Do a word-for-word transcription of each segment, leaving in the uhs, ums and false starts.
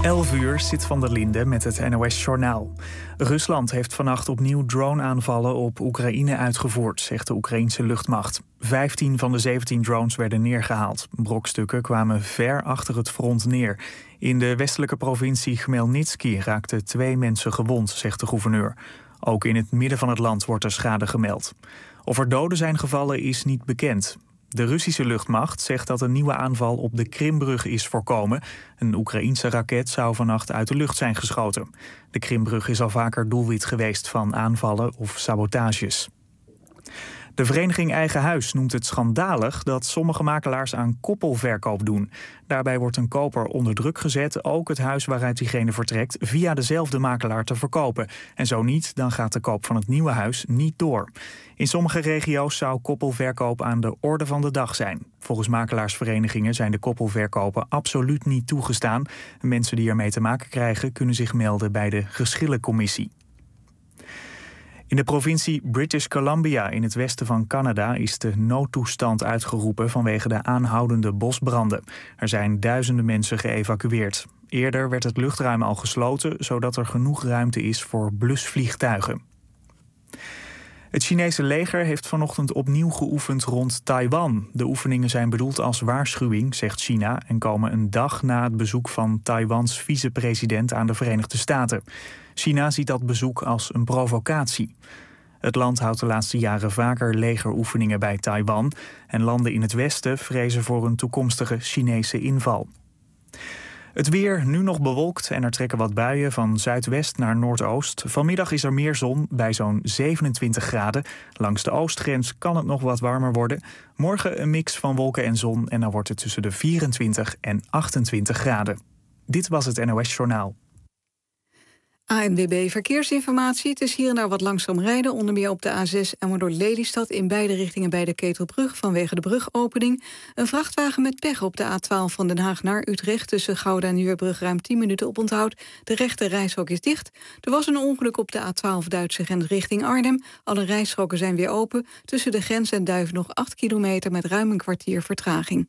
elf uur, Sit van der Linde met het N O S-journaal. Rusland heeft vannacht opnieuw drone-aanvallen op Oekraïne uitgevoerd, zegt de Oekraïense luchtmacht. Vijftien van de zeventien drones werden neergehaald. Brokstukken kwamen ver achter het front neer. In de westelijke provincie Khmelnytsky raakten twee mensen gewond, zegt de gouverneur. Ook in het midden van het land wordt er schade gemeld. Of er doden zijn gevallen is niet bekend. De Russische luchtmacht zegt dat een nieuwe aanval op de Krimbrug is voorkomen. Een Oekraïense raket zou vannacht uit de lucht zijn geschoten. De Krimbrug is al vaker doelwit geweest van aanvallen of sabotages. De vereniging Eigen Huis noemt het schandalig dat sommige makelaars aan koppelverkoop doen. Daarbij wordt een koper onder druk gezet ook het huis waaruit diegene vertrekt via dezelfde makelaar te verkopen. En zo niet, dan gaat de koop van het nieuwe huis niet door. In sommige regio's zou koppelverkoop aan de orde van de dag zijn. Volgens makelaarsverenigingen zijn de koppelverkopen absoluut niet toegestaan. Mensen die ermee te maken krijgen kunnen zich melden bij de geschillencommissie. In de provincie British Columbia in het westen van Canada is de noodtoestand uitgeroepen vanwege de aanhoudende bosbranden. Er zijn duizenden mensen geëvacueerd. Eerder werd het luchtruim al gesloten, zodat er genoeg ruimte is voor blusvliegtuigen. Het Chinese leger heeft vanochtend opnieuw geoefend rond Taiwan. De oefeningen zijn bedoeld als waarschuwing, zegt China, en komen een dag na het bezoek van Taiwans vicepresident aan de Verenigde Staten. China ziet dat bezoek als een provocatie. Het land houdt de laatste jaren vaker legeroefeningen bij Taiwan en landen in het westen vrezen voor een toekomstige Chinese inval. Het weer, nu nog bewolkt en er trekken wat buien van zuidwest naar noordoost. Vanmiddag is er meer zon bij zo'n zevenentwintig graden. Langs de oostgrens kan het nog wat warmer worden. Morgen een mix van wolken en zon en dan wordt het tussen de vierentwintig en achtentwintig graden. Dit was het N O S-journaal. A N W B Verkeersinformatie. Het is hier en daar wat langzaam rijden, onder meer op de A zes en door Lelystad in beide richtingen bij de Ketelbrug vanwege de brugopening. Een vrachtwagen met pech op de A twaalf van Den Haag naar Utrecht tussen Gouda en Nieuwerbrug ruim tien minuten oponthoud. De rechte reishok is dicht. Er was een ongeluk op de A twaalf Duitse grens richting Arnhem. Alle rijstroken zijn weer open. Tussen de grens en Duiven nog acht kilometer met ruim een kwartier vertraging.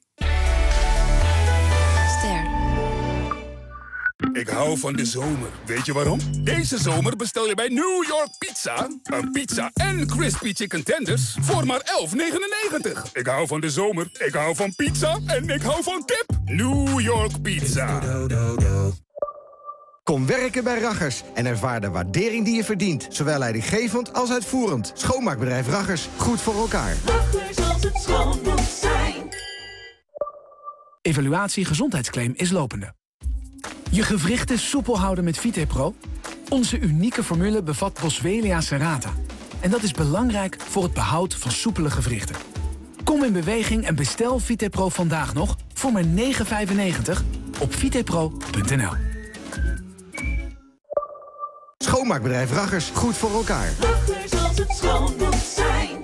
Ik hou van de zomer. Weet je waarom? Deze zomer bestel je bij New York Pizza een pizza en crispy chicken tenders voor maar elf negenennegentig. Ik hou van de zomer, ik hou van pizza en ik hou van kip. New York Pizza. Kom werken bij Raggers en ervaar de waardering die je verdient. Zowel leidinggevend als uitvoerend. Schoonmaakbedrijf Raggers, goed voor elkaar. Raggers als het schoon moet zijn. Evaluatie gezondheidsclaim is lopende. Je gewrichten soepel houden met VitePro? Onze unieke formule bevat Boswellia serrata. En dat is belangrijk voor het behoud van soepele gewrichten. Kom in beweging en bestel VitePro vandaag nog voor maar negen vijfennegentig op vitepro punt n l. Schoonmaakbedrijf Raggers, goed voor elkaar. Raggers als het schoon moet zijn.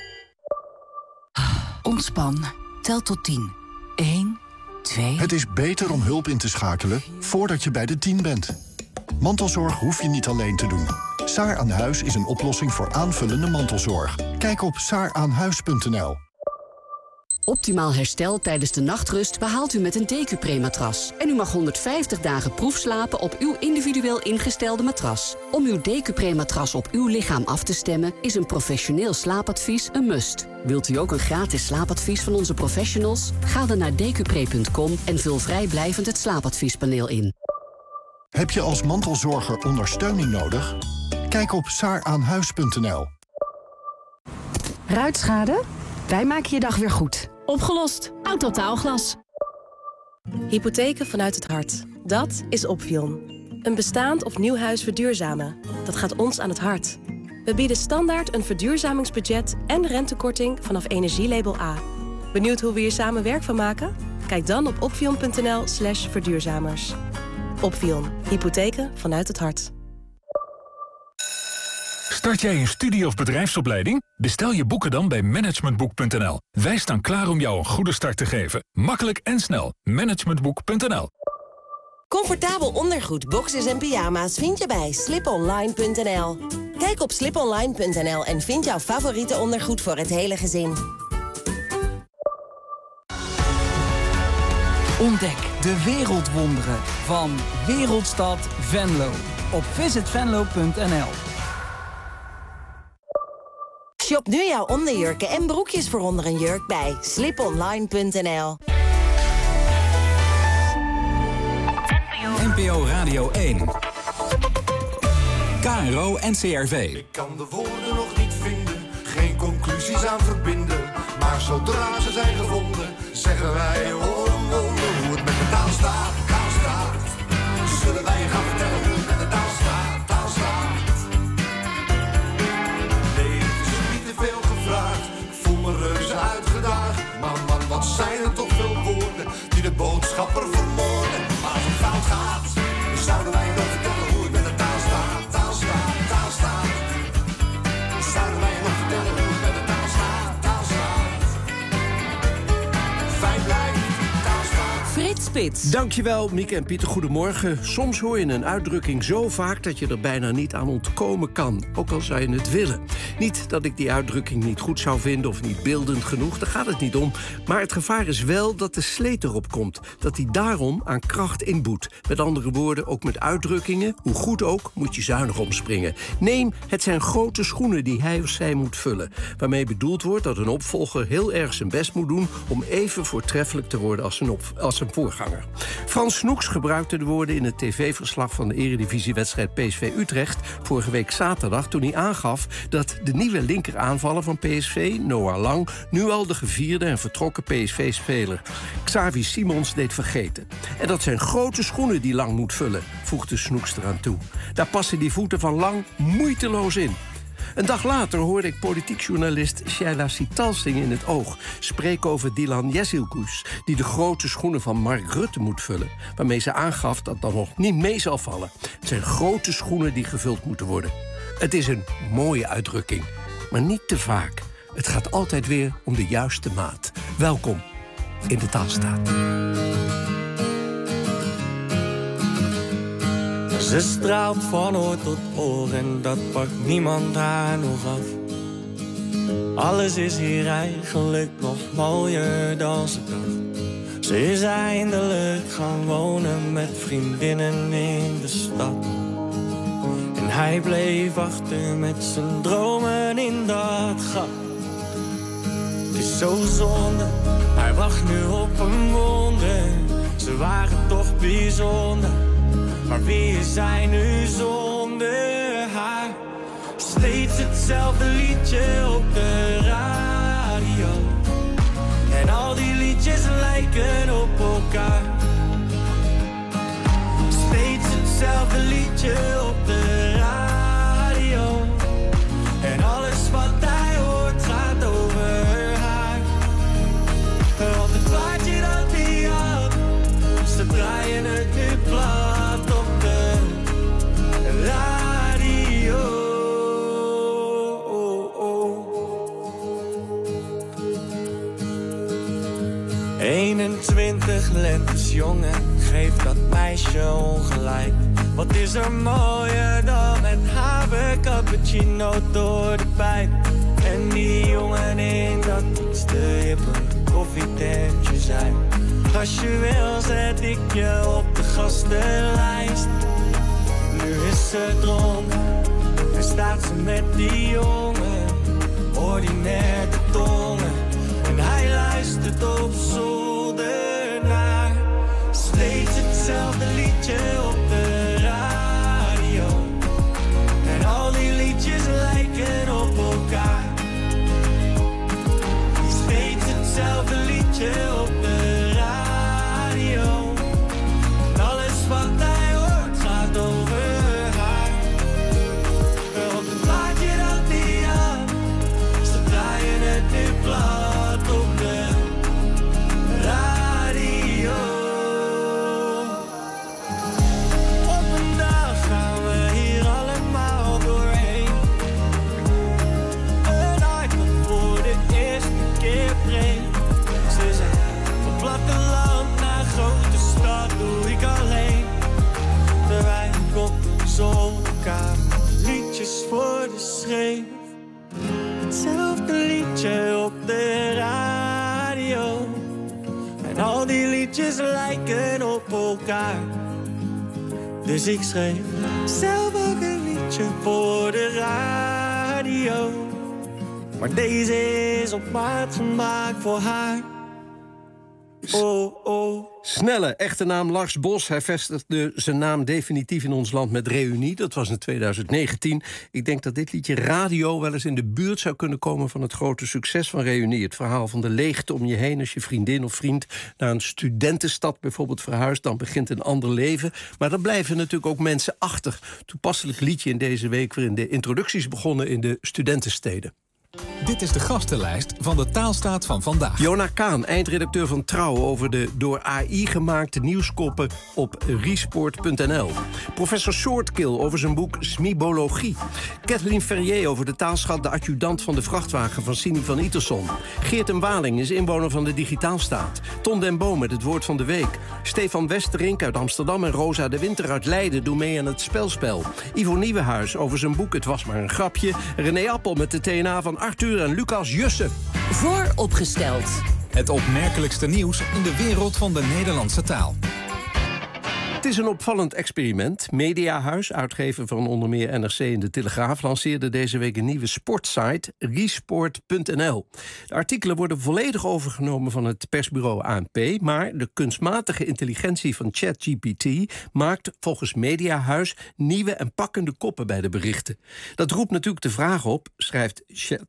Ontspan. Tel tot tien. één, twee... Het is beter om hulp in te schakelen voordat je bij de tien bent. Mantelzorg hoef je niet alleen te doen. Saar aan Huis is een oplossing voor aanvullende mantelzorg. Kijk op saar aan huis punt n l. Optimaal herstel tijdens de nachtrust behaalt u met een Decupre-matras. En u mag honderdvijftig dagen proefslapen op uw individueel ingestelde matras. Om uw Decupre-matras op uw lichaam af te stemmen is een professioneel slaapadvies een must. Wilt u ook een gratis slaapadvies van onze professionals? Ga dan naar decupre punt com en vul vrijblijvend het slaapadviespaneel in. Heb je als mantelzorger ondersteuning nodig? Kijk op saar aan huis punt n l. Ruitschade? Wij maken je dag weer goed. Opgelost. Autotaalglas. Hypotheken vanuit het hart. Dat is Opvion. Een bestaand of nieuw huis verduurzamen. Dat gaat ons aan het hart. We bieden standaard een verduurzamingsbudget en rentekorting vanaf Energielabel A. Benieuwd hoe we hier samen werk van maken? Kijk dan op opvion punt n l slash verduurzamers. Opvion. Hypotheken vanuit het hart. Start jij een studie- of bedrijfsopleiding? Bestel je boeken dan bij managementboek punt n l. Wij staan klaar om jou een goede start te geven. Makkelijk en snel. managementboek punt n l. Comfortabel ondergoed, boxers en pyjama's vind je bij slip online punt n l. Kijk op slip online punt n l en vind jouw favoriete ondergoed voor het hele gezin. Ontdek de wereldwonderen van Wereldstad Venlo. Op visit venlo punt n l. Shop nu jouw onderjurken en broekjes voor onder een jurk bij slip online punt n l. N P O Radio één. K R O N C R V. Ik kan de woorden nog niet vinden, geen conclusies aan verbinden. Maar zodra ze zijn gevonden, zeggen wij oh, oh, oh, hoe het met de taal staat, taal staat. Zullen wij je gaan vertellen hoe het met de taal staat, taal staat. Nee, het is niet te veel gevraagd, ik voel me reuze uitgedaagd. Man, man, wat zijn er toch veel woorden die de boodschapper vermoorden. Maar als het fout gaat, dan zouden wij je nog vertellen hoe het met de taal staat, taal staat, taal staat. Dan zouden wij je nog vertellen hoe het met de taal staat, taal staat. Fijn blijft, taal staat. Frits Spits. Dankjewel, Mieke en Pieter. Goedemorgen. Soms hoor je een uitdrukking zo vaak dat je er bijna niet aan ontkomen kan. Ook al zou je het willen. Niet dat ik die uitdrukking niet goed zou vinden of niet beeldend genoeg. Daar gaat het niet om. Maar het gevaar is wel dat de sleet erop komt. Dat die daarom aan kracht inboet. Met andere woorden, ook met uitdrukkingen, hoe goed ook, moet je zuinig omspringen. Neem, het zijn grote schoenen die hij of zij moet vullen. Waarmee bedoeld wordt dat een opvolger heel erg zijn best moet doen om even voortreffelijk te worden als een, op, als een voorganger. Frans Snoeks gebruikte de woorden in het tv-verslag van de eredivisiewedstrijd P S V Utrecht vorige week zaterdag, toen hij aangaf dat de nieuwe linkeraanvaller van P S V, Noah Lang, nu al de gevierde en vertrokken P S V-speler Xavi Simons deed vergeten. En dat zijn grote schoenen die Lang moet vullen, voegde Snoeks eraan toe. Daar passen die voeten van Lang moeiteloos in. Een dag later hoorde ik politiek journalist Shaila Sitalsing in het Oog spreken over Dilan Yeşilgöz, die de grote schoenen van Mark Rutte moet vullen, waarmee ze aangaf dat dat nog niet mee zal vallen. Het zijn grote schoenen die gevuld moeten worden. Het is een mooie uitdrukking, maar niet te vaak. Het gaat altijd weer om de juiste maat. Welkom in de Taalstaat. Ze straalt van oor tot oor en dat pakt niemand haar nog af. Alles is hier eigenlijk nog mooier dan ze dacht. Ze is eindelijk gaan wonen met vriendinnen in de stad. En hij bleef achter met zijn dromen in dat gat. Het is zo zonde, hij wacht nu op een wonder. Ze waren toch bijzonder. Maar wie is hij nu zonder haar? Steeds hetzelfde liedje op de radio. En al die liedjes lijken op elkaar. Steeds hetzelfde liedje op de radio. En alles wat hij hoort gaat over haar. Want het plaatje dat hij had, ze draaien het nu plat. eenentwintig lentes jong en geeft dat meisje ongelijk. Wat is er mooier dan met haar cappuccino door de pijp. En die jongen in dat iets te hippe koffietentje zijn. Als je wil zet ik je op de gastenlijst. Nu is ze dronken en staat ze met die jongen. Ordinair de tongen. En hij luistert op zolder naar. Steeds hetzelfde liedje op de radio. En al die liedjes lijken op elkaar. Steeds hetzelfde liedje op de radio. En alles wat hij hoort gaat over haar. Op het plaatje dat hij had, ze draaien het nu plat. liedjes lijken op elkaar. Dus ik schreef zelf ook een liedje voor de radio. Maar deze is op maat gemaakt voor haar. Oh, oh. Snelle, echte naam Lars Bos. Hij vestigde zijn naam definitief in ons land met Reunie. Dat was in twintig negentien. Ik denk dat dit liedje Radio wel eens in de buurt zou kunnen komen van het grote succes van Reunie. Het verhaal van de leegte om je heen als je vriendin of vriend naar een studentenstad bijvoorbeeld verhuist. Dan begint een ander leven. Maar er blijven natuurlijk ook mensen achter. Toepasselijk liedje in deze week waarin de introducties begonnen in de studentensteden. Dit is de gastenlijst van de Taalstaat van vandaag. Jona Kaan, eindredacteur van Trouw, over de door A I gemaakte nieuwskoppen op resport punt n l. Professor Shortkill over zijn boek Smibologie. Kathleen Ferrier over de taalschat De adjudant van de vrachtwagen van Sini van Iterson. Geert en Waling is inwoner van de Digitaalstaat. Ton den Boom met het woord van de week. Stefan Westerink uit Amsterdam en Rosa de Winter uit Leiden doen mee aan het spelspel. Ivo Nieuwenhuis over zijn boek Het was maar een grapje. René Appel met de T N A van Arthur en Lucas Jussen. Vooropgesteld. Het opmerkelijkste nieuws in de wereld van de Nederlandse taal. Het is een opvallend experiment. Mediahuis, uitgever van onder meer N R C en De Telegraaf, lanceerde deze week een nieuwe sportsite, resport punt n l. De artikelen worden volledig overgenomen van het persbureau A N P, maar de kunstmatige intelligentie van ChatGPT maakt volgens Mediahuis nieuwe en pakkende koppen bij de berichten. Dat roept natuurlijk de vraag op, schrijft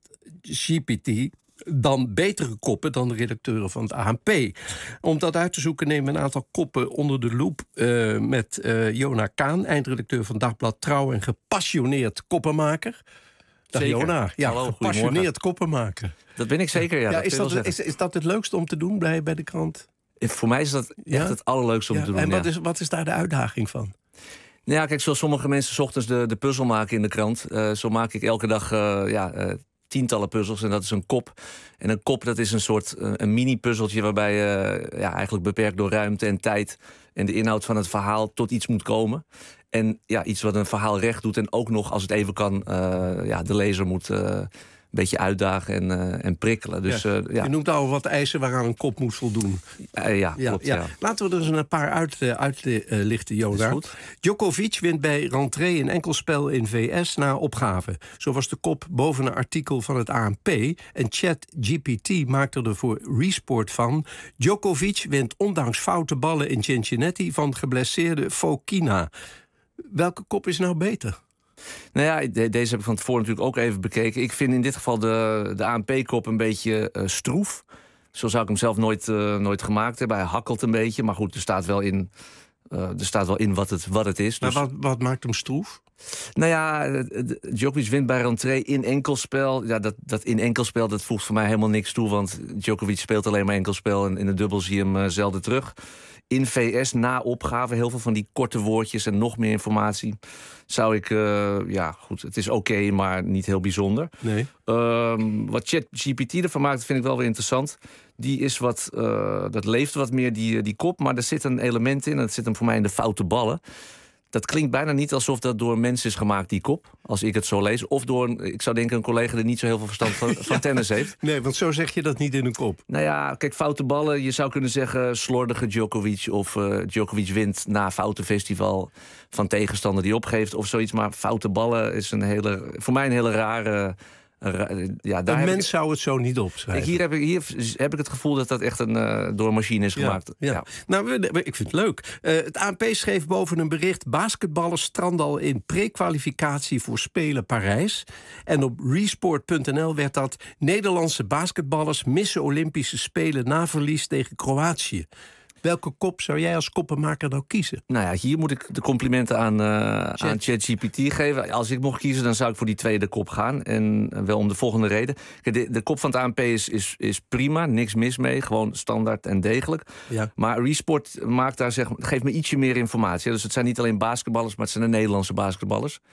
ChatGPT, dan betere koppen dan de redacteuren van het A N P. Om dat uit te zoeken nemen we een aantal koppen onder de loep uh, met uh, Jona Kaan, eindredacteur van Dagblad Trouw en gepassioneerd koppenmaker. Dag Zeker. Jona, ja, Hallo, gepassioneerd koppenmaker. Dat ben ik zeker, ja. ja dat is, dat, is, is dat het leukste om te doen bij, bij de krant? Voor mij is dat echt ja? het allerleukste om ja, te doen. En wat, ja. is, wat is daar de uitdaging van? Ja, kijk, zoals sommige mensen 's ochtends de, de puzzel maken in de krant, Uh, zo maak ik elke dag uh, ja, uh, tientallen puzzels en dat is een kop. En een kop, dat is een soort uh, een mini-puzzeltje waarbij je uh, ja, eigenlijk beperkt door ruimte en tijd en de inhoud van het verhaal tot iets moet komen. En ja, iets wat een verhaal recht doet en ook nog, als het even kan, uh, ja, de lezer moet uh, een beetje uitdagen en, uh, en prikkelen. Dus, ja. Uh, ja. Je noemt al wat eisen waaraan een kop moet voldoen. Uh, ja, ja, klopt. ja. Ja. Laten we er eens een paar uitlichten, uit, uh, Jona. Djokovic wint bij rentree een enkelspel in V S na opgave. Zo was de kop boven een artikel van het A N P. En ChatGPT maakte er voor Resport van: Djokovic wint ondanks foute ballen in Cincinnati van geblesseerde Fokina. Welke kop is nou beter? Nou ja, de, deze heb ik van tevoren natuurlijk ook even bekeken. Ik vind in dit geval de, de A N P-kop een beetje uh, stroef. Zo zou ik hem zelf nooit, uh, nooit gemaakt hebben. Hij hakkelt een beetje, maar goed, er staat wel in, uh, er staat wel in wat, het, wat het is. Maar dus... wat, wat maakt hem stroef? Nou ja, Djokovic wint bij rentree in enkelspel. Ja, dat, dat in enkelspel, dat voegt voor mij helemaal niks toe, want Djokovic speelt alleen maar enkelspel en in het dubbel zie je hem uh, zelden terug. In V S, na opgave, heel veel van die korte woordjes en nog meer informatie. Zou ik, uh, ja goed, het is oké, okay, maar niet heel bijzonder. Nee. Um, wat ChatGPT ervan maakt, vind ik wel weer interessant. Die is wat, uh, dat leeft wat meer, die, die kop, maar er zit een element in, en dat zit hem voor mij in de foute ballen. Dat klinkt bijna niet alsof dat door een mens is gemaakt, die kop. Als ik het zo lees. Of door, een, ik zou denken, een collega die niet zo heel veel verstand van, van ja. tennis heeft. Nee, want zo zeg je dat niet in een kop. Nou ja, kijk, foute ballen. Je zou kunnen zeggen slordige Djokovic. Of uh, Djokovic wint na foutenfestival van tegenstander die opgeeft. Of zoiets. Maar foute ballen is een hele, voor mij een hele rare... Ja, daar een mens ik, zou het zo niet opschrijven. Hier heb, ik, hier heb ik het gevoel dat dat echt een, uh, door een machine is gemaakt. Ja, ja. Ja. Nou, ik vind het leuk. Uh, het A N P schreef boven een bericht: basketballers stranden al in pre-kwalificatie voor Spelen Parijs. En op resport punt n l werd dat: Nederlandse basketballers missen Olympische Spelen na verlies tegen Kroatië. Welke kop zou jij als koppenmaker nou kiezen? Nou ja, hier moet ik de complimenten aan, uh, Chat. aan ChatGPT geven. Als ik mocht kiezen, dan zou ik voor die tweede kop gaan. En wel om de volgende reden. De, de kop van het A N P is, is, is prima, niks mis mee. Gewoon standaard en degelijk. Ja. Maar Resport maakt daar, zeg, geeft me ietsje meer informatie. Dus het zijn niet alleen basketballers, maar het zijn de Nederlandse basketballers.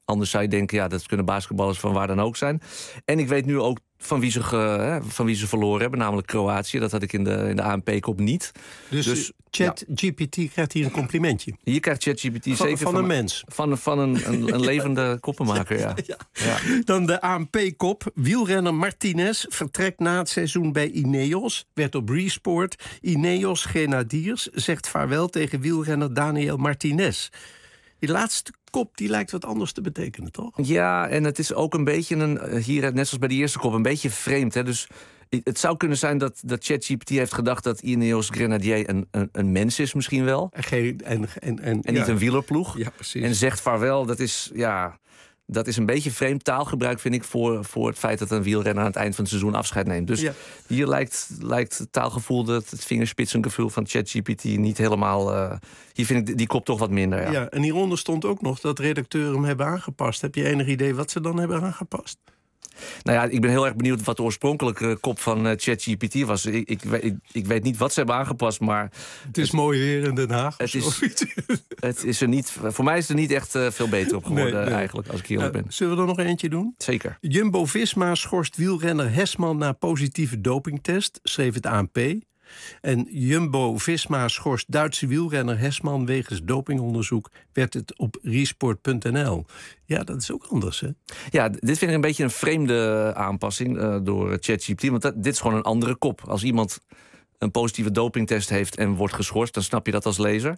Anders zou je denken, ja, dat kunnen basketballers van waar dan ook zijn. En ik weet nu ook van wie ze, ge, van wie ze verloren hebben, namelijk Kroatië. Dat had ik in de, in de A N P-kop niet. Dus, dus ChatGPT ja. krijgt hier een complimentje? Hier krijgt ChatGPT van, zeker van, van een mens. Van, van een, een, een levende koppenmaker, ja. ja. ja. Dan de A N P-kop. Wielrenner Martinez vertrekt na het seizoen bij Ineos. Werd op Resport. Ineos Grenadiers zegt vaarwel tegen wielrenner Daniel Martinez. Die laatste kop die lijkt wat anders te betekenen, toch? Ja, en het is ook een beetje een, hier net zoals bij de eerste kop, een beetje vreemd. Hè? Dus het zou kunnen zijn dat, dat ChatGPT heeft gedacht dat Ineos Grenadier een, een, een mens is misschien wel. En, geen, en, en, en, en niet ja. een wielerploeg. Ja, precies. En zegt vaarwel, dat is, ja, dat is een beetje vreemd taalgebruik, vind ik, voor, voor het feit dat een wielrenner aan het eind van het seizoen afscheid neemt. Dus ja. hier lijkt, lijkt het taalgevoel, het, het vingerspitsengevoel van ChatGPT niet helemaal. Uh, hier vind ik die kop toch wat minder. Ja. ja, en hieronder stond ook nog dat redacteuren hem hebben aangepast. Heb je enig idee wat ze dan hebben aangepast? Nou ja, ik ben heel erg benieuwd wat de oorspronkelijke kop van uh, ChatGPT was. Ik, ik, ik, ik weet niet wat ze hebben aangepast, maar... Het is het, mooi weer in Den Haag. Het is, het is er niet, voor mij is er niet echt uh, veel beter op geworden, nee, nee. eigenlijk, als ik eerlijk ben. Uh, zullen we er nog eentje doen? Zeker. Jumbo-Visma schorst wielrenner Hesman na positieve dopingtest, schreef het A N P. En Jumbo-Visma schorst Duitse wielrenner Hesman wegens dopingonderzoek, werd het op resport punt n l. Ja, dat is ook anders, hè? Ja, dit vind ik een beetje een vreemde aanpassing uh, door ChatGPT. Want dat, dit is gewoon een andere kop. Als iemand een positieve dopingtest heeft en wordt geschorst, dan snap je dat als lezer.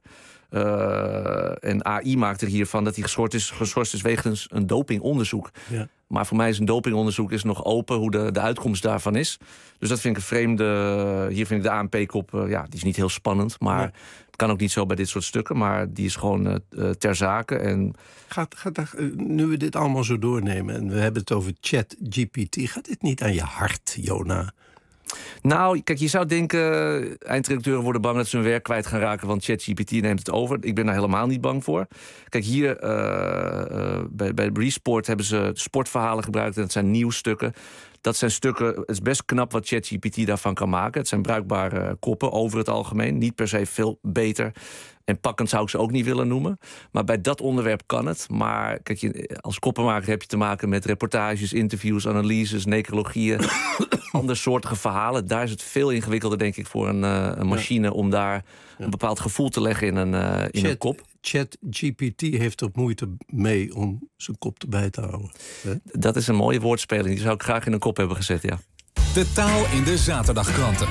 Uh, en A I maakt er hiervan dat hij geschorst is, geschorst is wegens een dopingonderzoek. Ja. Maar voor mij is een dopingonderzoek is nog open hoe de, de uitkomst daarvan is. Dus dat vind ik een vreemde. Hier vind ik de A N P-kop, uh, ja, die is niet heel spannend. Maar ja. het kan ook niet zo bij dit soort stukken. Maar die is gewoon uh, ter zake. En gaat, gaat, uh, nu we dit allemaal zo doornemen en we hebben het over ChatGPT, gaat dit niet aan je hart, Jona? Nou, kijk, je zou denken, eindredacteuren worden bang dat ze hun werk kwijt gaan raken, want ChatGPT neemt het over. Ik ben daar helemaal niet bang voor. Kijk, hier uh, uh, bij, bij Resport hebben ze sportverhalen gebruikt en dat zijn nieuwsstukken. Dat zijn stukken, het is best knap wat ChatGPT daarvan kan maken. Het zijn bruikbare koppen over het algemeen. Niet per se veel beter. En pakkend zou ik ze ook niet willen noemen. Maar bij dat onderwerp kan het. Maar kijk, je, als koppenmaker heb je te maken met reportages, interviews, analyses, necrologieën. Andersoortige verhalen. Daar is het veel ingewikkelder, denk ik, voor een, uh, een machine ja. om daar ja. een bepaald gevoel te leggen in een, uh, in Chat, een kop. ChatGPT heeft er moeite mee om zijn kop erbij te houden. He? Dat is een mooie woordspeling. Die zou ik graag in een kop hebben gezet, ja. De taal in de zaterdagkranten.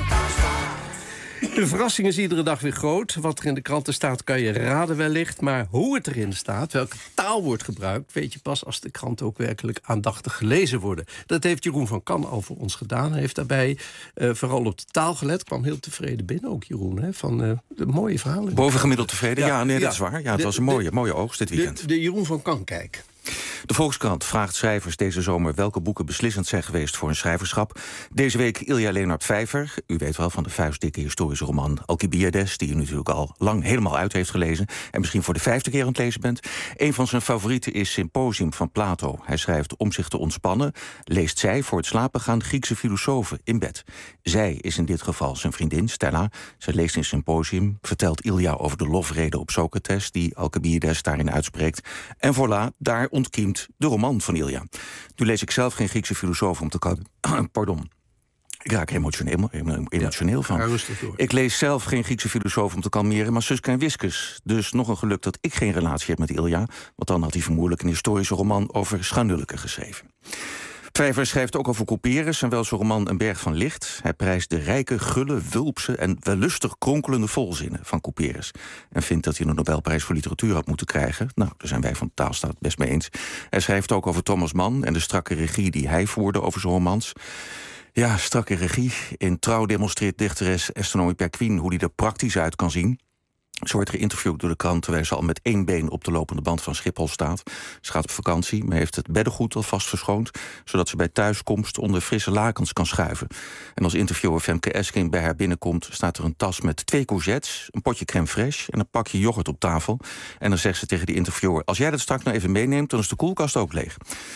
De verrassing is iedere dag weer groot. Wat er in de kranten staat kan je raden wellicht. Maar hoe het erin staat, welke taal wordt gebruikt, weet je pas als de kranten ook werkelijk aandachtig gelezen worden. Dat heeft Jeroen van Kan al voor ons gedaan. Hij heeft daarbij uh, vooral op de taal gelet. Kwam heel tevreden binnen ook, Jeroen. Hè, van uh, de mooie verhalen. Bovengemiddeld tevreden? Ja, ja nee, ja. dat is waar. Ja, het de, was een mooie, de, mooie oogst dit weekend. De, de Jeroen van Kan kijk. De Volkskrant vraagt schrijvers deze zomer welke boeken beslissend zijn geweest voor een schrijverschap. Deze week Ilja Leonard Vijver. U weet wel van de vuistdikke historische roman Alcibiades, die u natuurlijk al lang helemaal uit heeft gelezen en misschien voor de vijfde keer aan het lezen bent. Een van zijn favorieten is Symposium van Plato. Hij schrijft om zich te ontspannen, leest zij voor het slapen gaan Griekse filosofen in bed. Zij is in dit geval zijn vriendin Stella. Zij leest in Symposium, vertelt Ilja over de lofrede op Socrates die Alcibiades daarin uitspreekt. En voilà, daar ontkiemt de roman van Ilja. Nu lees ik zelf geen Griekse filosoof om te komen. Pardon. Ik raak er emotioneel, emotioneel ja, van. Ja, rustig door. Ik lees zelf geen Griekse filosoof om te kalmeren, maar Suske en Wiskus. Dus nog een geluk dat ik geen relatie heb met Ilja, want dan had hij vermoedelijk een historische roman over Scharnulken geschreven. Vijver schrijft ook over Couperus en wel zijn roman Een berg van licht. Hij prijst de rijke, gulle, wulpse en wellustig kronkelende volzinnen van Couperus. En vindt dat hij een Nobelprijs voor literatuur had moeten krijgen. Nou, daar zijn wij van de Taalstaat best mee eens. Hij schrijft ook over Thomas Mann en de strakke regie die hij voerde over zijn romans. Ja, strakke regie. In Trouw demonstreert dichteres Esther Noomi Perquin hoe die er praktisch uit kan zien. Ze wordt geïnterviewd door de krant terwijl ze al met één been op de lopende band van Schiphol staat. Ze gaat op vakantie, maar heeft het beddengoed alvast verschoond, zodat ze bij thuiskomst onder frisse lakens kan schuiven. En als interviewer Femke Esking bij haar binnenkomt, staat er een tas met twee courgettes, een potje crème fraîche en een pakje yoghurt op tafel. En dan zegt ze tegen die interviewer: als jij dat straks nou even meeneemt, dan is de koelkast ook leeg.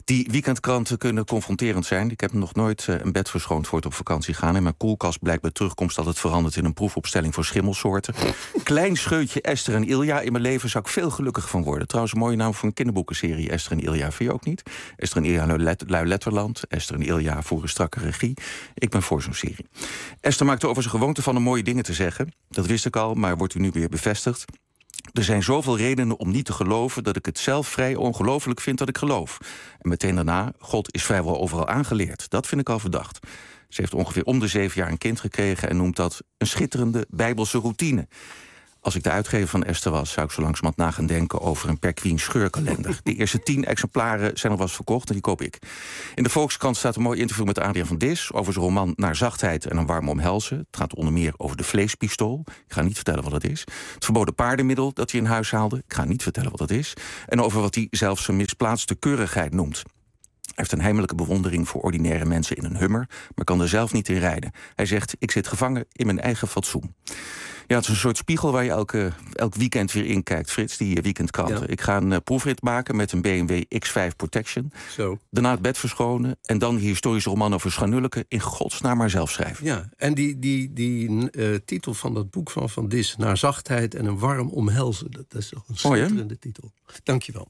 Die weekendkranten kunnen confronterend zijn. Ik heb nog nooit uh, een bed verschoond voor het op vakantie gaan. En mijn koelkast blijkt bij terugkomst dat het verandert in een proefopstelling voor schimmelsoorten. Klein scheutje Esther en Ilja. In mijn leven zou ik veel gelukkiger van worden. Trouwens, een mooie naam voor een kinderboekenserie. Esther en Ilja, vind je ook niet? Esther en Ilja lui letterland. Esther en Ilja voor een strakke regie. Ik ben voor zo'n serie. Esther maakte over zijn gewoonte van om mooie dingen te zeggen. Dat wist ik al, maar wordt u nu weer bevestigd. Er zijn zoveel redenen om niet te geloven dat ik het zelf vrij ongelooflijk vind dat ik geloof. En meteen daarna, God is vrijwel overal aangeleerd. Dat vind ik al verdacht. Ze heeft ongeveer om de zeven jaar een kind gekregen en noemt dat een schitterende bijbelse routine. Als ik de uitgever van Esther was, zou ik zo langzamerhand na gaan denken over een Per Queen scheurkalender. De eerste tien exemplaren zijn alvast verkocht en die koop ik. In de Volkskrant staat een mooi interview met Adriaan van Dis over zijn roman Naar zachtheid en een warm omhelzen. Het gaat onder meer over de vleespistool. Ik ga niet vertellen wat dat is. Het verboden paardenmiddel dat hij in huis haalde. Ik ga niet vertellen wat dat is. En over wat hij zelfs zijn misplaatste keurigheid noemt. Hij heeft een heimelijke bewondering voor ordinaire mensen in een Hummer, maar kan er zelf niet in rijden. Hij zegt, ik zit gevangen in mijn eigen fatsoen. Ja, het is een soort spiegel waar je elke, elk weekend weer in kijkt, Frits, die weekendkranten. Ja. Ik ga een uh, proefrit maken met een B M W X vijf Protection. Zo. Daarna het bed verschonen en dan die historische roman over Scharnulken in godsnaam maar zelf schrijven. Ja, en die, die, die uh, titel van dat boek van Van Dis, Naar zachtheid en een warm omhelzen, dat is toch een schitterende titel. Dankjewel.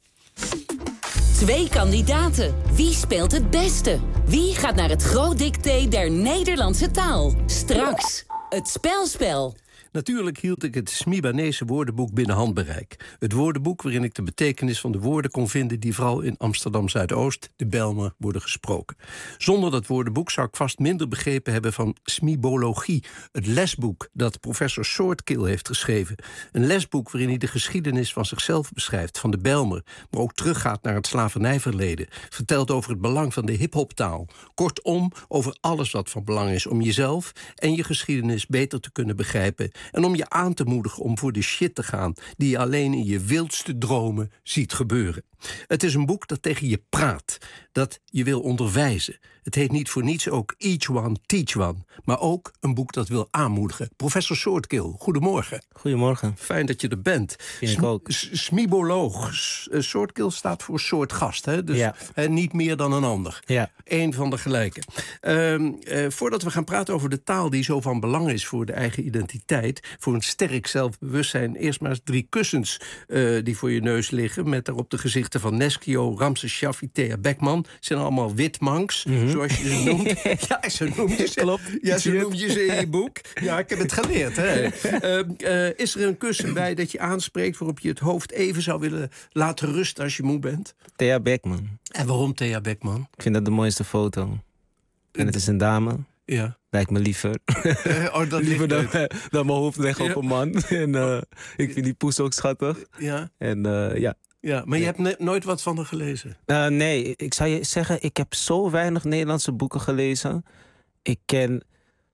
Twee kandidaten. Wie speelt het beste? Wie gaat naar het groot dicté der Nederlandse taal? Straks, het spelspel. Natuurlijk hield ik het Smibanese woordenboek binnen handbereik. Het woordenboek waarin ik de betekenis van de woorden kon vinden die vooral in Amsterdam-Zuidoost, de Bijlmer, worden gesproken. Zonder dat woordenboek zou ik vast minder begrepen hebben van smibologie, het lesboek dat professor Soortkill heeft geschreven. Een lesboek waarin hij de geschiedenis van zichzelf beschrijft, van de Bijlmer, maar ook teruggaat naar het slavernijverleden, vertelt over het belang van de hiphoptaal. Kortom, over alles wat van belang is om jezelf en je geschiedenis beter te kunnen begrijpen en om je aan te moedigen om voor de shit te gaan die je alleen in je wildste dromen ziet gebeuren. Het is een boek dat tegen je praat, dat je wil onderwijzen. Het heet niet voor niets ook Each One, Teach One, maar ook een boek dat wil aanmoedigen. Professor Soortkill, goedemorgen. Goedemorgen. Fijn dat je er bent. Vind ik ook. Smiboloog. Soortkill staat voor soort gast, hè? Dus ja. uh, niet meer dan een ander. Ja. Eén van de gelijken. Uh, uh, voordat we gaan praten over de taal die zo van belang is voor de eigen identiteit, voor een sterk zelfbewustzijn, eerst maar eens drie kussens uh, die voor je neus liggen, met daarop de gezichten van Neschio, Ramses Shaffi, Thea Beckman. Ze zijn allemaal witmanks, mm-hmm. zoals je ze noemt. Ja, zo noem je ze. Klopt. Ja, zo noem je ze in je boek. Ja, ik heb het geleerd. Hè. Uh, uh, is er een kussen bij dat je aanspreekt waarop je het hoofd even zou willen laten rusten als je moe bent? Thea Beckman. En waarom Thea Beckman? Ik vind dat de mooiste foto. En het is een dame. Ja. Lijkt me liever. Uh, oh, dat liever dan, dan mijn hoofd leggen ja. op een man. En uh, ik vind die poes ook schattig. Ja. En uh, ja. Ja, maar je hebt ne- nooit wat van haar gelezen? Uh, nee, ik zou je zeggen, ik heb zo weinig Nederlandse boeken gelezen. Ik ken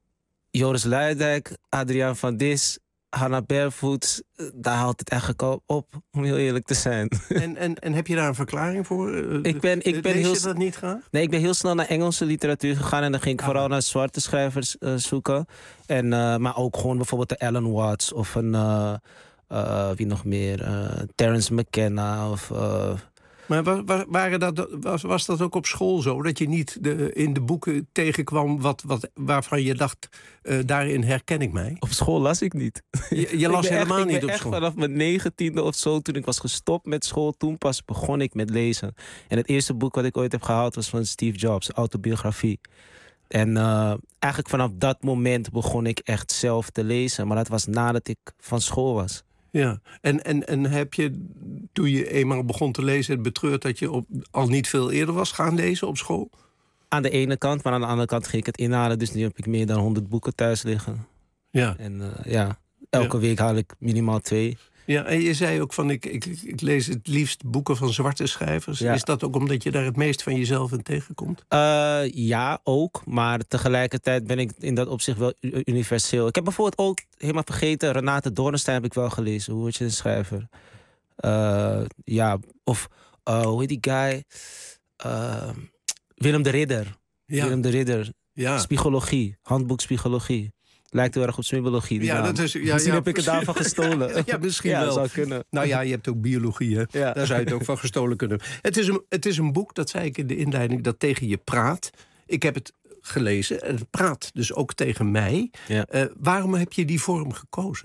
Joris Luijendijk, Adriaan van Dis, Hannah Barefoot. Daar houdt het eigenlijk al op, om heel eerlijk te zijn. En, en, en heb je daar een verklaring voor? Ik ben, ik ben Lees heel, je dat niet graag? Nee, ik ben heel snel naar Engelse literatuur gegaan. En dan ging ik ah. vooral naar zwarte schrijvers uh, zoeken. En, uh, maar ook gewoon bijvoorbeeld de Alan Watts of een... Uh, Uh, wie nog meer? Uh, Terence McKenna of... Uh... Maar was, was, waren dat, was, was dat ook op school zo? Dat je niet de, in de boeken tegenkwam wat, wat, waarvan je dacht, uh, daarin herken ik mij? Op school las ik niet. Je, je las helemaal echt, niet op echt school? Vanaf mijn negentiende of zo, toen ik was gestopt met school, toen pas begon ik met lezen. En het eerste boek wat ik ooit heb gehaald was van Steve Jobs, autobiografie. En uh, eigenlijk vanaf dat moment begon ik echt zelf te lezen. Maar dat was nadat ik van school was. Ja, en, en, en heb je, toen je eenmaal begon te lezen, het betreurd dat je op, al niet veel eerder was gaan lezen op school? Aan de ene kant, maar aan de andere kant ging ik het inhalen. Dus nu heb ik meer dan honderd boeken thuis liggen. Ja. En uh, ja, elke ja. week haal ik minimaal twee. Ja, en je zei ook van, ik, ik, ik lees het liefst boeken van zwarte schrijvers. Ja. Is dat ook omdat je daar het meest van jezelf in tegenkomt? Uh, ja, ook. Maar tegelijkertijd ben ik in dat opzicht wel universeel. Ik heb bijvoorbeeld ook, helemaal vergeten, Renate Doornstein heb ik wel gelezen. Hoe word je een schrijver? Uh, ja, of, uh, hoe heet die guy? Uh, Willem de Ridder. Ja. Willem de Ridder. Ja. Psychologie, handboek psychologie. Lijkt heel erg op smibologie. Ja, dat is, ja, misschien ja, heb ik het daarvan gestolen. Ja, misschien ja, wel. zou kunnen. Nou ja, je hebt ook biologie, hè? Ja. Daar zou je het ook van gestolen kunnen. Het is, een, het is een boek, dat zei ik in de inleiding, dat tegen je praat. Ik heb het gelezen en het praat dus ook tegen mij. Ja. Uh, waarom heb je die vorm gekozen?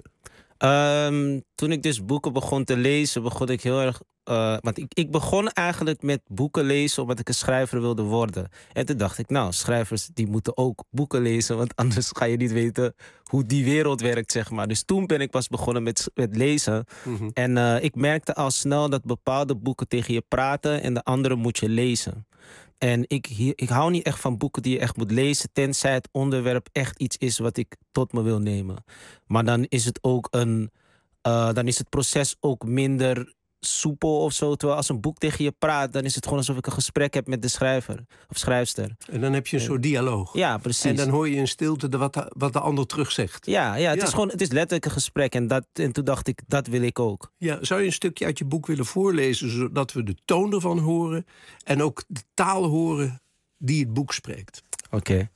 Um, toen ik dus boeken begon te lezen, begon ik heel erg... Uh, want ik, ik begon eigenlijk met boeken lezen omdat ik een schrijver wilde worden. En toen dacht ik, nou, schrijvers die moeten ook boeken lezen, want anders ga je niet weten hoe die wereld werkt, zeg maar. Dus toen ben ik pas begonnen met, met lezen. Mm-hmm. En uh, ik merkte al snel dat bepaalde boeken tegen je praten en de andere moet je lezen. En ik, ik hou niet echt van boeken die je echt moet lezen, tenzij het onderwerp echt iets is wat ik tot me wil nemen. Maar dan is het ook een, uh, dan is het proces ook minder soepel of zo. Terwijl als een boek tegen je praat, dan is het gewoon alsof ik een gesprek heb met de schrijver of schrijfster. En dan heb je een soort dialoog. Ja, precies. En dan hoor je in stilte de, wat, de, wat de ander terugzegt. Ja, ja, het, ja. Is gewoon, het is letterlijk een gesprek. En, dat, en toen dacht ik, dat wil ik ook. Ja, zou je een stukje uit je boek willen voorlezen, zodat we de toon ervan horen en ook de taal horen die het boek spreekt? Oké.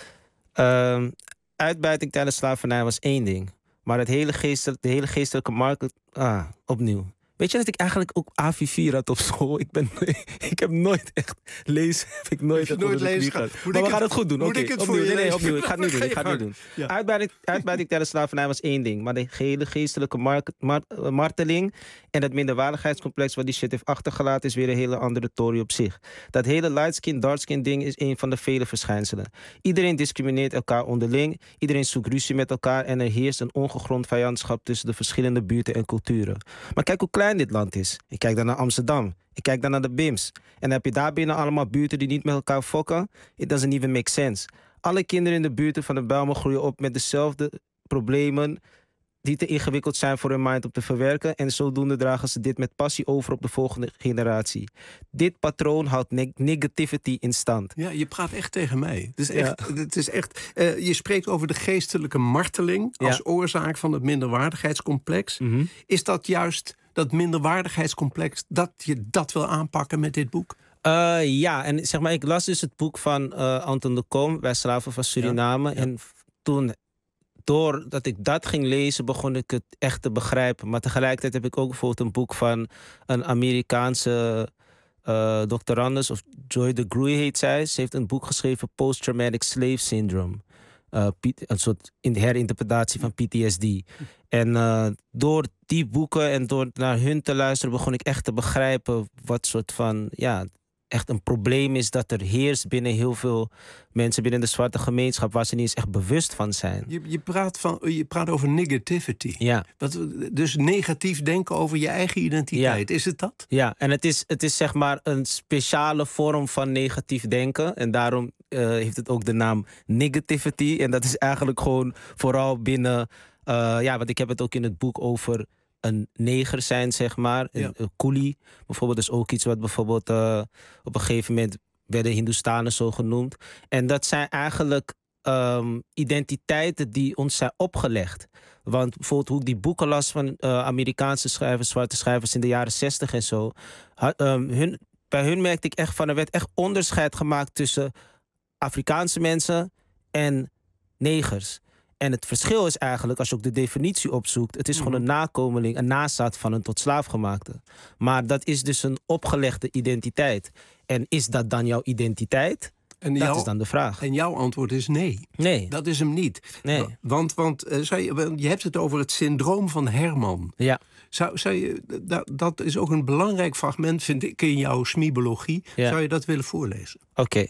Okay. Um, uitbuiting tijdens slavernij was één ding. Maar het hele geestel, de hele geestelijke markt... Ah, opnieuw. Weet je dat ik eigenlijk ook A V vier had op school? Ik, ben, ik heb nooit echt lezen. Heb ik nooit, heb je nooit lezen gehad. Maar we gaan het, het goed doen. Moet okay, ik het opnieuw. voor je Nee, nee, lezen? opnieuw. Ik ga het nu doen. Ik ga het nu doen. Ja. Uitbuiting, uitbuiting tijdens slavernij was één ding. Maar de gehele geestelijke mar mar marteling en het minderwaardigheidscomplex wat die shit heeft achtergelaten is weer een hele andere tory op zich. Dat hele light-skin, dark-skin ding is een van de vele verschijnselen. Iedereen discrimineert elkaar onderling. Iedereen zoekt ruzie met elkaar en er heerst een ongegrond vijandschap tussen de verschillende buurten en culturen. Maar kijk hoe klein dit land is. Ik kijk dan naar Amsterdam. Ik kijk dan naar de B I M S. En dan heb je daar binnen allemaal buurten die niet met elkaar fokken. It doesn't even make sense. Alle kinderen in de buurten van de Bijlmer groeien op met dezelfde problemen die te ingewikkeld zijn voor hun mind om te verwerken. En zodoende dragen ze dit met passie over op de volgende generatie. Dit patroon houdt neg negativity in stand. Ja, je praat echt tegen mij. Het is echt, ja. het is echt, uh, je spreekt over de geestelijke marteling als ja. oorzaak van het minderwaardigheidscomplex. Mm-hmm. Is dat juist dat minderwaardigheidscomplex dat je dat wil aanpakken met dit boek? Uh, ja, en zeg maar, ik las dus het boek van uh, Anton de Kom, Wij slaven van Suriname. Ja. Ja. En toen, doordat ik dat ging lezen, begon ik het echt te begrijpen. Maar tegelijkertijd heb ik ook bijvoorbeeld een boek van een Amerikaanse uh, doctorandus, of Joy de Groei heet zij. Ze heeft een boek geschreven, Post-Traumatic Slave Syndrome. Uh, een soort herinterpretatie van P T S D. En uh, door die boeken en door naar hun te luisteren, begon ik echt te begrijpen wat soort van, ja, echt een probleem is dat er heerst binnen heel veel mensen binnen de zwarte gemeenschap, waar ze niet eens echt bewust van zijn. Je, je, praat, van, je praat over negativity. Ja. Wat, dus negatief denken over je eigen identiteit. Ja. Is het dat? Ja, en het is, het is zeg maar een speciale vorm van negatief denken. En daarom uh, heeft het ook de naam negativity. En dat is eigenlijk gewoon vooral binnen, Uh, ja, want ik heb het ook in het boek over een neger zijn, zeg maar. Een, ja. een coolie. Bijvoorbeeld is ook iets wat bijvoorbeeld uh, op een gegeven moment werden Hindoestanen zo genoemd. En dat zijn eigenlijk um, identiteiten die ons zijn opgelegd. Want bijvoorbeeld hoe ik die boeken las van uh, Amerikaanse schrijvers, zwarte schrijvers in de jaren zestig en zo. Had, um, hun, bij hun merkte ik echt van, er werd echt onderscheid gemaakt tussen Afrikaanse mensen en negers. En het verschil is eigenlijk, als je ook de definitie opzoekt, het is mm. gewoon een nakomeling, een nazaat van een tot slaafgemaakte. Maar dat is dus een opgelegde identiteit. En is dat dan jouw identiteit? En dat jou, is dan de vraag. En jouw antwoord is nee. Nee. Dat is hem niet. Nee. Want, want uh, zou je, je hebt het over het syndroom van Herman. Ja. Zou, zou je, dat, dat is ook een belangrijk fragment, vind ik, in jouw smibologie. Ja. Zou je dat willen voorlezen? Oké. Okay.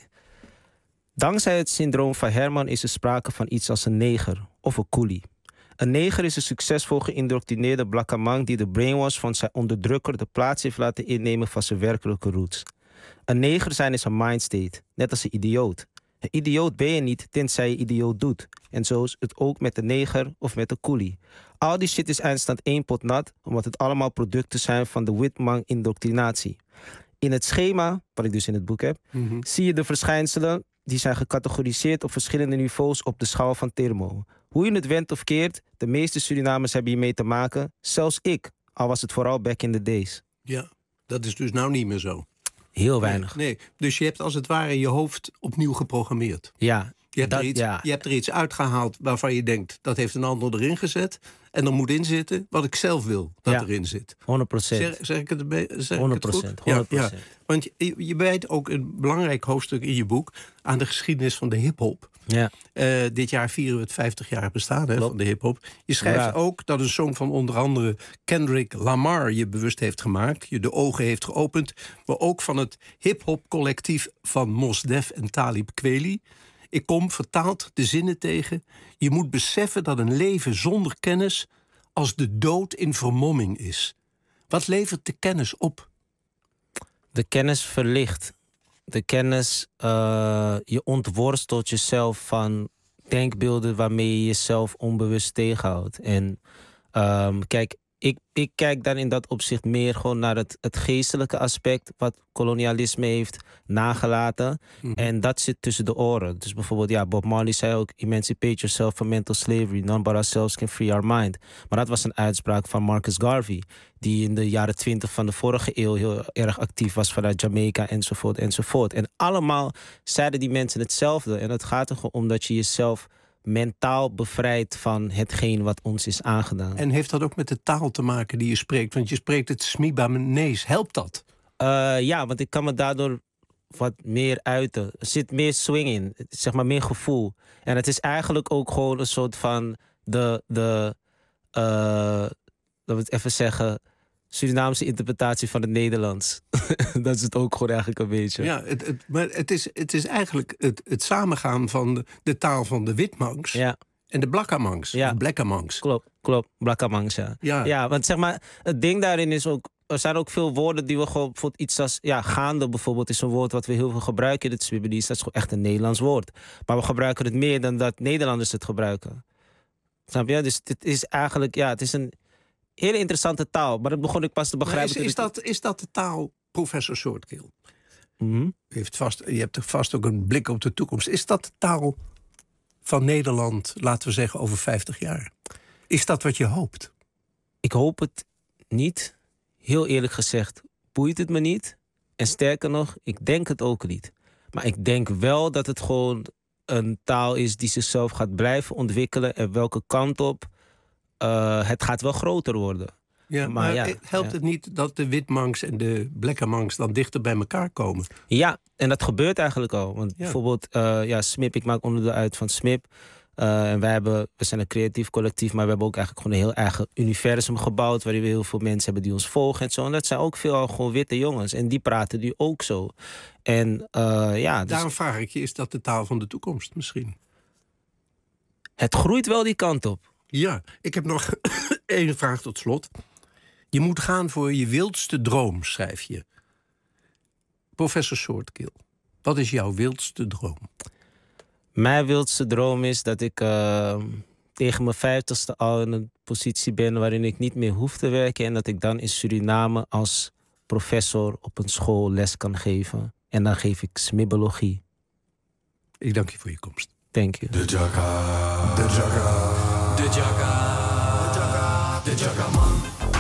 Dankzij het syndroom van Herman is er sprake van iets als een neger of een coolie. Een neger is een succesvol geïndoctrineerde blakkamang die de brainwash van zijn onderdrukker de plaats heeft laten innemen van zijn werkelijke roots. Een neger zijn is een mindstate, net als een idioot. Een idioot ben je niet tenzij je idioot doet. En zo is het ook met de neger of met de coolie. Al die shit is eindstand één pot nat, omdat het allemaal producten zijn van de witmang-indoctrinatie. In het schema, wat ik dus in het boek heb, mm-hmm. zie je de verschijnselen. Die zijn gecategoriseerd op verschillende niveaus op de schaal van Thermo. Hoe je het wendt of keert, de meeste Surinamers hebben hiermee te maken. Zelfs ik, al was het vooral back in the days. Ja, dat is dus nou niet meer zo. Heel weinig. Nee, nee. Dus je hebt als het ware je hoofd opnieuw geprogrammeerd. Ja, Je hebt, Dat- er iets, ja. je hebt er iets uitgehaald waarvan je denkt... dat heeft een ander erin gezet. En er moet in zitten wat ik zelf wil dat Ja. erin zit. honderd procent. Zeg, zeg ik het, be- zeg honderd ik het procent. goed? Ja, honderd procent. ja. Want je, je wijdt ook een belangrijk hoofdstuk in je boek... aan de geschiedenis van de hiphop. Ja. Uh, dit jaar vieren we het vijftig jaar bestaan hè, van de hiphop. Je schrijft Ja. ook dat een song van onder andere Kendrick Lamar... je bewust heeft gemaakt, je de ogen heeft geopend... maar ook van het hiphop collectief van Mos Def en Talib Kweli... Ik kom vertaald de zinnen tegen. Je moet beseffen dat een leven zonder kennis als de dood in vermomming is. Wat levert de kennis op? De kennis verlicht. De kennis, uh, je ontworstelt jezelf van denkbeelden waarmee je jezelf onbewust tegenhoudt. En um, kijk, ik, ik kijk dan in dat opzicht meer gewoon naar het, het geestelijke aspect wat kolonialisme heeft nagelaten. Mm. En dat zit tussen de oren. Dus bijvoorbeeld, ja, Bob Marley zei ook: emancipate yourself from mental slavery. None but ourselves can free our mind. Maar dat was een uitspraak van Marcus Garvey, die in de jaren twintig van de vorige eeuw heel erg actief was vanuit Jamaica, enzovoort, enzovoort. En allemaal zeiden die mensen hetzelfde. En het gaat er gewoon om dat je jezelf mentaal bevrijdt van hetgeen wat ons is aangedaan. En heeft dat ook met de taal te maken die je spreekt? Want je spreekt het Smibanees. Helpt dat? Uh, ja, want ik kan me daardoor wat meer uiten. Er zit meer swing in. Zeg maar meer gevoel. En het is eigenlijk ook gewoon een soort van de, de uh, laten we het even zeggen, Surinaamse interpretatie van het Nederlands. Dat is het ook gewoon eigenlijk een beetje. Ja, het, het, maar het is, het is eigenlijk het, het samengaan van de, de taal van de Witmanks ja. en de Blakkamangs. Ja. De Blekkamangs. Klopt, klopt. Blakkamangs, ja. ja. Ja, want zeg maar, het ding daarin is ook, er zijn ook veel woorden die we gewoon, bijvoorbeeld iets als, ja, gaande bijvoorbeeld is een woord wat we heel veel gebruiken in het Swibbenese. Dat is gewoon echt een Nederlands woord. Maar we gebruiken het meer dan dat Nederlanders het gebruiken. Snap je? Dus het is eigenlijk, ja, het is een hele interessante taal. Maar dat begon ik pas te begrijpen. Is, is, dat, is dat de taal, professor Shortkill? Mm-hmm. U heeft vast, je hebt vast ook een blik op de toekomst. Is dat de taal van Nederland, laten we zeggen, over vijftig jaar? Is dat wat je hoopt? Ik hoop het niet. Heel eerlijk gezegd, boeit het me niet. En sterker nog, ik denk het ook niet. Maar ik denk wel dat het gewoon een taal is die zichzelf gaat blijven ontwikkelen. En welke kant op, uh, het gaat wel groter worden. Ja, maar, maar ja, helpt ja. het niet dat de Witmanks en de Blekkamangs dan dichter bij elkaar komen? Ja, en dat gebeurt eigenlijk al. Want ja. bijvoorbeeld, uh, ja, Smip, ik maak onderdeel uit van Smip. Uh, en wij hebben, we zijn een creatief collectief, maar we hebben ook eigenlijk gewoon een heel eigen universum gebouwd, waarin we heel veel mensen hebben die ons volgen en zo. En dat zijn ook veel gewoon witte jongens. En die praten nu ook zo. En uh, ja, dus daarom vraag ik je, is dat de taal van de toekomst misschien? Het groeit wel die kant op. Ja, ik heb nog één vraag tot slot. Je moet gaan voor je wildste droom, schrijf je. Professor Shortkill, wat is jouw wildste droom? Mijn wildste droom is dat ik uh, tegen mijn vijftigste al in een positie ben waarin ik niet meer hoef te werken. En dat ik dan in Suriname als professor op een school les kan geven. En dan geef ik smibbologie. Ik dank je voor je komst. Dank je. De Jacka. De Jacka. De Jacka. De Jacka. De Jacka man.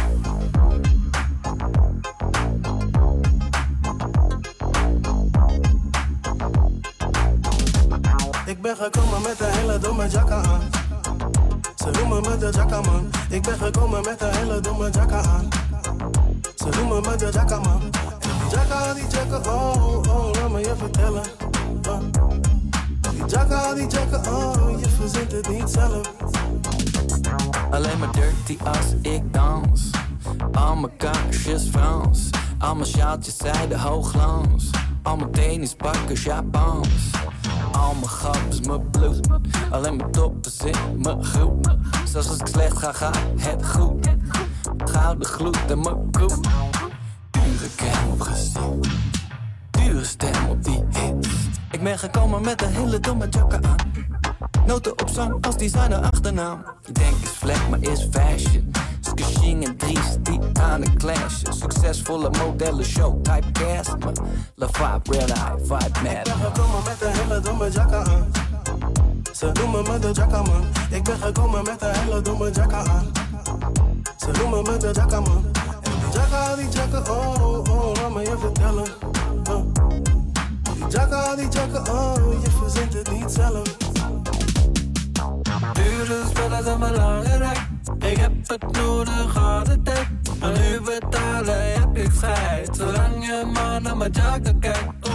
Ik ben gekomen met een hele domme jacka aan. Ze noemen me de jacka man. Ik ben gekomen met een hele domme jacka aan. Ze noemen me de jacka man. Die jacka, die jacka, oh, oh, laat me je vertellen. Uh. Die jacka, die jacka, oh, je verzint het niet zelf. Alleen maar dirty als ik dans. Al mijn kaarsjes Frans. Al mijn sjaaltjes zijde hoogglans. Al mijn tennispakkers Japans. Al mijn gat is mijn bloed. Alleen mijn top is in mijn groep. Zelfs als ik slecht ga, gaat het goed. Gouden gloed en mijn koep. Dure cam op gezicht. Dure stem op die hit. Ik ben gekomen met een hele domme jacka aan. Noten op zang als designer achternaam. Ik denk is vlek, maar is fashion. Skushing en Dries, die aan de clash. Succesvolle modellen, show, typecast. Maar la vibe, red eye, vibe mad. Ik ben gekomen met een hele domme jacka aan. Ze noemen me de jacka man. Ik ben gekomen met een hele domme jacka aan. Ze noemen me de jacka man. En die jacka, die jacka, oh, oh, laat me je vertellen. Uh. Die jacka, die jacka, oh, je verzint het niet zelf. spellen zijn belangrijk. Ik heb het nodig al de tijd. Maar nu betalen heb ik scheid. Zolang je maar naar mijn jacken kijkt.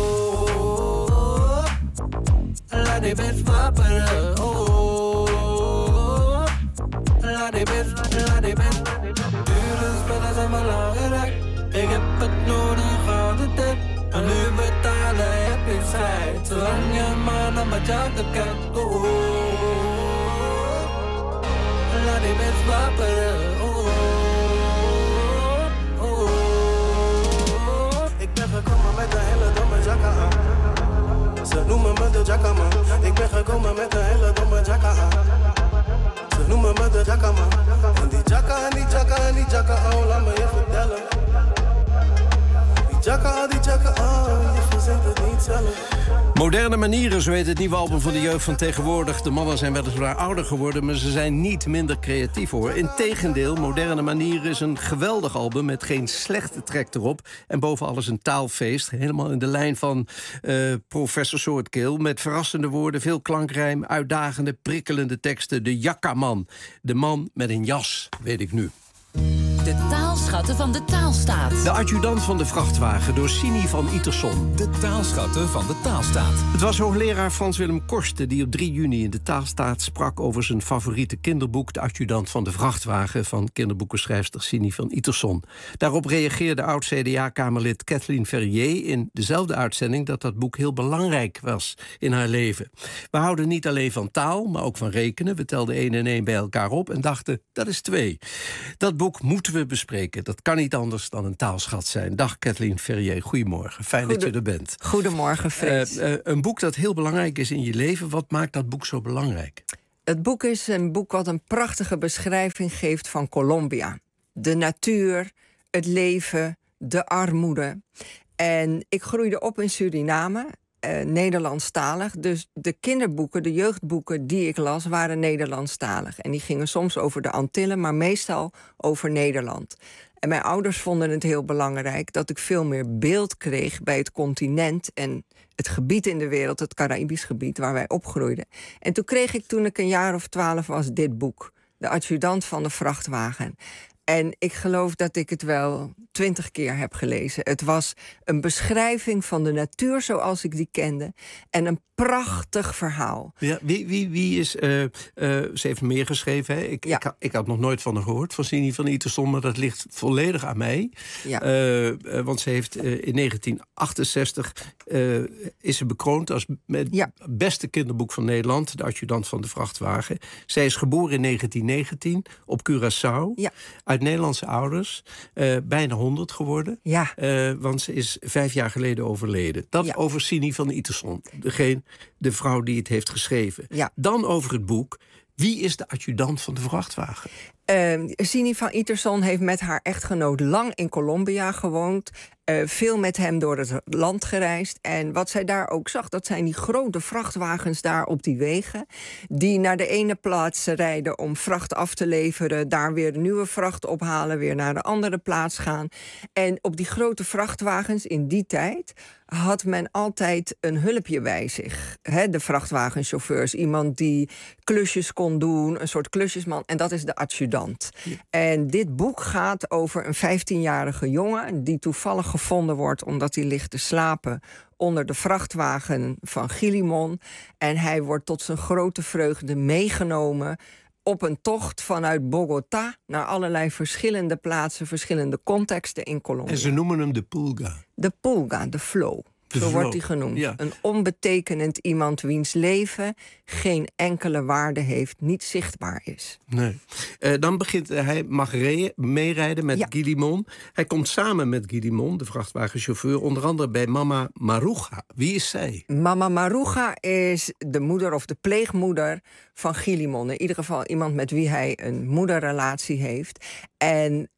Oh, laat die bitch wapperen. Oh, laat die bitch, laat die bitch. Dure spellen zijn belangrijk. Ik heb het nodig al de tijd. Maar nu betalen heb ik scheid. Zolang je maar naar mijn jacken kijkt. Oh, laat die bitch wapperen. Oh, oh, oh. Ik ben gekomen met een hele domme jacka aan. Ze noemen me de jacka man. Ik ben gekomen met een hele domme jacka aan. Ze noemen me de jacka man. En die jacka en die jacka en die jacka, oh, laat me je vertellen. Die jacka, die jacka, oh, je verzint het niet zelf. Moderne manieren, zo heet het nieuwe album van de jeugd van tegenwoordig. De mannen zijn weliswaar ouder geworden, maar ze zijn niet minder creatief, hoor. Integendeel, Moderne Manieren is een geweldig album met geen slechte track erop. En boven alles een taalfeest, helemaal in de lijn van uh, professor Soortkeel. Met verrassende woorden, veel klankrijm, uitdagende, prikkelende teksten. De Jakkaman, de man met een jas, weet ik nu. De taalschatten van de taalstaat. De adjudant van de vrachtwagen door Sini van Iterson. De taalschatten van de taalstaat. Het was hoogleraar Frans-Willem Korsten die op drie juni in de taalstaat sprak over zijn favoriete kinderboek, De adjudant van de vrachtwagen, van kinderboekenschrijfster Sini van Iterson. Daarop reageerde oud-C D A-kamerlid Kathleen Verrier in dezelfde uitzending dat dat boek heel belangrijk was in haar leven. We houden niet alleen van taal, maar ook van rekenen. We telden één en één bij elkaar op en dachten, dat is twee. Dat boek moeten we bespreken. Dat kan niet anders dan een taalschat zijn. Dag Kathleen Verrier, goedemorgen. Fijn Goede, dat je er bent. Goedemorgen, Frits. Uh, uh, een boek dat heel belangrijk is in je leven. Wat maakt dat boek zo belangrijk? Het boek is een boek wat een prachtige beschrijving geeft van Colombia. De natuur, het leven, de armoede. En ik groeide op in Suriname, uh, Nederlandstalig. Dus de kinderboeken, de jeugdboeken die ik las, waren Nederlandstalig. En die gingen soms over de Antillen, maar meestal over Nederland. En mijn ouders vonden het heel belangrijk dat ik veel meer beeld kreeg bij het continent en het gebied in de wereld, het Caraïbisch gebied waar wij opgroeiden. En toen kreeg ik, toen ik een jaar of twaalf was, dit boek. De adjudant van de vrachtwagen. En ik geloof dat ik het wel twintig keer heb gelezen. Het was een beschrijving van de natuur zoals ik die kende. En een prachtig verhaal. Ja, wie, wie, wie is... Uh, uh, ze heeft meer geschreven. Hè? Ik, ja. ik, ik had nog nooit van haar gehoord, van Sini van Iterson. Maar dat ligt volledig aan mij. Ja. Uh, uh, want ze heeft uh, in negentien achtenzestig... Uh, is ze bekroond als het ja. beste kinderboek van Nederland. De adjudant van de vrachtwagen. Zij is geboren in negentien negentien op Curaçao. Ja. Uit Nederlandse ouders. Uh, bijna honderd geworden. Ja. Uh, want ze is vijf jaar geleden overleden. Dat ja. over Sini van Iterson. Degene, de vrouw die het heeft geschreven. Ja. Dan over het boek. Wie is de adjudant van de vrachtwagen? Uh, Sini van Iterson heeft met haar echtgenoot lang in Colombia gewoond. Uh, veel met hem door het land gereisd. En wat zij daar ook zag, dat zijn die grote vrachtwagens daar op die wegen. Die naar de ene plaats rijden om vracht af te leveren. Daar weer nieuwe vracht ophalen, weer naar de andere plaats gaan. En op die grote vrachtwagens in die tijd had men altijd een hulpje bij zich. He, de vrachtwagenchauffeurs, iemand die klusjes kon doen, een soort klusjesman. En dat is de adjudant. Ja. En dit boek gaat over een vijftienjarige jongen die toevallig gevonden wordt omdat hij ligt te slapen onder de vrachtwagen van Gilimon. En hij wordt tot zijn grote vreugde meegenomen op een tocht vanuit Bogota naar allerlei verschillende plaatsen, verschillende contexten in Colombia. En ze noemen hem de Pulga. De Pulga, de flow. De Zo flow. wordt hij genoemd. Ja. Een onbetekenend iemand wiens leven geen enkele waarde heeft, niet zichtbaar is. Nee. Uh, dan begint uh, hij mag re- meerijden met ja. Gilimon. Hij komt samen met Gilimon, de vrachtwagenchauffeur, onder andere bij Mama Maruja. Wie is zij? Mama Maruja is de moeder of de pleegmoeder van Gilimon. In ieder geval iemand met wie hij een moederrelatie heeft. En uh,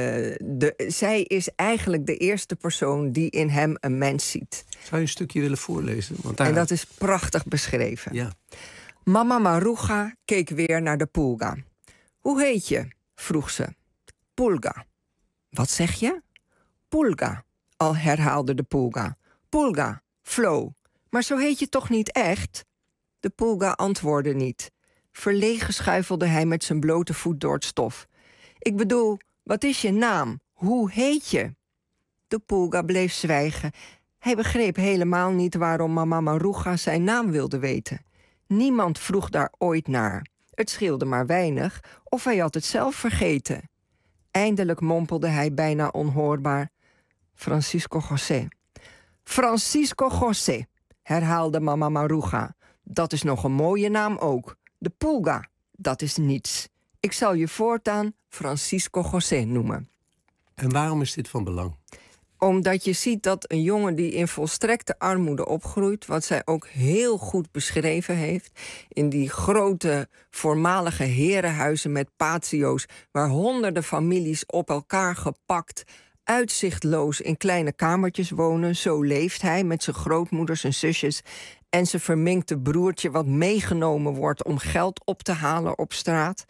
de, zij is eigenlijk de eerste persoon die in hem een mens ziet. Zou je een stukje willen voorlezen? Want daar... En dat is prachtig beschreven. Ja. Mama Maruja keek weer naar de Pulga. Hoe heet je? Vroeg ze. Pulga. Wat zeg je? Pulga, al herhaalde de Pulga. Pulga, flow. Maar zo heet je toch niet echt? De Pulga antwoordde niet. Verlegen schuifelde hij met zijn blote voet door het stof. Ik bedoel, wat is je naam? Hoe heet je? De Pulga bleef zwijgen. Hij begreep helemaal niet waarom Mama Maruga zijn naam wilde weten. Niemand vroeg daar ooit naar. Het scheelde maar weinig, of hij had het zelf vergeten. Eindelijk mompelde hij bijna onhoorbaar: Francisco José. Francisco José, herhaalde Mama Maruga. Dat is nog een mooie naam ook. De Pulga, dat is niets. Ik zal je voortaan Francisco José noemen. En waarom is dit van belang? Omdat je ziet dat een jongen die in volstrekte armoede opgroeit, wat zij ook heel goed beschreven heeft, in die grote voormalige herenhuizen met patio's, waar honderden families op elkaar gepakt, uitzichtloos in kleine kamertjes wonen. Zo leeft hij met zijn grootmoeders en zusjes en zijn verminkte broertje wat meegenomen wordt om geld op te halen op straat.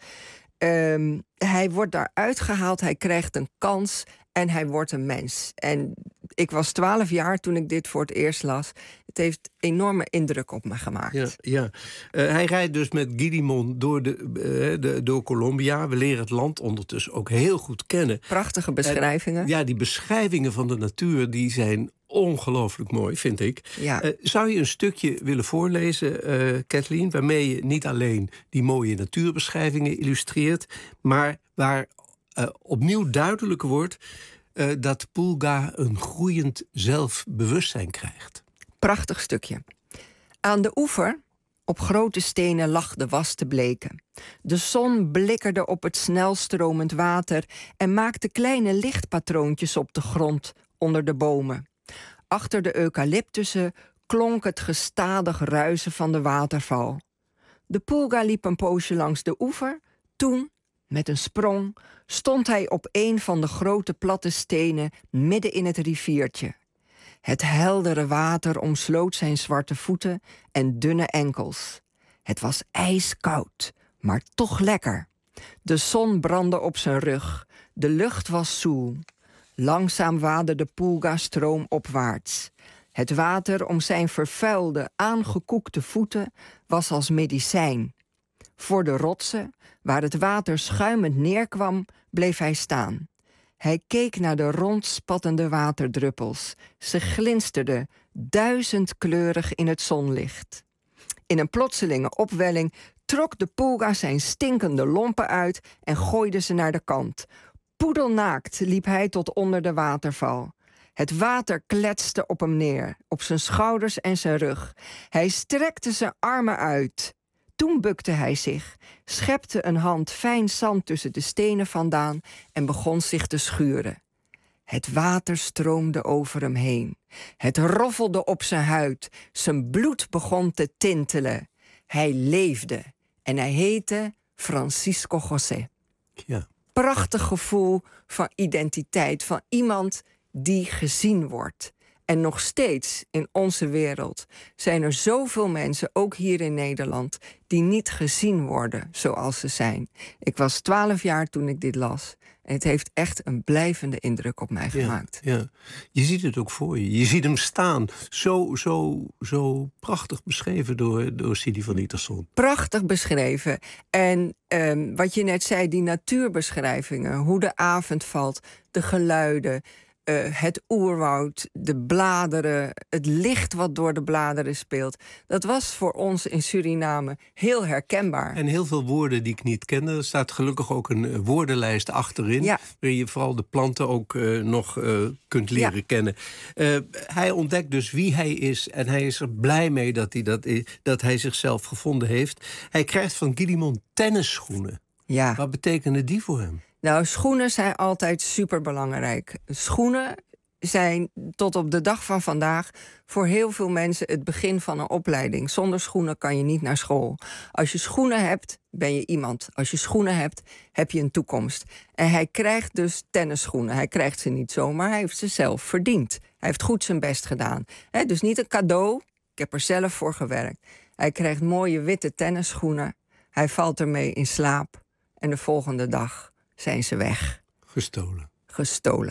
Um, hij wordt daar uitgehaald, hij krijgt een kans en hij wordt een mens. En ik was twaalf jaar toen ik dit voor het eerst las. Het heeft enorme indruk op me gemaakt. Ja, ja. Uh, hij rijdt dus met Guillimon door, de, uh, de, door Colombia. We leren het land ondertussen ook heel goed kennen. Prachtige beschrijvingen. En, ja, die beschrijvingen van de natuur die zijn ongelooflijk mooi, vind ik. Ja. Uh, zou je een stukje willen voorlezen, uh, Kathleen, waarmee je niet alleen die mooie natuurbeschrijvingen illustreert, maar waar uh, opnieuw duidelijk wordt uh, dat Pulga een groeiend zelfbewustzijn krijgt? Prachtig stukje. Aan de oever, op grote stenen, lag de was te bleken. De zon blikkerde op het snelstromend water en maakte kleine lichtpatroontjes op de grond onder de bomen. Achter de eucalyptussen klonk het gestadig ruisen van de waterval. De Pulga liep een poosje langs de oever. Toen, met een sprong, stond hij op een van de grote platte stenen midden in het riviertje. Het heldere water omsloot zijn zwarte voeten en dunne enkels. Het was ijskoud, maar toch lekker. De zon brandde op zijn rug. De lucht was zoel. Langzaam waadde de Pulga stroomopwaarts. Het water om zijn vervuilde, aangekoekte voeten was als medicijn. Voor de rotsen, waar het water schuimend neerkwam, bleef hij staan. Hij keek naar de rondspattende waterdruppels. Ze glinsterden, duizendkleurig in het zonlicht. In een plotselinge opwelling trok de Pulga zijn stinkende lompen uit en gooide ze naar de kant. Poedelnaakt liep hij tot onder de waterval. Het water kletste op hem neer, op zijn schouders en zijn rug. Hij strekte zijn armen uit. Toen bukte hij zich, schepte een hand fijn zand tussen de stenen vandaan en begon zich te schuren. Het water stroomde over hem heen. Het roffelde op zijn huid. Zijn bloed begon te tintelen. Hij leefde en hij heette Francisco José. Ja. Prachtig gevoel van identiteit, van iemand die gezien wordt. En nog steeds in onze wereld zijn er zoveel mensen, ook hier in Nederland, die niet gezien worden zoals ze zijn. Ik was twaalf jaar toen ik dit las. En het heeft echt een blijvende indruk op mij gemaakt. Ja, ja. Je ziet het ook voor je. Je ziet hem staan. Zo, zo, zo prachtig beschreven door, door Sidi van Iterson. Prachtig beschreven. En um, wat je net zei, die natuurbeschrijvingen. Hoe de avond valt, de geluiden, uh, het oerwoud, de bladeren, het licht wat door de bladeren speelt. Dat was voor ons in Suriname heel herkenbaar. En heel veel woorden die ik niet kende. Er staat gelukkig ook een uh, woordenlijst achterin. Ja. Waarin je vooral de planten ook uh, nog uh, kunt leren ja. kennen. Uh, hij ontdekt dus wie hij is. En hij is er blij mee dat hij, dat, dat hij zichzelf gevonden heeft. Hij krijgt van Guillimon tennisschoenen. Ja. Wat betekenen die voor hem? Nou, schoenen zijn altijd superbelangrijk. Schoenen zijn tot op de dag van vandaag voor heel veel mensen het begin van een opleiding. Zonder schoenen kan je niet naar school. Als je schoenen hebt, ben je iemand. Als je schoenen hebt, heb je een toekomst. En hij krijgt dus tennisschoenen. Hij krijgt ze niet zomaar, hij heeft ze zelf verdiend. Hij heeft goed zijn best gedaan. He, dus niet een cadeau, ik heb er zelf voor gewerkt. Hij krijgt mooie witte tennisschoenen. Hij valt ermee in slaap. En de volgende dag zijn ze weg. Gestolen. Gestolen.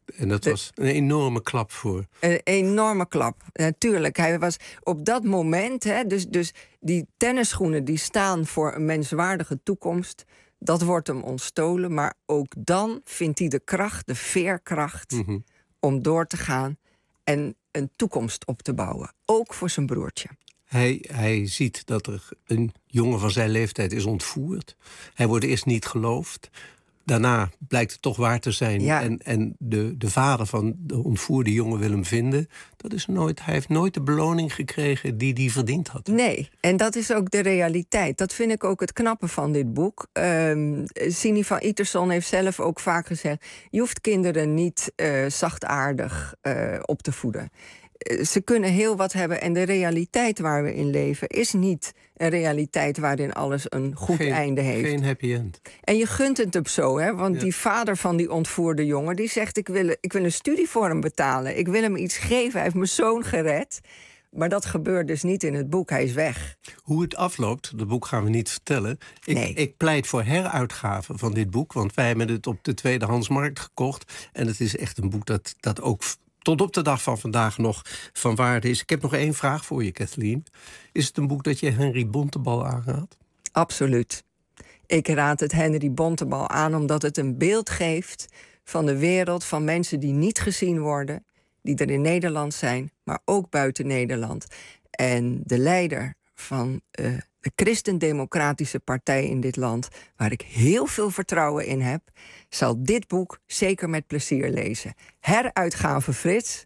En dat was een enorme klap voor. Een enorme klap, natuurlijk. Hij was op dat moment, hè, dus, dus die tennisschoenen die staan voor een menswaardige toekomst, dat wordt hem ontstolen. Maar ook dan vindt hij de kracht, de veerkracht, mm-hmm. om door te gaan en een toekomst op te bouwen. Ook voor zijn broertje. Hij, hij ziet dat er een jongen van zijn leeftijd is ontvoerd. Hij wordt eerst niet geloofd. Daarna blijkt het toch waar te zijn. Ja. En, en de, de vader van de ontvoerde jongen wil hem vinden. Dat is nooit, hij heeft nooit de beloning gekregen die hij verdiend had. Nee, en dat is ook de realiteit. Dat vind ik ook het knappe van dit boek. Um, Sini van Iterson heeft zelf ook vaak gezegd, je hoeft kinderen niet uh, zachtaardig uh, op te voeden. Ze kunnen heel wat hebben en de realiteit waar we in leven is niet een realiteit waarin alles een goed geen, einde heeft. Geen happy end. En je gunt het hem zo, hè? Want ja. die vader van die ontvoerde jongen die zegt, ik wil, ik wil een studie voor hem betalen. Ik wil hem iets geven, hij heeft mijn zoon gered. Maar dat gebeurt dus niet in het boek, hij is weg. Hoe het afloopt, het boek gaan we niet vertellen. Ik, nee. ik pleit voor heruitgave van dit boek, want wij hebben het op de tweedehandsmarkt gekocht. En het is echt een boek dat, dat ook tot op de dag van vandaag nog van waarde is. Ik heb nog één vraag voor je, Kathleen. Is het een boek dat je Henry Bontebal aanraadt? Absoluut. Ik raad het Henry Bontebal aan omdat het een beeld geeft van de wereld, van mensen die niet gezien worden, die er in Nederland zijn, maar ook buiten Nederland. En de leider van uh, de Christendemocratische Partij in dit land, waar ik heel veel vertrouwen in heb, zal dit boek zeker met plezier lezen. Heruitgave Frits.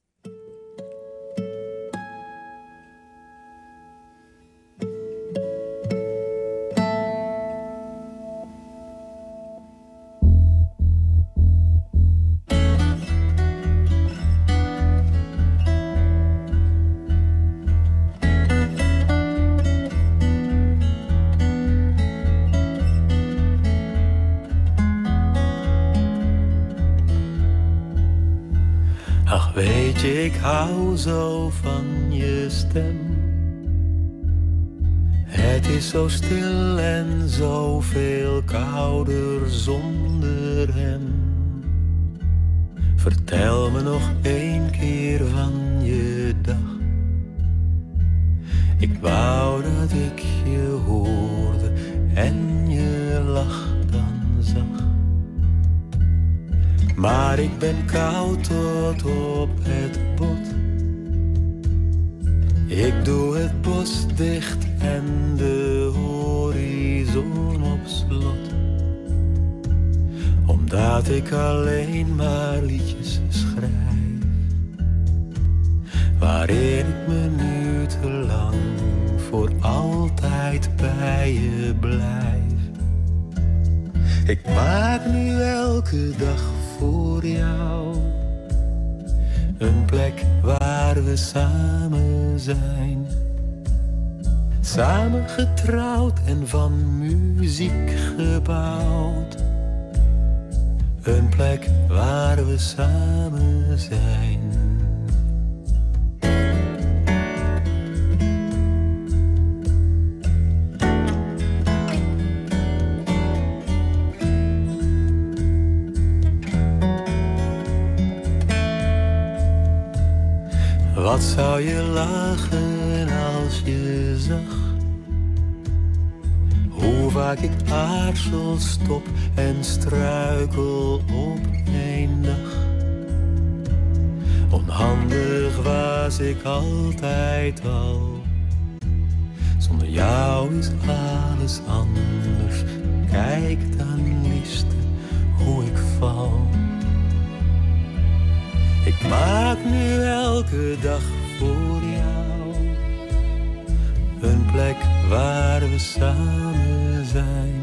Ach, weet je, ik hou zo van je stem. Het is zo stil en zoveel kouder zonder hem. Vertel me nog één keer van je dag. Ik wou dat ik je hoorde en je lach dan zag. Maar ik ben koud tot op het bot. Ik doe het bos dicht en de horizon op slot. Omdat ik alleen maar liedjes schrijf, waarin ik minutenlang voor altijd bij je blijf. Ik maak nu elke dag voor jou een plek waar we samen zijn. Samen getrouwd en van muziek gebouwd. Een plek waar we samen zijn. Wat zou je lachen als je zag hoe vaak ik aarzel, stop en struikel op één dag. Onhandig was ik altijd al. Zonder jou is alles anders. Kijk dan liefste hoe ik val. Ik maak nu elke dag voor jou een plek waar we samen zijn.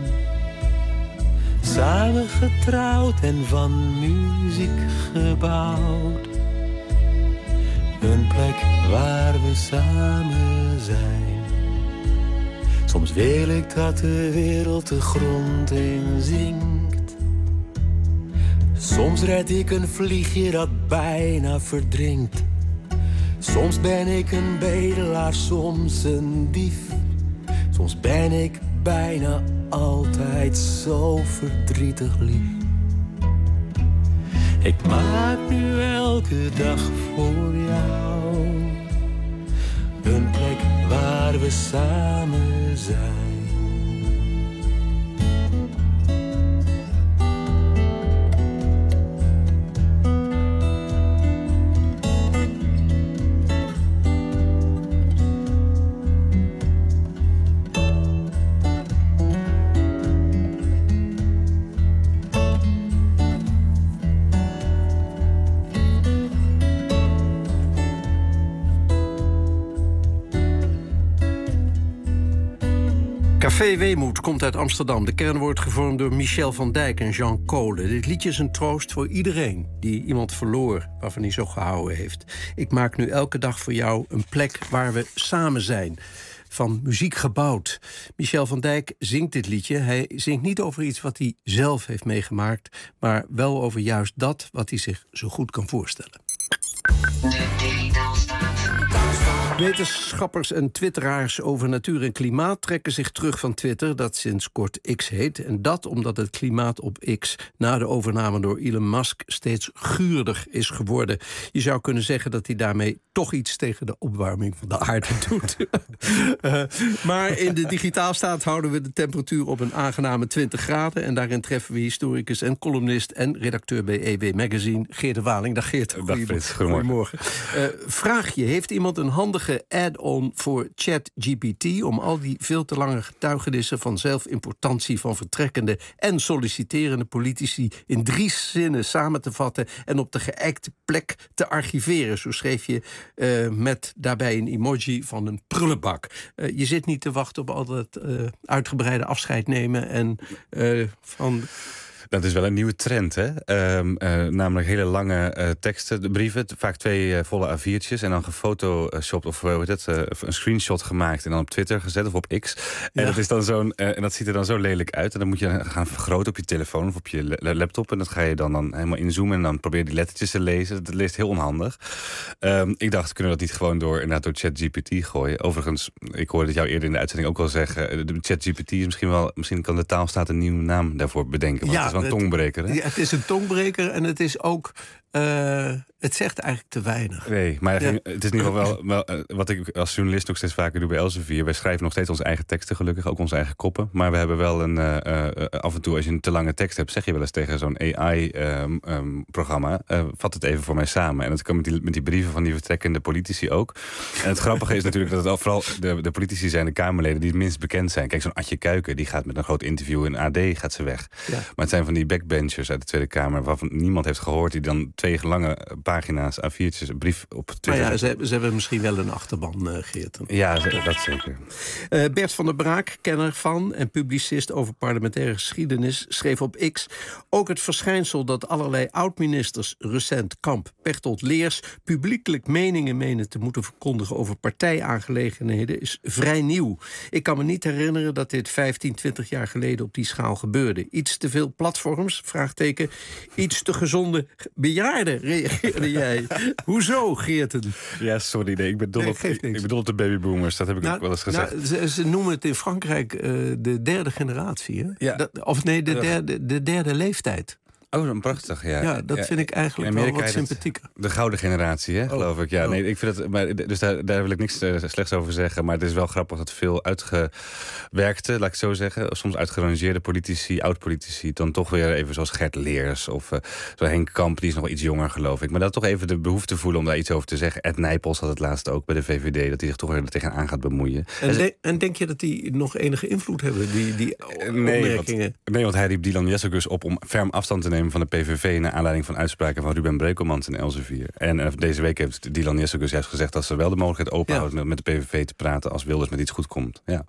Samen getrouwd en van muziek gebouwd. Een plek waar we samen zijn. Soms wil ik dat de wereld de grond in zinkt. Soms red ik een vliegje dat bijna verdrinkt. Soms ben ik een bedelaar, soms een dief. Soms ben ik bijna altijd zo verdrietig lief. Ik maak nu elke dag voor jou een plek waar we samen zijn. Café Weemoed komt uit Amsterdam. De kern wordt gevormd door Michel van Dijk en Jean Kolen. Dit liedje is een troost voor iedereen die iemand verloor waarvan hij zo gehouden heeft. Ik maak nu elke dag voor jou een plek waar we samen zijn. Van muziek gebouwd. Michel van Dijk zingt dit liedje. Hij zingt niet over iets wat hij zelf heeft meegemaakt, maar wel over juist dat wat hij zich zo goed kan voorstellen. Wetenschappers en twitteraars over natuur en klimaat trekken zich terug van Twitter, dat sinds kort X heet. En dat omdat het klimaat op X na de overname door Elon Musk steeds guurder is geworden. Je zou kunnen zeggen dat hij daarmee toch iets tegen de opwarming van de aarde doet. uh, maar in de digitaalstaat houden we de temperatuur op een aangename twintig graden. En daarin treffen we historicus en columnist en redacteur bij E W Magazine, Geert de Waling. Dag Geert. Goedemorgen. Goedemorgen. Uh, vraag je, heeft iemand een handige add-on voor ChatGPT om al die veel te lange getuigenissen van zelfimportantie van vertrekkende en solliciterende politici in drie zinnen samen te vatten en op de geëikte plek te archiveren? Zo schreef je uh, met daarbij een emoji van een prullenbak. Uh, je zit niet te wachten op al dat uh, uitgebreide afscheid nemen en uh, van... Dat is wel een nieuwe trend, hè? Um, uh, namelijk hele lange uh, teksten, de brieven, vaak twee uh, volle A viertjes en dan gefotoshopt of uh, hoe heet het, uh, een screenshot gemaakt en dan op Twitter gezet of op X. En Ja. dat is dan zo'n uh, en dat ziet er dan zo lelijk uit en dan moet je gaan vergroten op je telefoon of op je la- laptop en dat ga je dan, dan helemaal inzoomen en dan probeer je die lettertjes te lezen. Dat leest heel onhandig. Um, ik dacht, kunnen we dat niet gewoon door inderdaad door ChatGPT gooien? Overigens, ik hoorde het jou eerder in de uitzending ook al zeggen, de ChatGPT is misschien wel, misschien kan de taalstaat een nieuwe naam daarvoor bedenken. Want Ja, het is wel een het- tongbreker, hè? Ja, het is een tongbreker en het is ook... Uh, het zegt eigenlijk te weinig. Nee, maar Ja. het is in ieder geval wel, wel uh, wat ik als journalist ook steeds vaker doe bij Elsevier. Wij schrijven nog steeds onze eigen teksten, gelukkig, ook onze eigen koppen. Maar we hebben wel een, uh, uh, af en toe, als je een te lange tekst hebt, zeg je wel eens tegen zo'n A I-programma, um, um, uh, vat het even voor mij samen. En dat kan met die, met die brieven van die vertrekkende politici ook. En het grappige is natuurlijk dat het vooral de, de politici zijn, de Kamerleden, die het minst bekend zijn. Kijk, zo'n Adje Kuiken, die gaat met een groot interview in A D, gaat ze weg. Ja. Maar het zijn van die backbenchers uit de Tweede Kamer, waarvan niemand heeft gehoord, die dan twee lange pagina's A viertjes een brief op Twitter. Maar ja, ze, ze hebben misschien wel een achterban, uh, Geert. Ja, dat zeker. Uh, Bert van der Braak, kenner van en publicist over parlementaire geschiedenis, schreef op X: ook het verschijnsel dat allerlei oud-ministers, recent Kamp, Pechtold, Leers, publiekelijk meningen menen te moeten verkondigen over partijaangelegenheden is vrij nieuw. Ik kan me niet herinneren dat dit vijftien, twintig jaar geleden op die schaal gebeurde. Iets te veel platforms, vraagteken, iets te gezonde bejaarden, reageerde jij. Hoezo, Geerten? Ja, sorry, nee, ik bedoel, Nee, op, geeft ik, niks. ik bedoel op de babyboomers, dat heb ik Nou, ook wel eens gezegd. nou, ze, ze noemen het in Frankrijk uh, de derde generatie. Hè? Ja. Dat, of nee, de derde, de derde leeftijd. Oh, dan prachtig, ja. Ja, dat vind ik eigenlijk In wel Amerika wat heet het sympathieker. De gouden generatie, hè, geloof ik. Ja, Oh. nee, ik vind het, maar, dus daar, daar wil ik niks uh, slechts over zeggen. Maar het is wel grappig dat veel uitgewerkte, laat ik het zo zeggen, soms uitgerangeerde politici, oud-politici, dan toch weer even zoals Gert Leers of uh, zo Henk Kamp, die is nog wel iets jonger, geloof ik. Maar dat toch even de behoefte voelen om daar iets over te zeggen. Ed Nijpels had het laatst ook bij de V V D, dat hij zich toch weer er tegenaan gaat bemoeien. En, de, en denk je dat die nog enige invloed hebben, die, die Nee opmerkingen? want, nee, want hij riep Dylan Jessicus op om ferm afstand te nemen van de P V V naar aanleiding van uitspraken van Ruben Brekelmans in Elsevier. En uh, deze week heeft Dylan Jessicus juist gezegd dat ze wel de mogelijkheid openhouden ja. met, met de P V V te praten als Wilders met iets goed komt. Ja.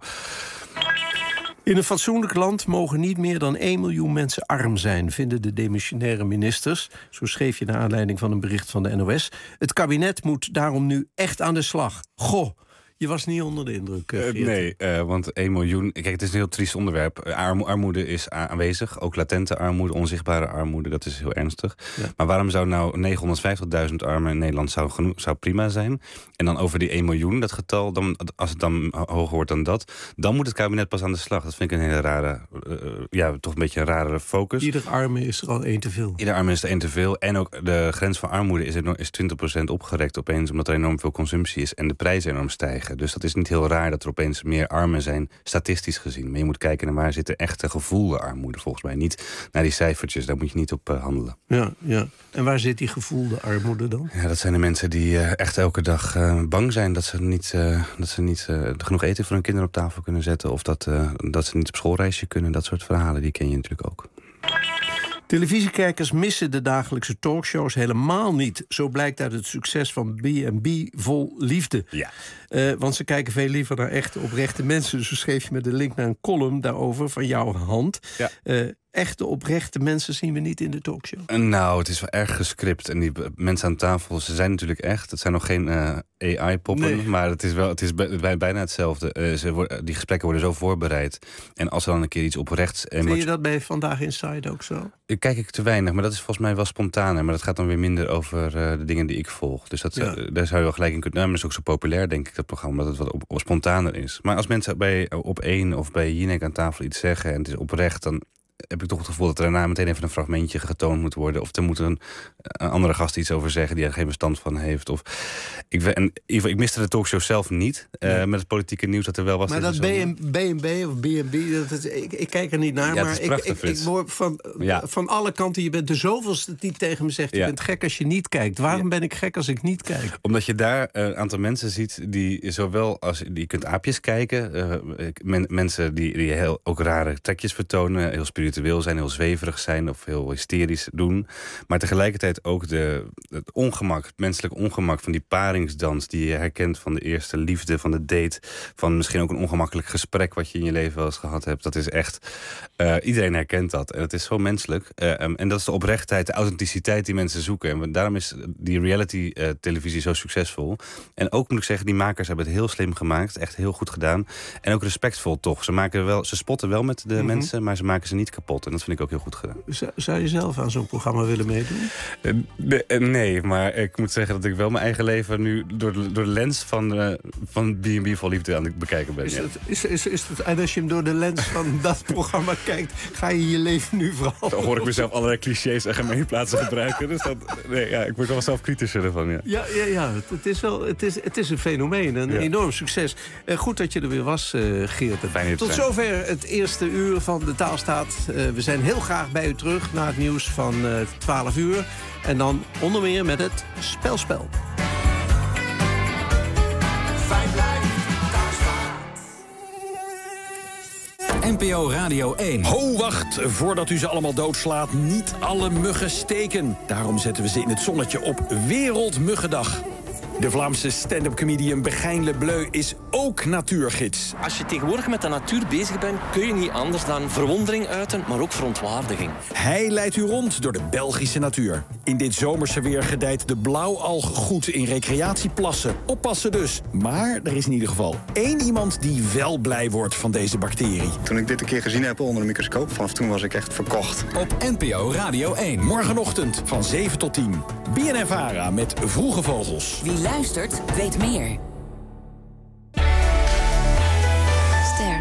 In een fatsoenlijk land mogen niet meer dan één miljoen mensen arm zijn, vinden de demissionaire ministers. Zo schreef je naar aanleiding van een bericht van de N O S. Het kabinet moet daarom nu echt aan de slag. Goh, Je was niet onder de indruk, uh, uh, Nee, uh, want één miljoen... Kijk, het is een heel triest onderwerp. Armo- armoede is aanwezig. Ook latente armoede, onzichtbare armoede. Dat is heel ernstig. Ja. Maar waarom zou nou negenhonderdvijftigduizend armen in Nederland zou, genoeg, zou prima zijn? En dan over die één miljoen, dat getal... Dan, als het dan hoger wordt dan dat... dan moet het kabinet pas aan de slag. Dat vind ik een hele rare... Uh, ja, toch een beetje een rare focus. Ieder arme is er al één te veel. Ieder arme is er één te veel. En ook de grens van armoede is, er, is twintig procent opgerekt opeens... omdat er enorm veel consumptie is en de prijzen enorm stijgen. Dus dat is niet heel raar dat er opeens meer armen zijn, statistisch gezien. Maar je moet kijken naar waar zit de echte gevoelde armoede, volgens mij. Niet naar die cijfertjes, daar moet je niet op uh, handelen. Ja, ja. En waar zit die gevoelde armoede dan? Ja, dat zijn de mensen die uh, echt elke dag uh, bang zijn... dat ze niet, uh, dat ze niet uh, genoeg eten voor hun kinderen op tafel kunnen zetten... of dat, uh, dat ze niet op schoolreisje kunnen. Dat soort verhalen, die ken je natuurlijk ook. Televisiekijkers missen de dagelijkse talkshows helemaal niet. Zo blijkt uit het succes van B en B Vol Liefde. Ja. Uh, want ze kijken veel liever naar echte, oprechte mensen. Dus schreef je met de link naar een column daarover van jouw hand. Ja. Uh, echte, oprechte mensen zien we niet in de talkshow. Nou, het is wel erg gescript. En die mensen aan tafel, ze zijn natuurlijk echt. Het zijn nog geen uh, A I-poppen, nee. maar het is, wel, het is bij, bijna hetzelfde. Uh, ze worden, die gesprekken worden zo voorbereid. En als er dan een keer iets oprechts... Vind je dat bij Vandaag Inside ook zo? Kijk ik te weinig, maar dat is volgens mij wel spontaner. Maar dat gaat dan weer minder over uh, de dingen die ik volg. Dus dat, ja. uh, daar zou je wel gelijk in kunnen... Nou, maar dat is ook zo populair, denk ik, dat programma. Dat het wat op, op spontaner is. Maar als mensen bij op één of bij Jinek aan tafel iets zeggen... en het is oprecht, dan... heb ik toch het gevoel dat er daarna meteen even een fragmentje getoond moet worden. Of er moet een, een andere gast iets over zeggen die er geen bestand van heeft. Of, ik, en, ik miste de talkshow zelf niet. Uh, nee. Met het politieke nieuws dat er wel was. Maar dat B en B of B en B, ik, ik kijk er niet naar. Ja, maar prachtig, ik, ik, ik hoor van, ja. van alle kanten, je bent de zoveelste die tegen me zegt... je ja. bent gek als je niet kijkt. Waarom ja. ben ik gek als ik niet kijk? Omdat je daar een aantal mensen ziet die zowel als... je kunt aapjes kijken. Uh, men, mensen die, die heel, ook rare trekjes vertonen. Heel spiritueel zijn, heel zweverig zijn of heel hysterisch doen. Maar tegelijkertijd ook de, het ongemak, het menselijk ongemak van die paringsdans die je herkent van de eerste liefde, van de date, van misschien ook een ongemakkelijk gesprek wat je in je leven wel eens gehad hebt. Dat is echt, uh, iedereen herkent dat. En het is zo menselijk. Uh, um, en dat is de oprechtheid, de authenticiteit die mensen zoeken. En daarom is die reality uh, televisie zo succesvol. En ook moet ik zeggen, die makers hebben het heel slim gemaakt. Echt heel goed gedaan. En ook respectvol toch. Ze, maken wel, ze spotten wel met de mm-hmm. mensen, maar ze maken ze niet kapot. En dat vind ik ook heel goed gedaan. Zou, zou je zelf aan zo'n programma willen meedoen? Uh, de, uh, nee, maar ik moet zeggen dat ik wel mijn eigen leven nu door de, door de lens van, uh, van B en B Vol Liefde aan het bekijken ben. Is ja. het, is, is, is het, en als je hem door de lens van dat programma kijkt, ga je je leven nu vooral... Dan hoor ik mezelf allerlei clichés en gemeenplaatsen gebruiken. Dus dat, nee, ja, ik word wel zelf kritischer ervan. Ja, ja, ja, ja het, het, is wel, het, is, het is een fenomeen, een ja. enorm succes. Uh, goed dat je er weer was, uh, Geert. Fijn Tot zover het eerste uur van de Taalstaat. Uh, we zijn heel graag bij u terug na het nieuws van uh, twaalf uur. En dan onder meer met het Spelspel. Fijn blijven, N P O Radio één. Ho, wacht. Voordat u ze allemaal doodslaat, niet alle muggen steken. Daarom zetten we ze in het zonnetje op Wereldmuggendag. De Vlaamse stand-up comedian Begijn Le Bleu is ook natuurgids. Als je tegenwoordig met de natuur bezig bent, kun je niet anders dan verwondering uiten, maar ook verontwaardiging. Hij leidt u rond door de Belgische natuur. In dit zomerse weer gedijt de blauwalg goed in recreatieplassen. Oppassen dus. Maar er is in ieder geval één iemand die wel blij wordt van deze bacterie. Toen ik dit een keer gezien heb onder een microscoop, vanaf toen was ik echt verkocht. Op N P O Radio één. Morgenochtend van zeven tot tien. B N N Vara met Vroege Vogels. Wie luistert, weet meer. Ster.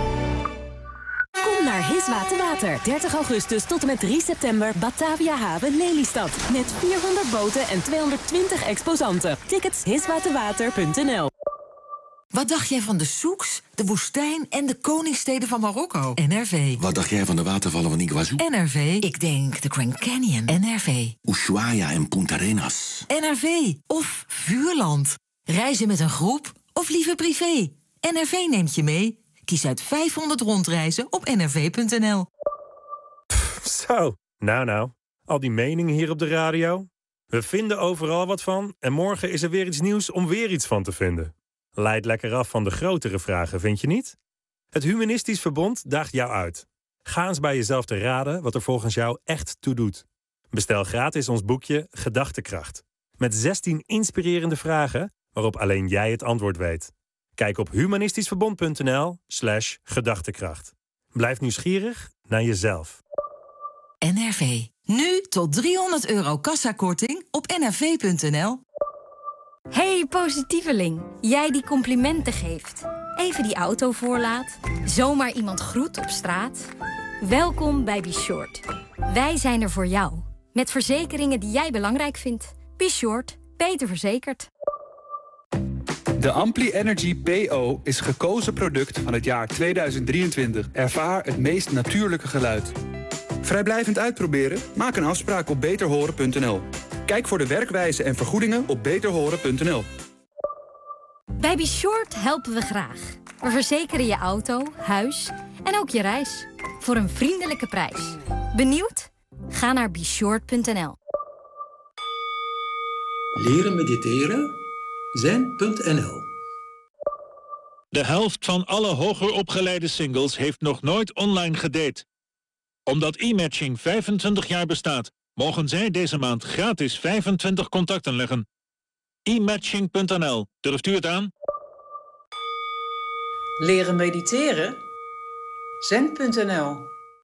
Kom naar Hiswater Water. dertig augustus tot en met drie september Batavia Haven Lelystad. Met vierhonderd boten en tweehonderdtwintig exposanten. Tickets hiswaterwater punt n l. Wat dacht jij van de souks, de woestijn en de koningssteden van Marokko? N R V. Wat dacht jij van de watervallen van Iguazu? N R V. Ik denk de Grand Canyon. N R V. Ushuaia en Punta Arenas. N R V. Of Vuurland. Reizen met een groep of liever privé? N R V neemt je mee. Kies uit vijfhonderd rondreizen op n r v punt n l. Zo, nou nou. Al die meningen hier op de radio. We vinden overal wat van en morgen is er weer iets nieuws om weer iets van te vinden. Leidt lekker af van de grotere vragen, vind je niet? Het Humanistisch Verbond daagt jou uit. Ga eens bij jezelf te raden wat er volgens jou echt toe doet. Bestel gratis ons boekje Gedachtekracht. Met zestien inspirerende vragen waarop alleen jij het antwoord weet. Kijk op humanistischverbond.nl slash gedachtekracht. Blijf nieuwsgierig naar jezelf. N R V. Nu tot driehonderd euro kassakorting op n r v punt n l. Hey positieveling, jij die complimenten geeft. Even die auto voorlaat. Zomaar iemand groet op straat. Welkom bij Be Short. Wij zijn er voor jou. Met verzekeringen die jij belangrijk vindt. Be Short. Beter verzekerd. De Ampli Energy P O is gekozen product van het jaar tweeduizend drieëntwintig. Ervaar het meest natuurlijke geluid. Vrijblijvend uitproberen? Maak een afspraak op beter horen punt n l. Kijk voor de werkwijze en vergoedingen op beter horen punt n l. Bij Be Short helpen we graag. We verzekeren je auto, huis en ook je reis. Voor een vriendelijke prijs. Benieuwd? Ga naar be short punt n l. Leren mediteren? zen punt n l. De helft van alle hoger opgeleide singles heeft nog nooit online gedate. Omdat e-matching vijfentwintig jaar bestaat, mogen zij deze maand gratis vijfentwintig contacten leggen. e matching punt n l. Durft u het aan? Leren mediteren? zen punt n l.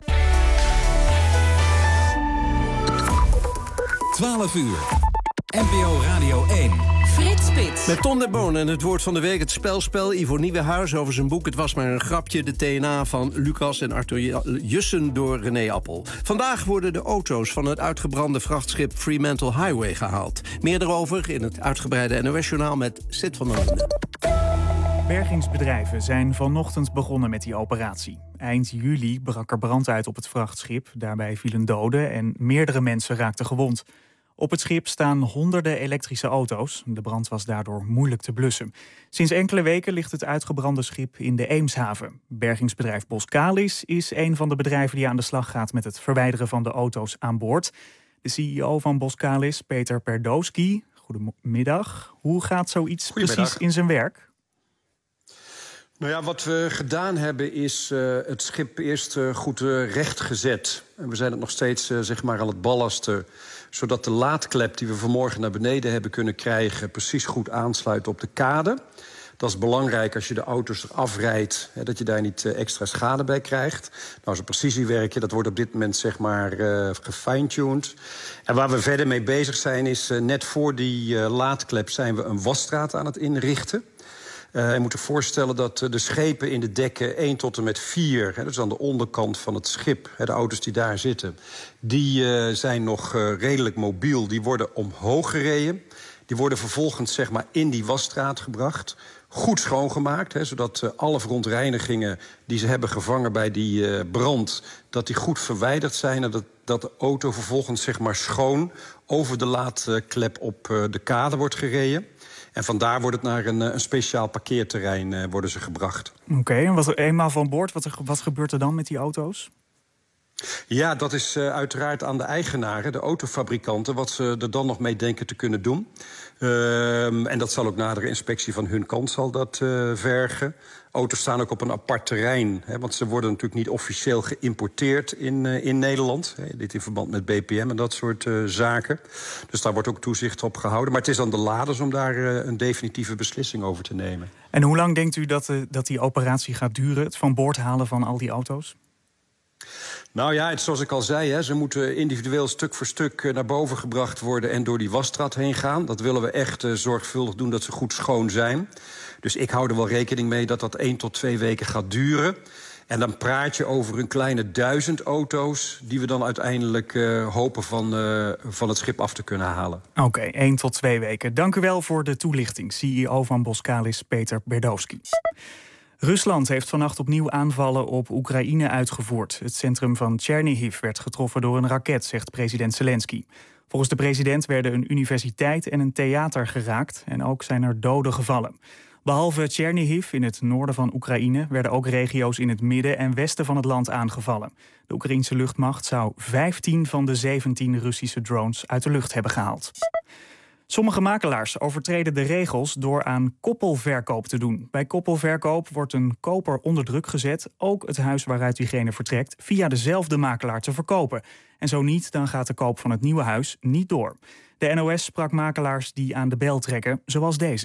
twaalf uur. N P O Radio één. Frits Spits. Met Ton den Boon en het woord van de week, het spelspel. Ivo Nieuwenhuis over zijn boek Het was maar een grapje. De T N A van Lucas en Arthur Jussen door René Appel. Vandaag worden de auto's van het uitgebrande vrachtschip Fremantle Highway gehaald. Meer erover in het uitgebreide N O S-journaal met Sid van der Linde. Bergingsbedrijven zijn vanochtend begonnen met die operatie. Eind juli brak er brand uit op het vrachtschip. Daarbij vielen doden en meerdere mensen raakten gewond. Op het schip staan honderden elektrische auto's. De brand was daardoor moeilijk te blussen. Sinds enkele weken ligt het uitgebrande schip in de Eemshaven. Bergingsbedrijf Boskalis is een van de bedrijven die aan de slag gaat met het verwijderen van de auto's aan boord. De C E O van Boskalis, Peter Perdowski. Goedemiddag. Hoe gaat zoiets precies in zijn werk? Nou ja, wat we gedaan hebben is uh, het schip eerst uh, goed uh, rechtgezet. En we zijn het nog steeds uh, zeg maar aan het ballasten, zodat de laadklep die we vanmorgen naar beneden hebben kunnen krijgen precies goed aansluit op de kade. Dat is belangrijk als je de auto's eraf rijdt, hè, dat je daar niet uh, extra schade bij krijgt. Nou, zo'n precisiewerkje, dat wordt op dit moment zeg maar uh, gefine-tuned. En waar we verder mee bezig zijn is, uh, net voor die uh, laadklep zijn we een wasstraat aan het inrichten. Uh, je moet je voorstellen dat uh, de schepen in de dekken één tot en met vier... Hè, dus aan de onderkant van het schip, hè, de auto's die daar zitten... die uh, zijn nog uh, redelijk mobiel, die worden omhoog gereden. Die worden vervolgens zeg maar, in die wasstraat gebracht. Goed schoongemaakt, hè, zodat uh, alle verontreinigingen die ze hebben gevangen bij die uh, brand... dat die goed verwijderd zijn en dat, dat de auto vervolgens zeg maar, schoon... over de laadklep op uh, de kade wordt gereden. En vandaar wordt het naar een, een speciaal parkeerterrein uh, worden ze gebracht. Oké, okay, en wat, eenmaal van boord, wat, wat gebeurt er dan met die auto's? Ja, dat is uh, uiteraard aan de eigenaren, de autofabrikanten... wat ze er dan nog mee denken te kunnen doen. Uh, en dat zal ook nadere inspectie van hun kant zal dat uh, vergen. Auto's staan ook op een apart terrein. Hè, want ze worden natuurlijk niet officieel geïmporteerd in, uh, in Nederland. Hè, dit in verband met B P M en dat soort uh, zaken. Dus daar wordt ook toezicht op gehouden. Maar het is aan de laders om daar uh, een definitieve beslissing over te nemen. En hoe lang denkt u dat, uh, dat die operatie gaat duren? Het van boord halen van al die auto's? Nou ja, het, zoals ik al zei, hè, ze moeten individueel stuk voor stuk naar boven gebracht worden... en door die wasstraat heen gaan. Dat willen we echt uh, zorgvuldig doen, dat ze goed schoon zijn. Dus ik hou er wel rekening mee dat dat één tot twee weken gaat duren. En dan praat je over een kleine duizend auto's... die we dan uiteindelijk uh, hopen van, uh, van het schip af te kunnen halen. Oké, okay, één tot twee weken. Dank u wel voor de toelichting. C E O van Boskalis, Peter Berdowski. Rusland heeft vannacht opnieuw aanvallen op Oekraïne uitgevoerd. Het centrum van Chernihiv werd getroffen door een raket, zegt president Zelensky. Volgens de president werden een universiteit en een theater geraakt... en ook zijn er doden gevallen. Behalve Chernihiv in het noorden van Oekraïne... werden ook regio's in het midden en westen van het land aangevallen. De Oekraïense luchtmacht zou vijftien van de zeventien Russische drones uit de lucht hebben gehaald. Sommige makelaars overtreden de regels door aan koppelverkoop te doen. Bij koppelverkoop wordt een koper onder druk gezet... ook het huis waaruit diegene vertrekt via dezelfde makelaar te verkopen. En zo niet, dan gaat de koop van het nieuwe huis niet door. De N O S sprak makelaars die aan de bel trekken, zoals deze.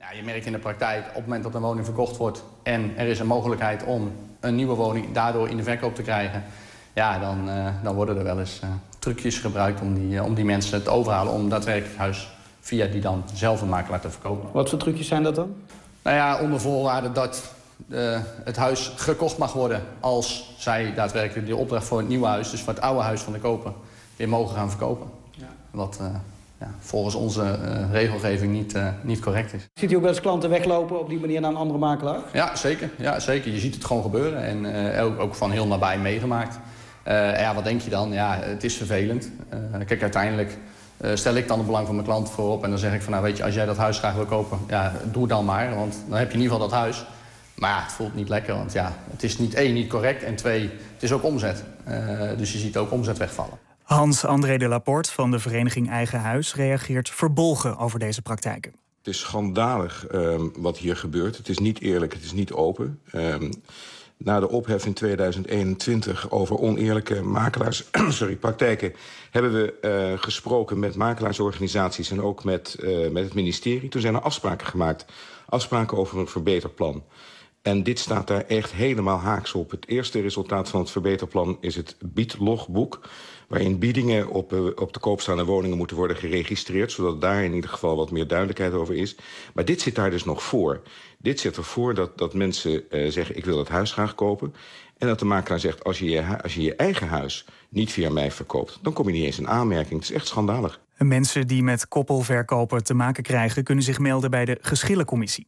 Ja, je merkt in de praktijk, op het moment dat een woning verkocht wordt en er is een mogelijkheid om een nieuwe woning daardoor in de verkoop te krijgen, ja, dan, uh, dan worden er wel eens uh, trucjes gebruikt om die, uh, om die mensen te overhalen om daadwerkelijk huis via die dan zelf een makelaar te verkopen. Wat voor trucjes zijn dat dan? Nou ja, onder voorwaarde dat uh, het huis gekocht mag worden als zij daadwerkelijk de opdracht voor het nieuwe huis, dus voor het oude huis van de koper, weer mogen gaan verkopen. Ja. Wat uh, ja, volgens onze uh, regelgeving niet, uh, niet correct is. Ziet u ook wel eens klanten weglopen op die manier naar een andere makelaar? Ja, zeker. Ja, zeker. Je ziet het gewoon gebeuren en uh, ook, ook van heel nabij meegemaakt. Uh, ja, wat denk je dan? Ja, het is vervelend. Uh, kijk, uiteindelijk uh, stel ik dan het belang van mijn klant voorop en dan zeg ik van, nou weet je, als jij dat huis graag wil kopen, ja, doe dan maar, want dan heb je in ieder geval dat huis. Maar ja, het voelt niet lekker, want ja, het is niet één, niet correct en twee, het is ook omzet. Uh, dus je ziet ook omzet wegvallen. Hans-André de Laporte van de vereniging Eigen Huis reageert verbolgen over deze praktijken. Het is schandalig um, wat hier gebeurt. Het is niet eerlijk, het is niet open. Um, na de ophef in tweeduizend eenentwintig over oneerlijke makelaars, sorry, praktijken, hebben we uh, gesproken met makelaarsorganisaties en ook met, uh, met het ministerie. Toen zijn er afspraken gemaakt, afspraken over een verbeterplan. En dit staat daar echt helemaal haaks op. Het eerste resultaat van het verbeterplan is het biedlogboek, waarin biedingen op, uh, op de koopstaande woningen moeten worden geregistreerd, zodat daar in ieder geval wat meer duidelijkheid over is. Maar dit zit daar dus nog voor. Dit zit ervoor dat, dat mensen uh, zeggen, ik wil het huis graag kopen. En dat de makelaar zegt, als je, je als je je eigen huis niet via mij verkoopt, dan kom je niet eens in aanmerking. Het is echt schandalig. Mensen die met koppelverkopen te maken krijgen, kunnen zich melden bij de geschillencommissie.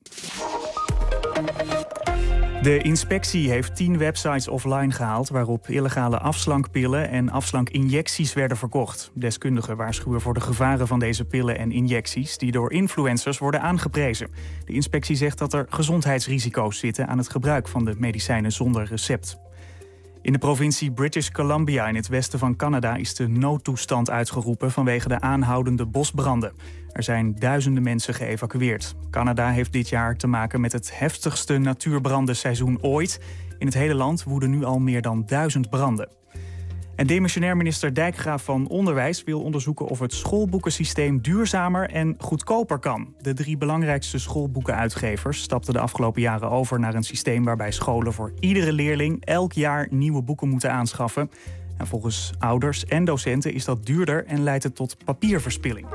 De inspectie heeft tien websites offline gehaald waarop illegale afslankpillen en afslankinjecties werden verkocht. Deskundigen waarschuwen voor de gevaren van deze pillen en injecties die door influencers worden aangeprezen. De inspectie zegt dat er gezondheidsrisico's zitten aan het gebruik van de medicijnen zonder recept. In de provincie British Columbia in het westen van Canada is de noodtoestand uitgeroepen vanwege de aanhoudende bosbranden. Er zijn duizenden mensen geëvacueerd. Canada heeft dit jaar te maken met het heftigste natuurbrandenseizoen ooit. In het hele land woeden nu al meer dan duizend branden. En demissionair minister Dijkgraaf van Onderwijs wil onderzoeken of het schoolboekensysteem duurzamer en goedkoper kan. De drie belangrijkste schoolboekenuitgevers stapten de afgelopen jaren over naar een systeem waarbij scholen voor iedere leerling elk jaar nieuwe boeken moeten aanschaffen. En volgens ouders en docenten is dat duurder en leidt het tot papierverspilling.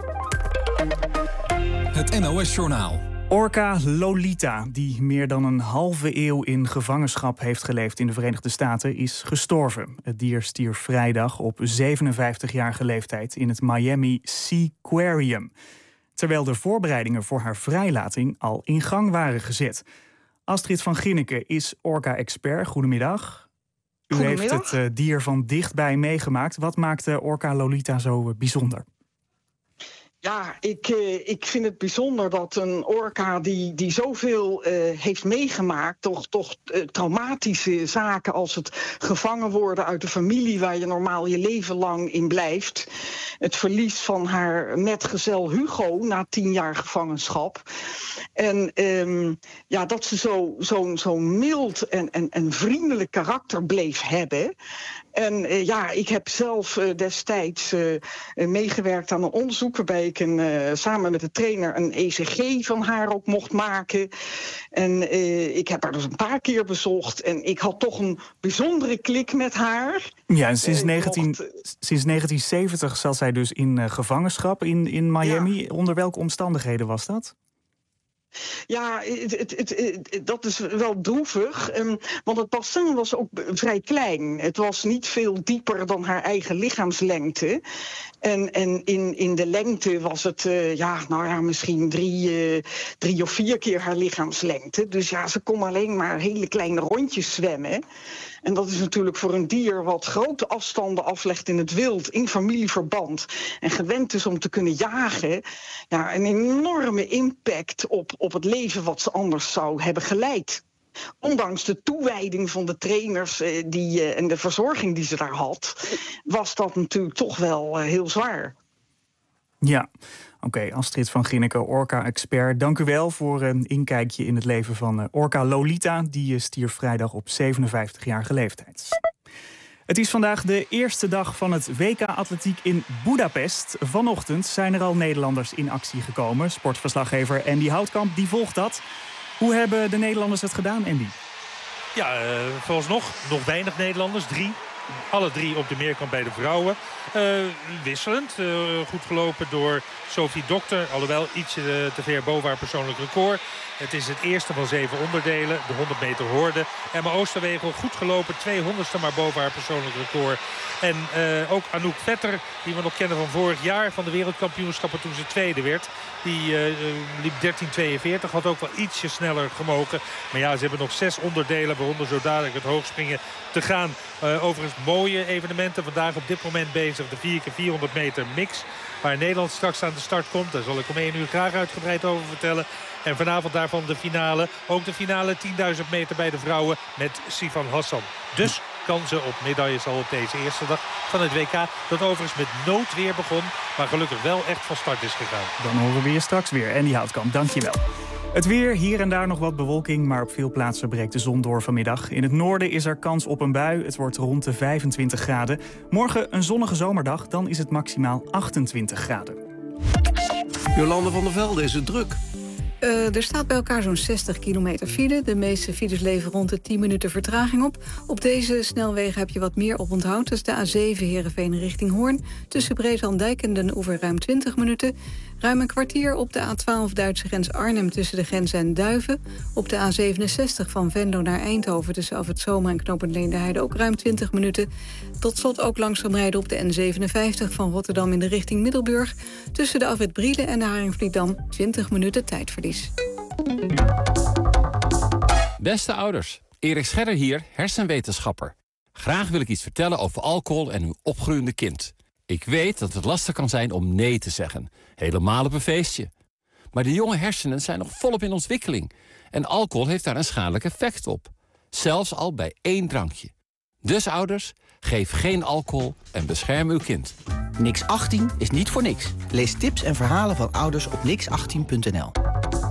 Het N O S-journaal. Orca Lolita, die meer dan een halve eeuw in gevangenschap heeft geleefd in de Verenigde Staten, is gestorven. Het dier stierf vrijdag op zevenenvijftigjarige leeftijd in het Miami Seaquarium, terwijl de voorbereidingen voor haar vrijlating al in gang waren gezet. Astrid van Ginneken is orca-expert. Goedemiddag. U heeft het uh, dier van dichtbij meegemaakt. Wat maakt uh, Orca Lolita zo uh, bijzonder? Ja, ik, uh, ik vind het bijzonder dat een orka die, die zoveel uh, heeft meegemaakt, toch, toch uh, traumatische zaken als het gevangen worden uit de familie waar je normaal je leven lang in blijft. Het verlies van haar metgezel Hugo na tien jaar gevangenschap. En um, ja, dat ze zo'n zo, zo mild en, en, en vriendelijk karakter bleef hebben. En uh, ja, ik heb zelf uh, destijds uh, meegewerkt aan een onderzoek waarbij ik een, uh, samen met de trainer een E C G van haar ook mocht maken. En uh, ik heb haar dus een paar keer bezocht en ik had toch een bijzondere klik met haar. Ja, en sinds, uh, negentien, mocht... sinds negentien zeventig zat zij dus in uh, gevangenschap in, in Miami. Ja. Onder welke omstandigheden was dat? Ja, het, het, het, het, dat is wel droevig, um, want het bassin was ook vrij klein. Het was niet veel dieper dan haar eigen lichaamslengte. En, en in, in de lengte was het uh, ja, nou ja, misschien drie, uh, drie of vier keer haar lichaamslengte. Dus ja, ze kon alleen maar hele kleine rondjes zwemmen. En dat is natuurlijk voor een dier wat grote afstanden aflegt in het wild, in familieverband, en gewend is om te kunnen jagen, ja, een enorme impact op, op het leven wat ze anders zou hebben geleid. Ondanks de toewijding van de trainers eh, die, eh, en de verzorging die ze daar had, was dat natuurlijk toch wel eh, heel zwaar. Ja, oké. Okay, Astrid van Ginneken, orca-expert. Dank u wel voor een inkijkje in het leven van uh, Orca Lolita. Die stierf vrijdag op zevenenvijftigjarige leeftijd. Het is vandaag de eerste dag van het W K-atletiek in Budapest. Vanochtend zijn er al Nederlanders in actie gekomen. Sportverslaggever Andy Houtkamp die volgt dat. Hoe hebben de Nederlanders het gedaan, Andy? Ja, uh, vooralsnog nog weinig Nederlanders. Drie. Alle drie op de meerkamp bij de vrouwen. Uh, wisselend. Uh, goed gelopen door Sophie Dokter. Alhoewel ietsje uh, te ver boven haar persoonlijk record. Het is het eerste van zeven onderdelen. De honderd meter hoorde. Emma Oosterwegel goed gelopen. tweehonderdste maar boven haar persoonlijk record. En uh, ook Anouk Vetter, die we nog kennen van vorig jaar. Van de wereldkampioenschappen toen ze tweede werd. Die uh, liep dertien tweeënveertig. Had ook wel ietsje sneller gemogen. Maar ja, ze hebben nog zes onderdelen. Waaronder zo dadelijk het hoogspringen te gaan. Uh, overigens mooie evenementen. Vandaag op dit moment bezig de vier keer vierhonderd meter mix. Waar Nederland straks aan de start komt. Daar zal ik om één uur graag uitgebreid over vertellen. En vanavond daarvan de finale. Ook de finale tienduizend meter bij de vrouwen met Sifan Hassan. Dus kan ze op medailles al op deze eerste dag van het W K. Dat overigens met noodweer begon. Maar gelukkig wel echt van start is gegaan. Dan horen we je straks weer. Andy Houtkamp, dankjewel. Het weer, hier en daar nog wat bewolking, maar op veel plaatsen breekt de zon door vanmiddag. In het noorden is er kans op een bui. Het wordt rond de vijfentwintig graden. Morgen een zonnige zomerdag, dan is het maximaal achtentwintig graden. Jolande van der Velde, is het druk? Uh, er staat bij elkaar zo'n zestig kilometer file. De meeste files leveren rond de tien minuten vertraging op. Op deze snelwegen heb je wat meer oponthoud. Dat is de A zeven Heerenveen richting Hoorn. Tussen Breeslanddijk en Den Oever ruim twintig minuten. Ruim een kwartier op de A twaalf Duitse grens Arnhem tussen de grens en Duiven. Op de A zevenenzestig van Venlo naar Eindhoven tussen Afrit Zomer en knooppunt Leenderheide ook ruim twintig minuten. Tot slot ook langzaam rijden op de N zevenenvijftig van Rotterdam in de richting Middelburg. Tussen de Afrit Brielen en de Haringvlietdam twintig minuten tijdverlies. Beste ouders, Erik Scherder hier, hersenwetenschapper. Graag wil ik iets vertellen over alcohol en uw opgroeiende kind. Ik weet dat het lastig kan zijn om nee te zeggen, helemaal op een feestje. Maar de jonge hersenen zijn nog volop in ontwikkeling. En alcohol heeft daar een schadelijk effect op. Zelfs al bij één drankje. Dus ouders, geef geen alcohol en bescherm uw kind. Nix achttien is niet voor niks. Lees tips en verhalen van ouders op nix achttien punt n l.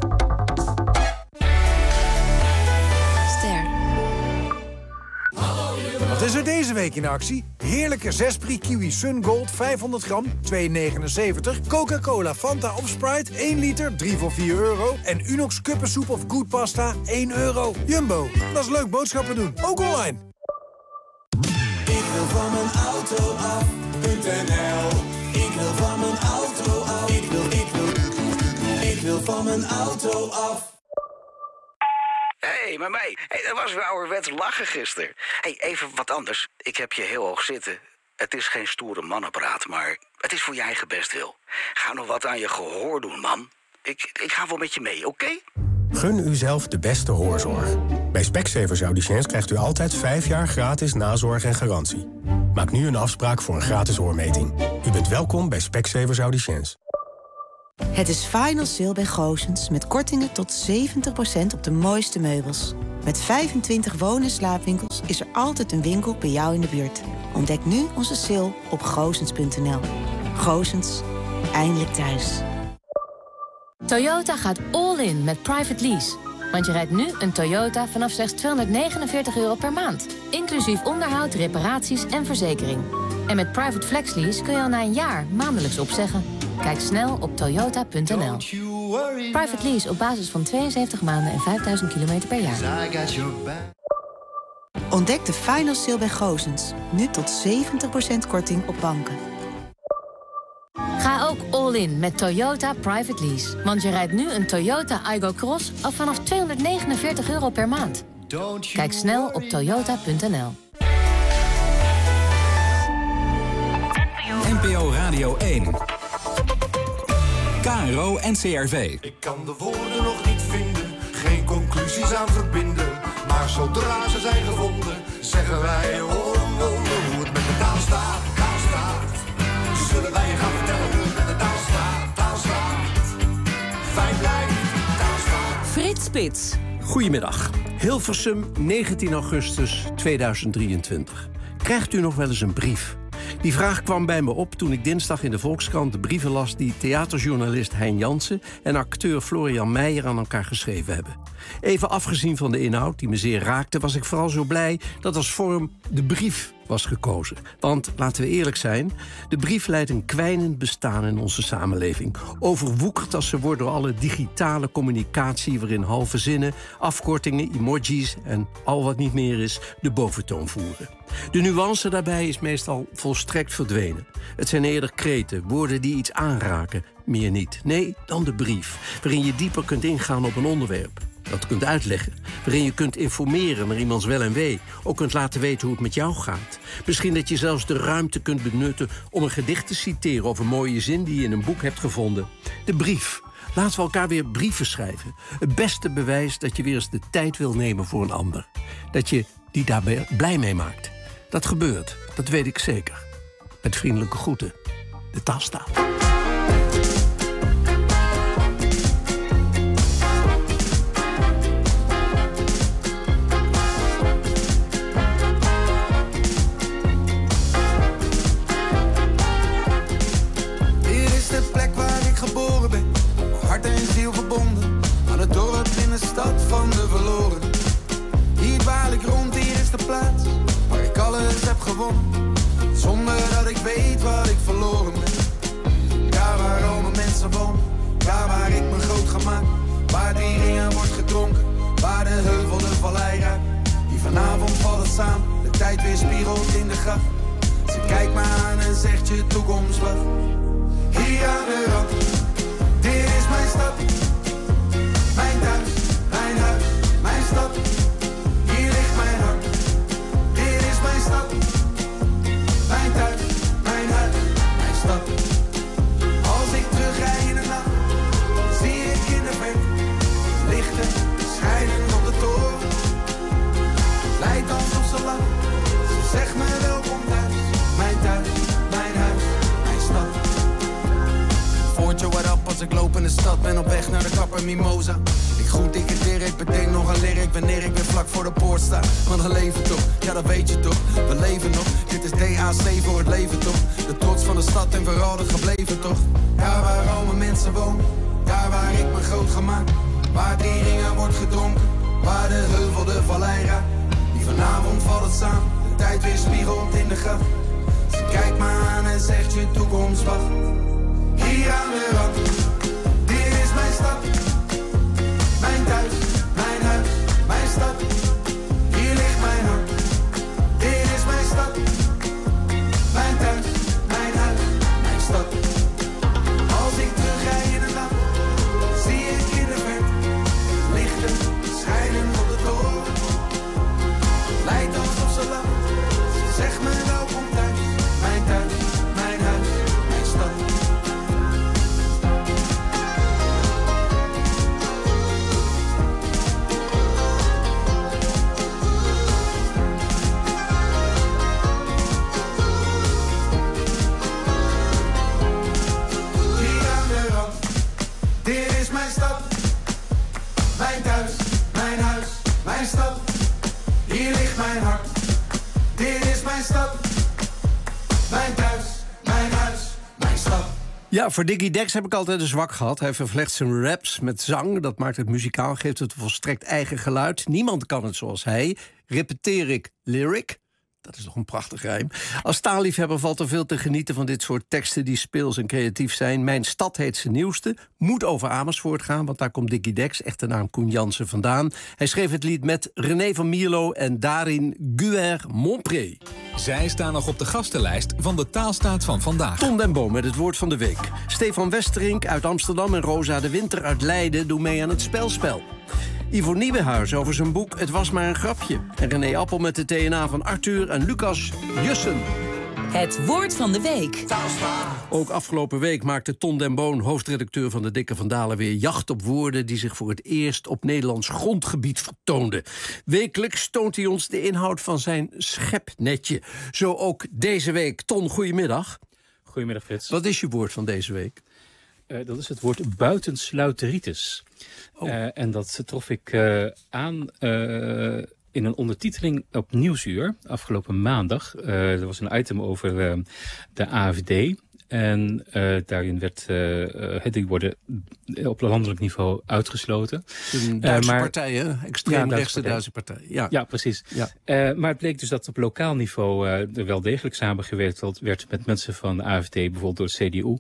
Wat is er deze week in actie? Heerlijke zes Prix Kiwi Sun Gold vijfhonderd gram, twee negenenzeventig. Coca-Cola, Fanta of Sprite, één liter, drie voor vier euro. En Unox kuppensoep of Good Pasta, één euro. Jumbo, dat is leuk boodschappen doen, ook online. Ik wil van mijn auto af.nl. Ik wil van mijn auto af. Ik wil, ik wil, ik wil van mijn auto af. Hé, hey, maar mij. Hey, dat was weer ouderwets lachen gisteren. Hey, even wat anders. Ik heb je heel hoog zitten. Het is geen stoere mannenpraat, maar het is voor je eigen bestwil. Ga nog wat aan je gehoor doen, man. Ik, ik ga wel met je mee, oké? Okay? Gun uzelf de beste hoorzorg. Bij Specsavers Audiciëns krijgt u altijd vijf jaar gratis nazorg en garantie. Maak nu een afspraak voor een gratis hoormeting. U bent welkom bij Specsavers Audiciëns. Het is Final Sale bij Goossens met kortingen tot zeventig procent op de mooiste meubels. Met vijfentwintig woon- en slaapwinkels is er altijd een winkel bij jou in de buurt. Ontdek nu onze sale op goossens punt n l. Goossens, eindelijk thuis. Toyota gaat all in met private lease. Want je rijdt nu een Toyota vanaf slechts tweehonderdnegenenveertig euro per maand. Inclusief onderhoud, reparaties en verzekering. En met private flex lease kun je al na een jaar maandelijks opzeggen. Kijk snel op toyota punt n l. Private lease op basis van tweeënzeventig maanden en vijfduizend kilometer per jaar. Ontdek de Final Sale bij Goossens. Nu tot zeventig procent korting op banken. Ga ook all in met Toyota Private Lease. Want je rijdt nu een Toyota Aygo Cross al vanaf tweehonderdnegenenveertig euro per maand. Kijk snel op toyota punt n l. N P O Radio één. K R O N C R V. Ik kan de woorden nog niet vinden, geen conclusies aan verbinden. Maar zodra ze zijn gevonden, zeggen wij oh, oh, oh, hoe het met de taal staat, taal staat. Zullen wij je gaan vertellen hoe het met de taal staat, taal staat. Fijn blijft, taal staat. Frits Spits. Goedemiddag. Hilversum, negentien augustus tweeduizend drieëntwintig. Krijgt u nog wel eens een brief? Die vraag kwam bij me op toen ik dinsdag in de Volkskrant de brieven las die theaterjournalist Hein Jansen en acteur Florian Meijer aan elkaar geschreven hebben. Even afgezien van de inhoud, die me zeer raakte, was ik vooral zo blij dat als vorm de brief was gekozen. Want, laten we eerlijk zijn, de brief leidt een kwijnend bestaan in onze samenleving. Overwoekerd als ze wordt door alle digitale communicatie waarin halve zinnen, afkortingen, emojis en al wat niet meer is, de boventoon voeren. De nuance daarbij is meestal volstrekt verdwenen. Het zijn eerder kreten, woorden die iets aanraken, meer niet. Nee, dan de brief, waarin je dieper kunt ingaan op een onderwerp. Dat kunt uitleggen, waarin je kunt informeren naar iemands wel en wee. Ook kunt laten weten hoe het met jou gaat. Misschien dat je zelfs de ruimte kunt benutten om een gedicht te citeren of een mooie zin die je in een boek hebt gevonden. De brief. Laten we elkaar weer brieven schrijven. Het beste bewijs dat je weer eens de tijd wil nemen voor een ander. Dat je die daar blij mee maakt. Dat gebeurt, dat weet ik zeker. Met vriendelijke groeten. De Taalstaat. Stad van de verloren. Hier dwaal ik rond, hier is de plaats waar ik alles heb gewonnen. Zonder dat ik weet wat ik verloren ben. Daar waar al mijn mensen wonen, daar waar ik me groot gemaakt. Waar drie ringen wordt gedronken, waar de heuvel de vallei raakt. Die vanavond valt het samen, de tijd weer spiegelt in de gracht. Ze kijkt me aan en zegt je toekomst wacht. Hier aan de rand, dit is mijn stad. Mijn thuis, mijn huis, mijn stad. Hier ligt mijn hart. Dit is mijn stad. Mijn thuis, mijn huis, mijn stad. Als ik terugrij in de nacht, zie ik in de verte lichten schijnen op de toren. Lijkt alsof ze lacht. Ze zegt me welkom thuis. Mijn thuis, mijn huis, mijn stad. Voortje wat op als ik loop in de stad. Ben op weg naar de kapper Mimosa. Ik groet, ik het weer, ik bedenk nog een lyric wanneer ik weer vlak voor de poort sta. Want we leven toch, ja dat weet je toch, we leven nog. Dit is D A C voor het leven toch, de trots van de stad en vooral de gebleven toch. Daar waar al mijn mensen wonen, daar waar ik me groot gemaakt. Waar drie ringen wordt gedronken, waar de heuvel de vallei raakt. Die vanavond valt het samen, de tijd weer spiegelt in de gracht. Ze kijkt me aan en zegt je toekomst wacht. Hier aan de rand, dit is mijn stad. Mijn thuis, mijn huis, mijn stad. Hier ligt mijn hart. Dit is mijn stad. Mijn thuis, mijn huis, mijn stad. Als ik terugrij in de nacht, zie ik in de verte lichten schijnen op de toren. Lijkt alsof ze lacht. Ze zegt me welkom thuis. Mijn thuis, mijn huis, mijn stad. Mijn thuis, mijn huis, mijn stad. Hier ligt mijn hart. Dit is mijn stad. Mijn thuis, mijn huis, mijn stad. Ja, voor Diggy Dex heb ik altijd een zwak gehad. Hij vervlecht zijn raps met zang. Dat maakt het muzikaal, geeft het een volstrekt eigen geluid. Niemand kan het zoals hij. Repeteer ik lyric. Dat is toch een prachtig rijm. Als taalliefhebber valt er veel te genieten van dit soort teksten die speels en creatief zijn. Mijn stad heet zijn nieuwste. Moet over Amersfoort gaan, want daar komt Diggy Dex, echte naam Koen Jansen, vandaan. Hij schreef het lied met René van Mierlo en Darin Guer-Monpré. Zij staan nog op de gastenlijst van de Taalstaat van vandaag. Ton den Boom met het woord van de week. Stefan Westerink uit Amsterdam en Rosa de Winter uit Leiden doen mee aan het spelspel. Ivo Nieuwenhuis over zijn boek Het was maar een grapje. En René Appel met de D N A van Arthur en Lucas Jussen. Het woord van de week. Ook afgelopen week maakte Ton den Boom, hoofdredacteur van de Dikke Van Dalen, weer jacht op woorden die zich voor het eerst op Nederlands grondgebied vertoonden. Wekelijks toont hij ons de inhoud van zijn schepnetje. Zo ook deze week. Ton, goedemiddag. Goedemiddag, Frits. Wat is je woord van deze week? Uh, dat is het woord buitensluiteritis. Oh. Uh, en dat trof ik uh, aan uh, in een ondertiteling op Nieuwsuur afgelopen maandag. Uh, er was een item over uh, de A F D. En uh, daarin werd, uh, die worden op landelijk niveau uitgesloten. Een Duitse uh, maar, partij, hè? Extreemrechtse ja, Duitse partij. Ja, ja precies. Ja. Uh, maar het bleek dus dat op lokaal niveau uh, er wel degelijk samengewerkt werd met mensen van de A F D, bijvoorbeeld door het C D U.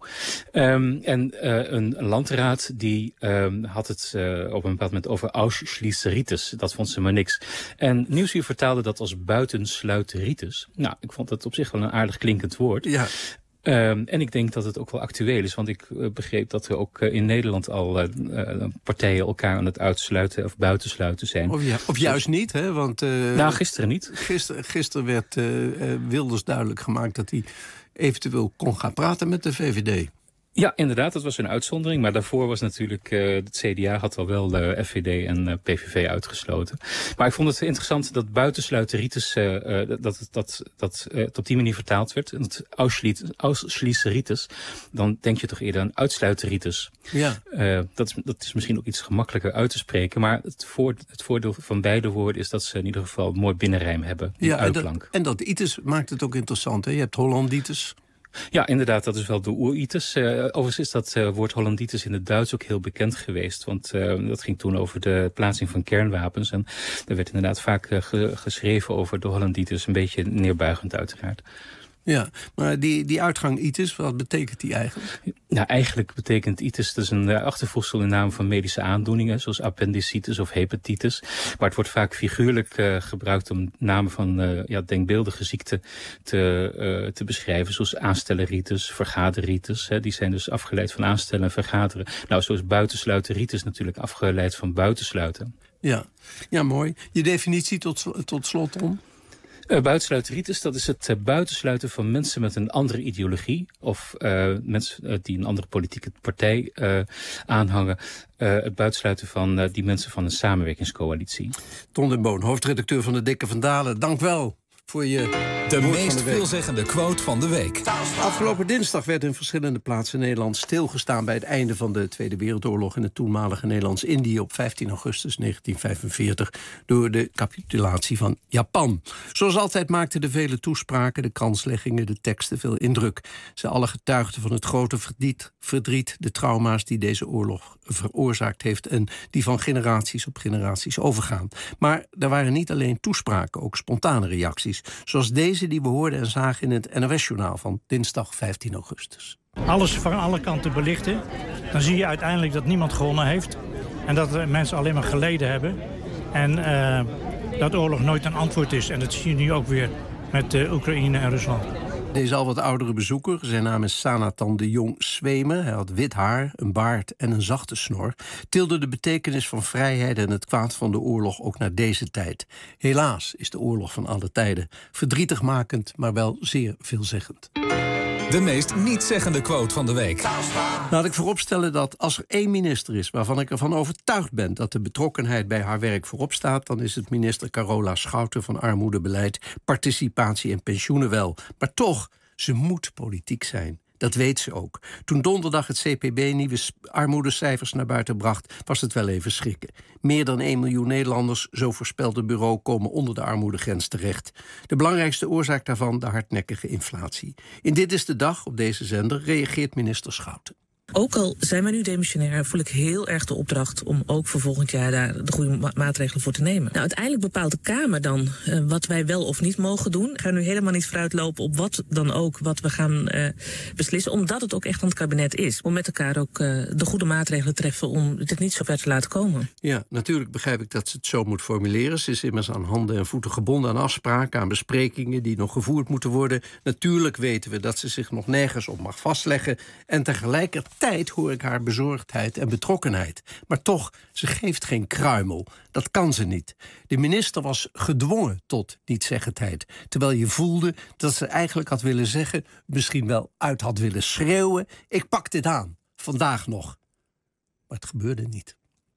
Um, en uh, een landraad die um, had het uh, op een bepaald moment over Ausschließeritis. Dat vond ze maar niks. En Nieuwsuur vertaalde dat als buitensluiteritis. Nou, ik vond dat op zich wel een aardig klinkend woord. Ja. Um, en ik denk dat het ook wel actueel is, want ik uh, begreep dat er ook uh, in Nederland al uh, uh, partijen elkaar aan het uitsluiten of buitensluiten zijn. Of, ja, of juist niet, hè? Want, uh, nou, gisteren niet. Gisteren, gisteren werd uh, uh, Wilders duidelijk gemaakt dat hij eventueel kon gaan praten met de V V D. Ja, inderdaad, dat was een uitzondering. Maar daarvoor was natuurlijk, uh, het C D A had al wel de F V D en uh, P V V uitgesloten. Maar ik vond het interessant dat buitensluiteritis, uh, uh, dat dat, dat uh, op die manier vertaald werd. En het Ausschließeritis, dan denk je toch eerder aan uitsluiteritis. Ja. Uh, dat, is, dat is misschien ook iets gemakkelijker uit te spreken. Maar het, voor, het voordeel van beide woorden is dat ze in ieder geval een mooi binnenrijm hebben. Ja, uitklank. En dat, en dat itis maakt het ook interessant, hè? Je hebt Hollanditis. Ja, inderdaad, dat is wel de oeritis. Uh, overigens is dat uh, woord Hollanditis in het Duits ook heel bekend geweest. Want uh, dat ging toen over de plaatsing van kernwapens. En er werd inderdaad vaak uh, ge- geschreven over de Hollanditis. Een beetje neerbuigend uiteraard. Ja, maar die, die uitgang itis, wat betekent die eigenlijk? Nou, eigenlijk betekent itis, dat is een uh, achtervoegsel in naam van medische aandoeningen, zoals appendicitis of hepatitis. Maar het wordt vaak figuurlijk uh, gebruikt om namen van uh, ja, denkbeeldige ziekten te, uh, te beschrijven, zoals aanstelleritis, vergaderitis. Hè, die zijn dus afgeleid van aanstellen en vergaderen. Nou, zo is buitensluiteritis natuurlijk afgeleid van buitensluiten. Ja, ja, mooi. Je definitie tot, tot slot om? Uh, buitensluiteritis, dat is het uh, buitensluiten van mensen met een andere ideologie of uh, mensen uh, die een andere politieke partij uh, aanhangen. Uh, het buitensluiten van uh, die mensen van een samenwerkingscoalitie. Ton den Boon, hoofdredacteur van de Dikke van Dalen. Dank wel voor je de meest veelzeggende quote van de week. Afgelopen dinsdag werd in verschillende plaatsen in Nederland stilgestaan bij het einde van de Tweede Wereldoorlog in het toenmalige Nederlands-Indië op vijftien augustus negentien vijfenveertig door de capitulatie van Japan. Zoals altijd maakten de vele toespraken, de kansleggingen, de teksten veel indruk. Ze alle getuigden van het grote verdriet, verdriet, de trauma's die deze oorlog veroorzaakt heeft en die van generaties op generaties overgaan. Maar er waren niet alleen toespraken, ook spontane reacties. Zoals deze die we hoorden en zagen in het N O S-journaal van dinsdag vijftien augustus. Alles van alle kanten belichten, dan zie je uiteindelijk dat niemand gewonnen heeft. En dat de mensen alleen maar geleden hebben. En uh, dat oorlog nooit een antwoord is. En dat zie je nu ook weer met uh, Oekraïne en Rusland. Deze al wat oudere bezoeker, zijn naam is Sanatan de Jong Zwemen. Hij had wit haar, een baard en een zachte snor. Tilde de betekenis van vrijheid en het kwaad van de oorlog ook naar deze tijd. Helaas is de oorlog van alle tijden verdrietigmakend, maar wel zeer veelzeggend. De meest nietszeggende quote van de week. Laat ik vooropstellen dat als er één minister is waarvan ik ervan overtuigd ben dat de betrokkenheid bij haar werk voorop staat, dan is het minister Carola Schouten van Armoedebeleid, Participatie en Pensioenen wel. Maar toch, ze moet politiek zijn. Dat weet ze ook. Toen donderdag het C P B nieuwe armoedecijfers naar buiten bracht, was het wel even schrikken. Meer dan één miljoen Nederlanders, zo voorspelt het bureau, komen onder de armoedegrens terecht. De belangrijkste oorzaak daarvan de hardnekkige inflatie. In Dit is de Dag, op deze zender, reageert minister Schouten. Ook al zijn wij nu demissionair, voel ik heel erg de opdracht om ook voor volgend jaar daar de goede ma- maatregelen voor te nemen. Nou, uiteindelijk bepaalt de Kamer dan uh, wat wij wel of niet mogen doen. Ik ga nu helemaal niet vooruitlopen op wat dan ook wat we gaan uh, beslissen, omdat het ook echt aan het kabinet is. Om met elkaar ook uh, de goede maatregelen te treffen om dit niet zo ver te laten komen. Ja, natuurlijk begrijp ik dat ze het zo moet formuleren. Ze is immers aan handen en voeten gebonden aan afspraken, aan besprekingen die nog gevoerd moeten worden. Natuurlijk weten we dat ze zich nog nergens op mag vastleggen. En tegelijkertijd tijd hoor ik haar bezorgdheid en betrokkenheid. Maar toch, ze geeft geen kruimel. Dat kan ze niet. De minister was gedwongen tot nietzeggendheid. Terwijl je voelde dat ze eigenlijk had willen zeggen, misschien wel uit had willen schreeuwen, ik pak dit aan. Vandaag nog. Maar het gebeurde niet.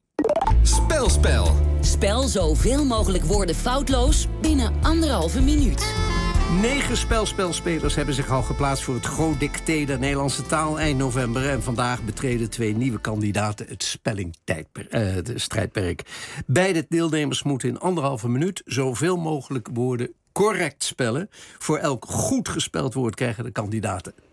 Spelspel. Spel zoveel mogelijk woorden foutloos binnen anderhalve minuut. Negen spelspelspelers hebben zich al geplaatst voor het Groot Dicté der Nederlandse taal eind november. En vandaag betreden twee nieuwe kandidaten het spellingstrijdperk. Beide deelnemers moeten in anderhalve minuut zoveel mogelijk woorden correct spellen. Voor elk goed gespeld woord krijgen de kandidaten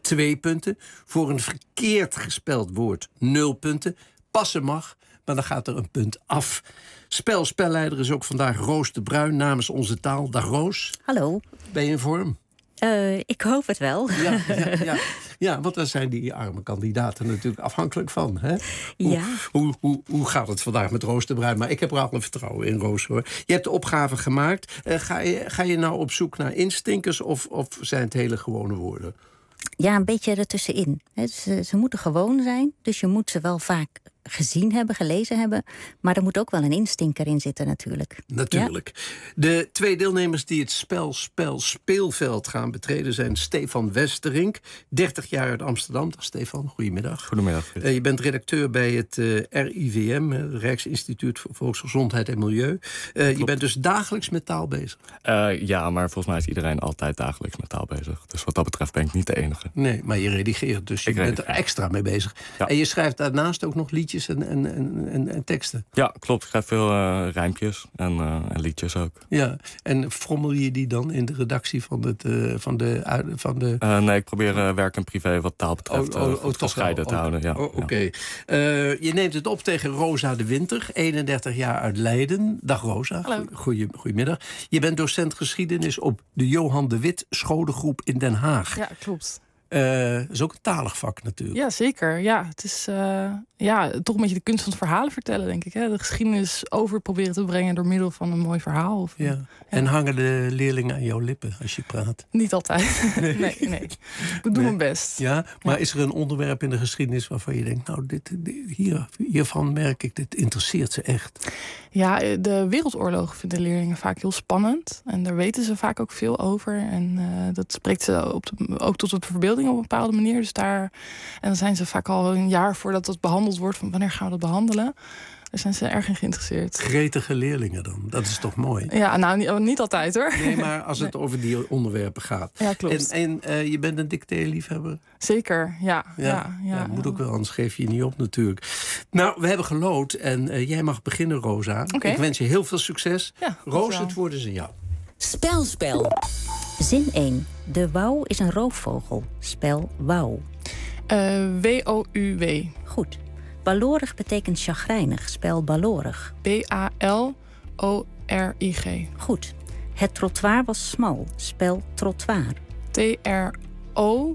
twee punten. Voor een verkeerd gespeld woord nul punten. Passen mag, maar dan gaat er een punt af. Spel, spelleider is ook vandaag Roos de Bruin namens Onze Taal. Dag Roos. Hallo. Ben je in vorm? Uh, ik hoop het wel. Ja, ja, ja. ja, want daar zijn die arme kandidaten natuurlijk afhankelijk van. Hè? Hoe, ja. hoe, hoe, hoe gaat het vandaag met Roos de Bruin? Maar ik heb er alle vertrouwen in, Roos, hoor. Je hebt de opgave gemaakt. Uh, ga, je, ga je nou op zoek naar instinkers of, of zijn het hele gewone woorden? Ja, een beetje ertussenin. Ze, ze moeten gewoon zijn, dus je moet ze wel vaak gezien hebben, gelezen hebben. Maar er moet ook wel een instinker in zitten natuurlijk. Natuurlijk. Ja? De twee deelnemers die het spel, spel, speelveld gaan betreden zijn Stefan Westerink, dertig jaar uit Amsterdam. Dag Stefan, goedemiddag. Goedemiddag. Uh, je bent redacteur bij het uh, R I V M, het Rijksinstituut voor Volksgezondheid en Milieu. Uh, je bent dus dagelijks met taal bezig. Uh, ja, maar volgens mij is iedereen altijd dagelijks met taal bezig. Dus wat dat betreft ben ik niet de enige. Nee, maar je redigeert, dus je ik bent redigeer. er extra mee bezig. Ja. En je schrijft daarnaast ook nog liedjes en, en, en, en, en teksten. Ja, klopt. Ik schrijf veel uh, rijmpjes en, uh, en liedjes ook. Ja, en frommel je die dan in de redactie van, het, uh, van de... Van de... Uh, nee, ik probeer uh, werk en privé wat taal betreft oh, oh, oh, gescheiden te oh, houden. Ja, oh, Oké. Okay. Ja. Uh, je neemt het op tegen Rosa de Winter, eenendertig jaar uit Leiden. Dag Rosa. Hallo. Goeie, goedemiddag. Je bent docent geschiedenis op de Johan de Wit scholengroep in Den Haag. Ja, klopt. Uh, dat is ook een talig vak natuurlijk. Ja, zeker. Ja, het is uh, ja, toch een beetje de kunst van het verhalen vertellen, denk ik. Hè? De geschiedenis over proberen te brengen door middel van een mooi verhaal. Of een, ja. Ja. En hangen de leerlingen aan jouw lippen als je praat? Niet altijd. Nee, nee. nee. Ik doe nee. mijn best. Ja, maar ja. is er een onderwerp in de geschiedenis waarvan je denkt, nou, dit, dit, hier, hiervan merk ik, dit interesseert ze echt? Ja, de wereldoorlogen vinden leerlingen vaak heel spannend. En daar weten ze vaak ook veel over. En uh, dat spreekt ze op de, ook tot de verbeelding op een bepaalde manier. Dus daar, en dan zijn ze vaak al een jaar voordat dat behandeld wordt, van wanneer gaan we dat behandelen? Daar zijn ze erg in geïnteresseerd. Gretige leerlingen dan, dat is toch mooi? Ja, nou niet, niet altijd hoor. Nee, maar als het nee. over die onderwerpen gaat. Ja, klopt. En, en uh, je bent een dicté-liefhebber? Zeker, ja. Ja, ja, ja, ja moet ook wel, anders geef je je niet op natuurlijk. Nou, we hebben geloot en uh, jij mag beginnen, Rosa. Okay. Ik wens je heel veel succes. Ja, Roos, het woord is aan jou. Spel, spel. Zin één. De wouw is een roofvogel. Spel wouw. Uh, W O U W. Goed. Balorig betekent chagrijnig. Spel balorig. B A L O R I G. Goed. Het trottoir was smal. Spel trottoir. T R O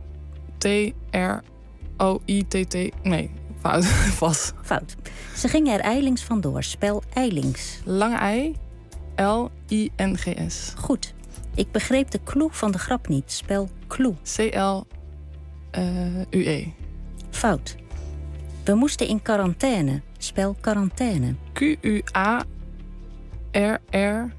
T R O I T T. Nee, fout. Vast. Fout. Ze gingen er eilings vandoor. Spel eilings. Lange I. L I N G S. Goed. Ik begreep de clue van de grap niet. Spel clue. C L U E. Fout. We moesten in quarantaine. Spel quarantaine. Q U A R R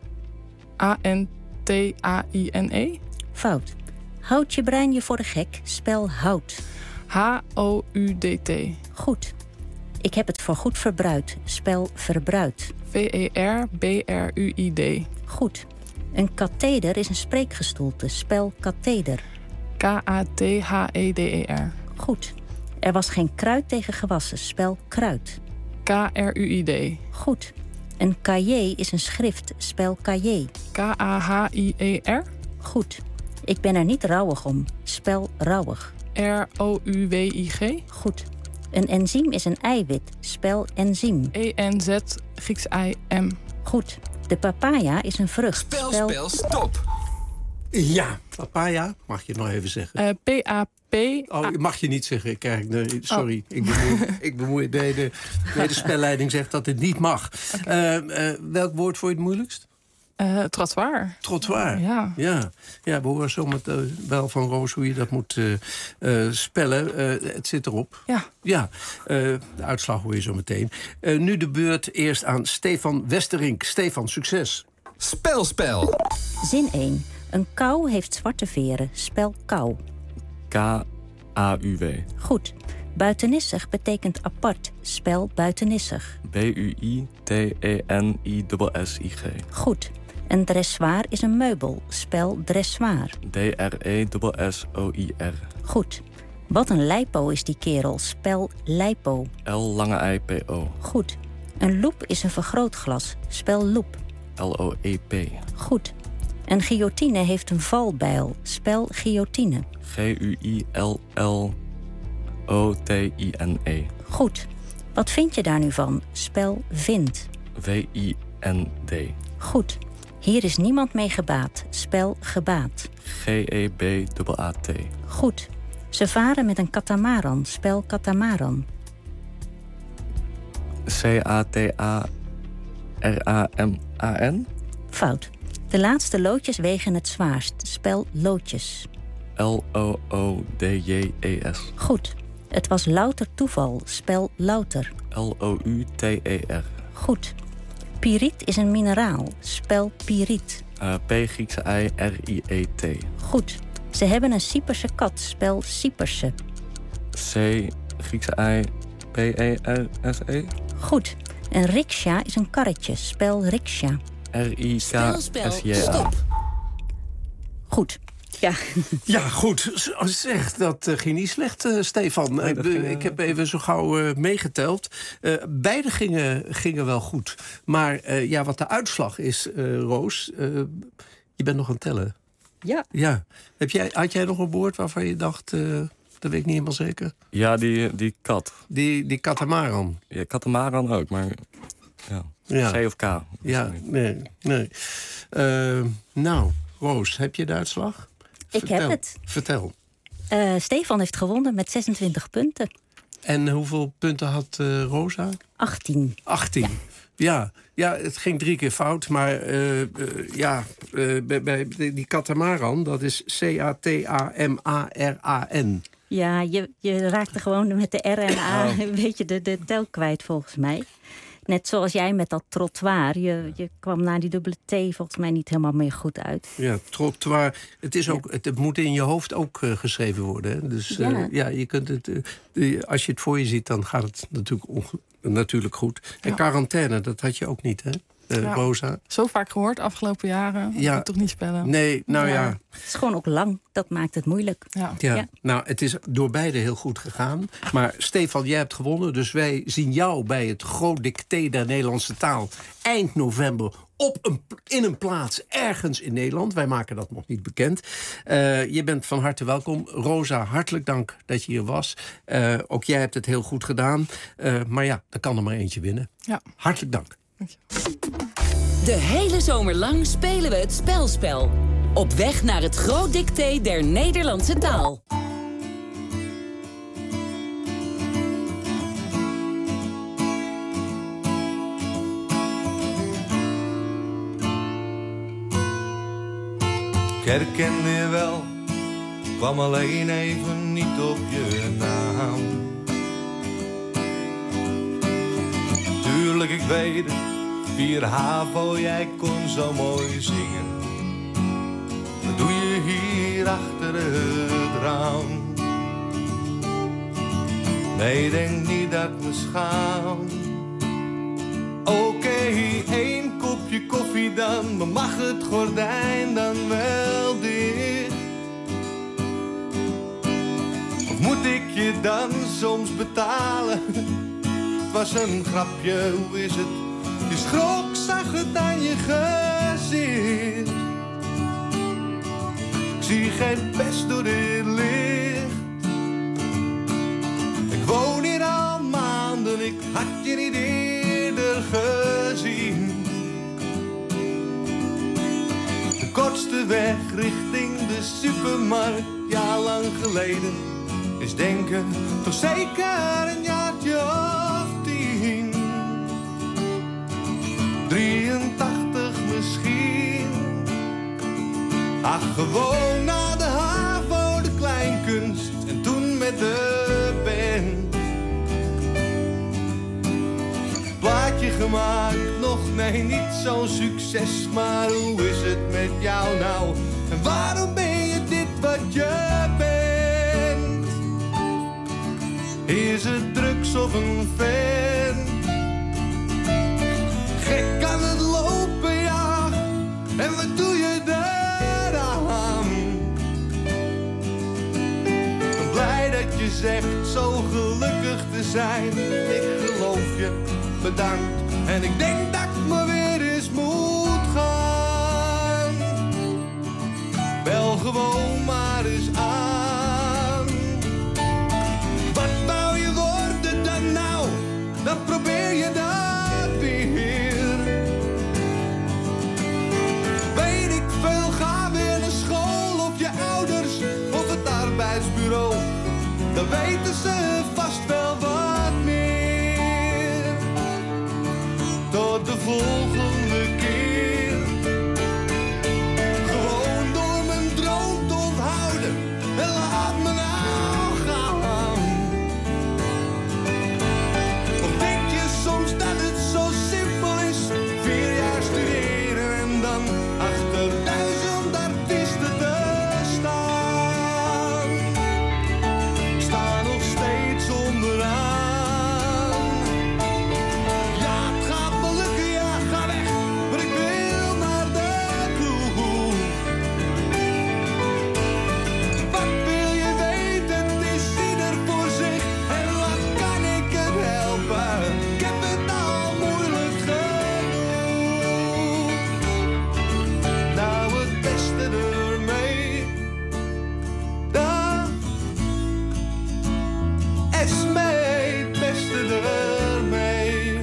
A N T A I N E. Fout. Houd je brein je voor de gek. Spel hout. H O U D T. Goed. Ik heb het voorgoed verbruikt. Spel verbruikt. V E R B R U I D. Goed. Een katheder is een spreekgestoelte. Spel katheder. K A T H E D E R. Goed. Er was geen kruid tegen gewassen. Spel kruid. K R U I D. Goed. Een cahier is een schrift. Spel cahier. K A H I E R. Goed. Ik ben er niet rouwig om. Spel rouwig. R O U W I G. Goed. Een enzym is een eiwit. Spel enzym. E N Z Grieks I M. Goed. De papaya is een vrucht. Spel, spel, spel stop. Ja, papaya, mag je het nog even zeggen? Uh, P A P. Oh, mag je niet zeggen. Ik krijg, nee, sorry, oh. ik bemoei, ik bemoei bij de, bij de spelleiding zegt dat het niet mag. Okay. Uh, uh, welk woord vond je het moeilijkst? Uh, trottoir. Trottoir, ja. Ja, ja we horen zometeen uh, wel van Roos hoe je dat moet uh, uh, spellen. Uh, het zit erop. Ja. Ja, uh, de uitslag hoor je zo meteen. Uh, nu de beurt eerst aan Stefan Westerink. Stefan, succes. Spel, spel. Zin één. Een kou heeft zwarte veren. Spel kou. K A U W. Goed. Buitenissig betekent apart. Spel buitenissig. B U I T E N I S S I G. Goed. Een dressoir is een meubel. Spel dressoir. D R E S S O I R. Goed. Wat een lijpo is die kerel. Spel lijpo. L lange I P O. Goed. Een loep is een vergrootglas. Spel loep. L O E P. Goed. Een guillotine heeft een valbijl. Spel guillotine. G U I L L O T I N E. Goed. Wat vind je daar nu van? Spel vind. W I N D. Goed. Hier is niemand mee gebaat. Spel gebaat. G E B A A T. Goed. Ze varen met een katamaran. Spel katamaran. C A T A R A M A N. Fout. De laatste loodjes wegen het zwaarst. Spel loodjes. L O O D J E S. Goed. Het was louter toeval. Spel louter. L O U T E R. Goed. Piriet is een mineraal. Spel piriet. Uh, P Griekse I R I E T. Goed. Ze hebben een Cyperse kat. Spel Cyperse. C Griekse I P E R S E. Goed. Een riksja is een karretje. Spel riksja. R I K S J A. Goed. Ja. Ja, goed. Zeg, dat uh, ging niet slecht, uh, Stefan. Nee, uh, ging, uh... Ik heb even zo gauw uh, meegeteld. Uh, beide gingen, gingen wel goed. Maar uh, ja, wat de uitslag is, uh, Roos... Uh, je bent nog aan het tellen. Ja. Ja. Heb jij, had jij nog een woord waarvan je dacht... Uh, dat weet ik niet helemaal zeker. Ja, die, die kat. Die, die katamaran. Ja, katamaran ook, maar... Ja. Ja. C of K. Ja, nee, nee. Uh, nou, Roos, heb je de uitslag? Ik Vertel. heb het. Vertel. Uh, Stefan heeft gewonnen met zesentwintig punten. En hoeveel punten had uh, Rosa? achttien. achttien. Ja. Ja, ja, het ging drie keer fout, maar uh, uh, ja, uh, bij, bij die katamaran, dat is C A T A M A R A N. Ja, je, je raakte gewoon met de R en A Oh. een beetje de, de tel kwijt volgens mij. Net zoals jij met dat trottoir. Je, je kwam na die dubbele T volgens mij niet helemaal meer goed uit. Ja, trottoir. Het, is ook, het, het moet in je hoofd ook uh, geschreven worden. Hè? Dus uh, ja. ja, je kunt het, uh, als je het voor je ziet, dan gaat het natuurlijk, onge- natuurlijk goed. En ja. Quarantaine, dat had je ook niet, hè? Uh, ja. Rosa. Zo vaak gehoord afgelopen jaren. Ja. Ik toch niet spellen. Nee, nou ja. ja. Het is gewoon ook lang. Dat maakt het moeilijk. Ja. Ja. ja. Nou, het is door beide heel goed gegaan. Maar Stefan, jij hebt gewonnen. Dus wij zien jou bij het Groot Dicté der Nederlandse Taal eind november op een, in een plaats ergens in Nederland. Wij maken dat nog niet bekend. Uh, je bent van harte welkom. Rosa, hartelijk dank dat je hier was. Uh, ook jij hebt het heel goed gedaan. Uh, maar ja, er kan er maar eentje winnen. Ja. Hartelijk dank. De hele zomer lang spelen we het spelspel. Op weg naar het Groot Dicté der Nederlandse taal. Ik herkende je wel, kwam alleen even niet op je naam. Tuurlijk, ik weet het, vier HAVO, jij kon zo mooi zingen. Wat doe je hier achter het raam? Nee, denk niet dat ik me schaam. Oké, okay, één kopje koffie dan, maar mag het gordijn dan wel dicht? Of moet ik je dan soms betalen? Het was een grapje, hoe is het? Je schrok, zag het aan je gezicht. Ik zie geen pest door dit licht. Ik woon hier al maanden, ik had je niet eerder gezien. De kortste weg richting de supermarkt, ja lang geleden, is denken toch zeker een jaartje of tien. drieëntachtig misschien. Ach, gewoon naar de HAVO, de kleinkunst en toen met de band. Plaatje gemaakt, nog nee, niet zo'n succes, maar hoe is het met jou nou? En waarom ben je dit wat je bent? Is het drugs of een fan? Gek kan het lopen, ja, en wat doe je daaraan? Ben blij dat je zegt zo gelukkig te zijn. Ik geloof je, bedankt. En ik denk dat ik me weer eens moet gaan. gewoon maar eens aan. Wat wou je worden dan nou? Dan probeer je dat weer. Weet ik veel, ga weer naar school of je ouders of het arbeidsbureau. Dan weten ze vast wel wat meer. Tot de volgende keer. Gewoon door mijn droom te onthouden. En laat me nou gaan. Of denk je soms dat het zo simpel is? Vier jaar studeren en dan achter duizend artiesten te staan. Sta nog steeds onderaan. Ja, het gaat me lukken, ja, ga weg. Maar ik wil naar de kroeg. Wat wil je weten, het is ieder voor zich. En wat kan ik het helpen? Ik heb het al moeilijk genoeg. Nou, het beste ermee. Dag, Esmee, het beste ermee.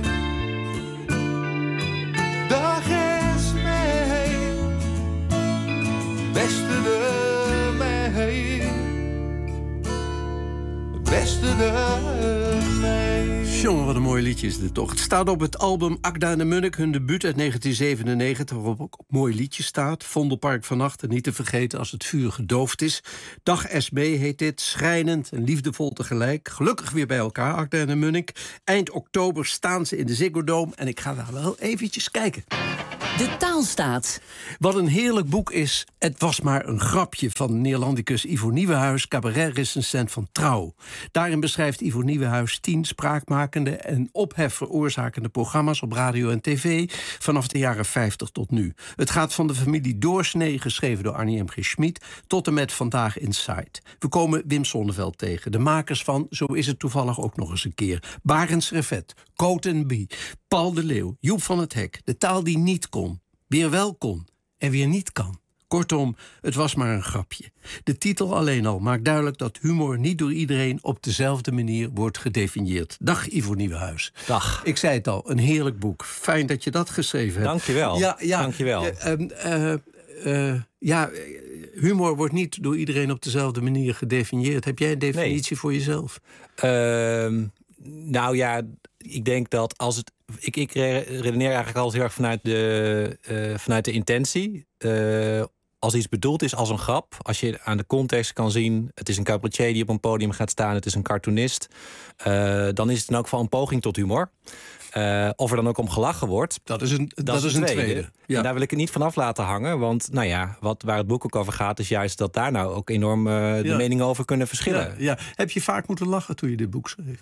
Dag, Esmee, beste ermee. Beste ermee. Jongen, wat een mooi liedje is dit toch. Het staat op het album Akda en de Munnik, hun debuut uit negentien zevenennegentig... waarop ook een mooi liedje staat. Vondelpark vannacht en niet te vergeten als het vuur gedoofd is. Dag S B heet dit, schrijnend en liefdevol tegelijk. Gelukkig weer bij elkaar, Akda en de Munnik. Eind oktober staan ze in de Ziggo Dome en ik ga daar wel eventjes kijken. De Taalstaat. Wat een heerlijk boek is Het was maar een grapje van Neerlandicus Ivo Nieuwenhuis, cabaret-recensent van Trouw. Daarin beschrijft Ivo Nieuwenhuis tien spraakmakende en ophef veroorzakende programma's op radio en tv vanaf de jaren vijftig tot nu. Het gaat van de familie Doorsnee, geschreven door Arnie M G. Schmid, tot en met Vandaag Inside. We komen Wim Sonneveld tegen, de makers van Zo is het toevallig ook nog eens een keer, Barends Revet, Coat en Bie, Paul de Leeuw, Joep van het Hek, De taal die niet kon, weer wel kon en weer niet kan. Kortom, het was maar een grapje. De titel alleen al maakt duidelijk dat humor niet door iedereen op dezelfde manier wordt gedefinieerd. Dag Ivo Nieuwenhuis. Dag. Ik zei het al, een heerlijk boek. Fijn dat je dat geschreven hebt. Dank je wel. Ja, ja, Dank je wel. Uh, uh, uh, ja, humor wordt niet door iedereen op dezelfde manier gedefinieerd. Heb jij een definitie nee. voor jezelf? Uh, nou ja, ik denk dat als het... Ik, ik redeneer eigenlijk altijd heel erg vanuit de, uh, vanuit de intentie. Uh, als iets bedoeld is als een grap, als je aan de context kan zien, het is een cabaretier die op een podium gaat staan, het is een cartoonist, uh, dan is het in elk geval een poging tot humor. Uh, of er dan ook om gelachen wordt, dat is een, dat dat is is een tweede. tweede. Ja. En daar wil ik het niet vanaf laten hangen. Want nou ja, wat, waar het boek ook over gaat, is juist dat daar nou ook enorm uh, de ja. meningen over kunnen verschillen. Ja, ja. Heb je vaak moeten lachen toen je dit boek schreef?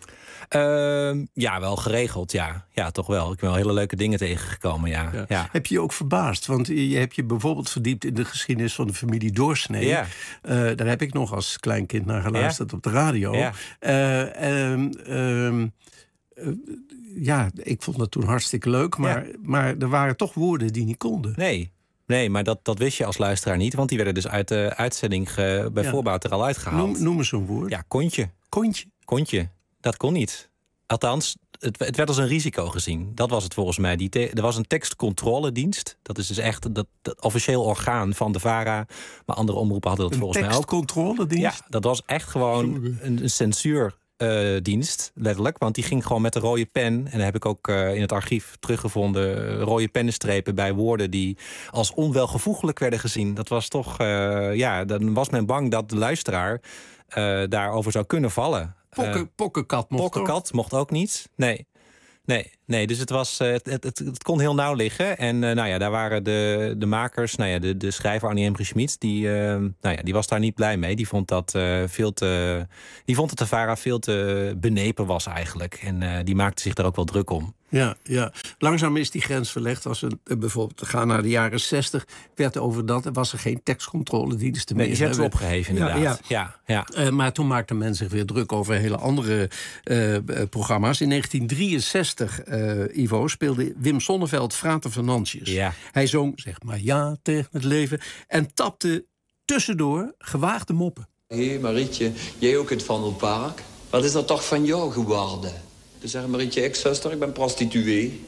Uh, ja, wel geregeld, ja. Ja, toch wel. Ik ben wel hele leuke dingen tegengekomen, ja. Ja. Ja. Heb je je ook verbaasd? Want je hebt je bijvoorbeeld verdiept in de geschiedenis van de familie Doorsnee. Ja. Uh, daar heb ik nog als kleinkind naar geluisterd ja. op de radio. Ja. Uh, um, um, uh, ja, ik vond dat toen hartstikke leuk. Maar, ja. maar er waren toch woorden die niet konden. Nee. Nee, maar dat, dat wist je als luisteraar niet. Want die werden dus uit de uitzending uh, bij ja. voorbaat er al uitgehaald. Noem, noem eens zo'n woord. Ja, kontje. Kontje? Kontje. Dat kon niet. Althans, het, het werd als een risico gezien. Dat was het volgens mij. Die te, er was een tekstcontroledienst. Dat is dus echt dat, dat officieel orgaan van de VARA. Maar andere omroepen hadden dat een volgens mij ook. Een tekstcontroledienst? Ja, dat was echt gewoon een, een censuur. Uh, dienst, letterlijk. Want die ging gewoon met de rode pen. En dan heb ik ook uh, in het archief teruggevonden uh, rode pennenstrepen bij woorden die als onwelgevoeglijk werden gezien. Dat was toch, uh, ja, dan was men bang dat de luisteraar uh, daarover zou kunnen vallen. Pokken, uh, pokkenkat mocht Pokkenkat ook. mocht ook niet. Nee. Nee, nee, dus het, was, uh, het, het, het, het kon heel nauw liggen. En uh, nou ja, daar waren de, de makers, nou ja, de, de schrijver Arnie M G. Schmid, die, uh, nou ja, die was daar niet blij mee. Die vond dat uh, veel te. Die vond dat de VARA veel te benepen was eigenlijk. En uh, die maakte zich daar ook wel druk om. Ja, ja, langzaam is die grens verlegd. Als we uh, bijvoorbeeld gaan naar de jaren zestig, werd over dat, was er geen tekstcontrolediensten meer. Nee, die zijn opgeheven inderdaad. Ja, ja. ja, ja. Uh, maar toen maakte men zich weer druk over hele andere uh, programma's. In negentien drieënzestig, uh, Ivo, speelde Wim Sonneveld Frater van Nantjes. Ja. Hij zong, zeg maar, ja tegen het leven en tapte tussendoor gewaagde moppen. Hé, hey, Marietje, jij ook in het Vondelpark? Wat is er toch van jou geworden? Toen zegt Marietje, ik zuster, ik ben prostituee.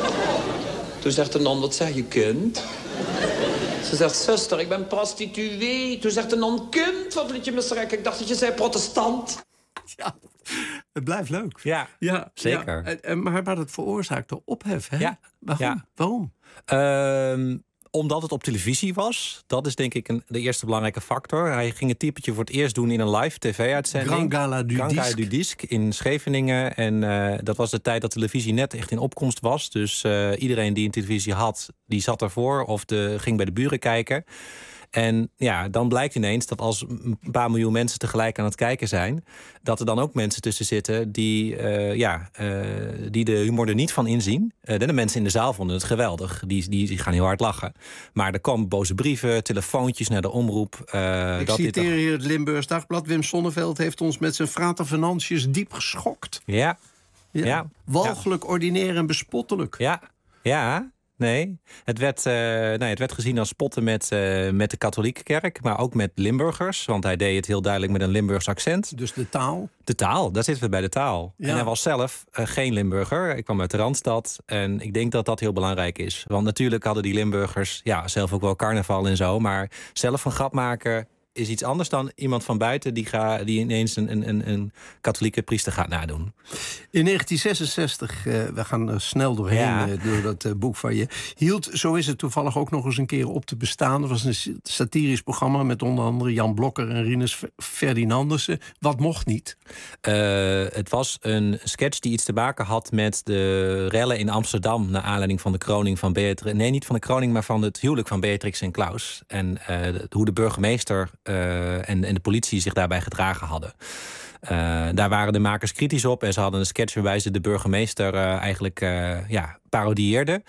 Toen zegt de non, wat zeg je, kind? Ze zegt, zuster, ik ben prostituee. Toen zegt de non, kind, wat liet je me schrikken? Ik dacht dat je zei protestant. Ja, het blijft leuk. Ja, ja zeker. Ja, en, maar, maar dat veroorzaakte ophef, hè? Ja. Waarom? Ja. Waarom? Uh, omdat het op televisie was. Dat is denk ik een, de eerste belangrijke factor. Hij ging het typetje voor het eerst doen in een live tv-uitzending. Grand Gala du Grand Gala Disque. du Disque in Scheveningen. En uh, dat was de tijd dat televisie net echt in opkomst was. Dus uh, iedereen die een televisie had, die zat ervoor of de, ging bij de buren kijken. En ja, dan blijkt ineens dat als een paar miljoen mensen tegelijk aan het kijken zijn, dat er dan ook mensen tussen zitten die, uh, ja, uh, die de humor er niet van inzien. Uh, de mensen in de zaal vonden het geweldig. Die, die, die gaan heel hard lachen. Maar er komen boze brieven, telefoontjes naar de omroep. Uh, Ik dat citeer dit... hier het Limburgs Dagblad. Wim Sonneveld heeft ons met zijn frater financiën diep geschokt. Ja. ja. ja. Walgelijk, ja. ordinair en bespottelijk. Ja, ja. Nee, het werd, uh, nee, het werd gezien als spotten met, uh, met de katholieke kerk, maar ook met Limburgers. Want hij deed het heel duidelijk met een Limburgs accent. Dus de taal? De taal, daar zitten we bij de taal. Ja. En hij was zelf uh, geen Limburger. Ik kwam uit de Randstad. En ik denk dat dat heel belangrijk is. Want natuurlijk hadden die Limburgers ja, zelf ook wel carnaval en zo. Maar zelf een grap maken is iets anders dan iemand van buiten die, ga, die ineens een, een, een katholieke priester gaat nadoen. In negentien zesenzestig, uh, we gaan er snel doorheen ja. uh, door dat uh, boek van je, hield, zo is het toevallig ook nog eens een keer op te bestaan. Er was een satirisch programma met onder andere Jan Blokker en Rinus Ferdinandussen. Wat mocht niet? Uh, het was een sketch die iets te maken had met de rellen in Amsterdam naar aanleiding van de kroning van Beatrix. Nee, niet van de kroning, maar van het huwelijk van Beatrix en Klaus. En uh, hoe de burgemeester Uh, en, en de politie zich daarbij gedragen hadden. Uh, daar waren de makers kritisch op en ze hadden een sketch waarbij ze de burgemeester uh, eigenlijk uh, ja, parodieerden.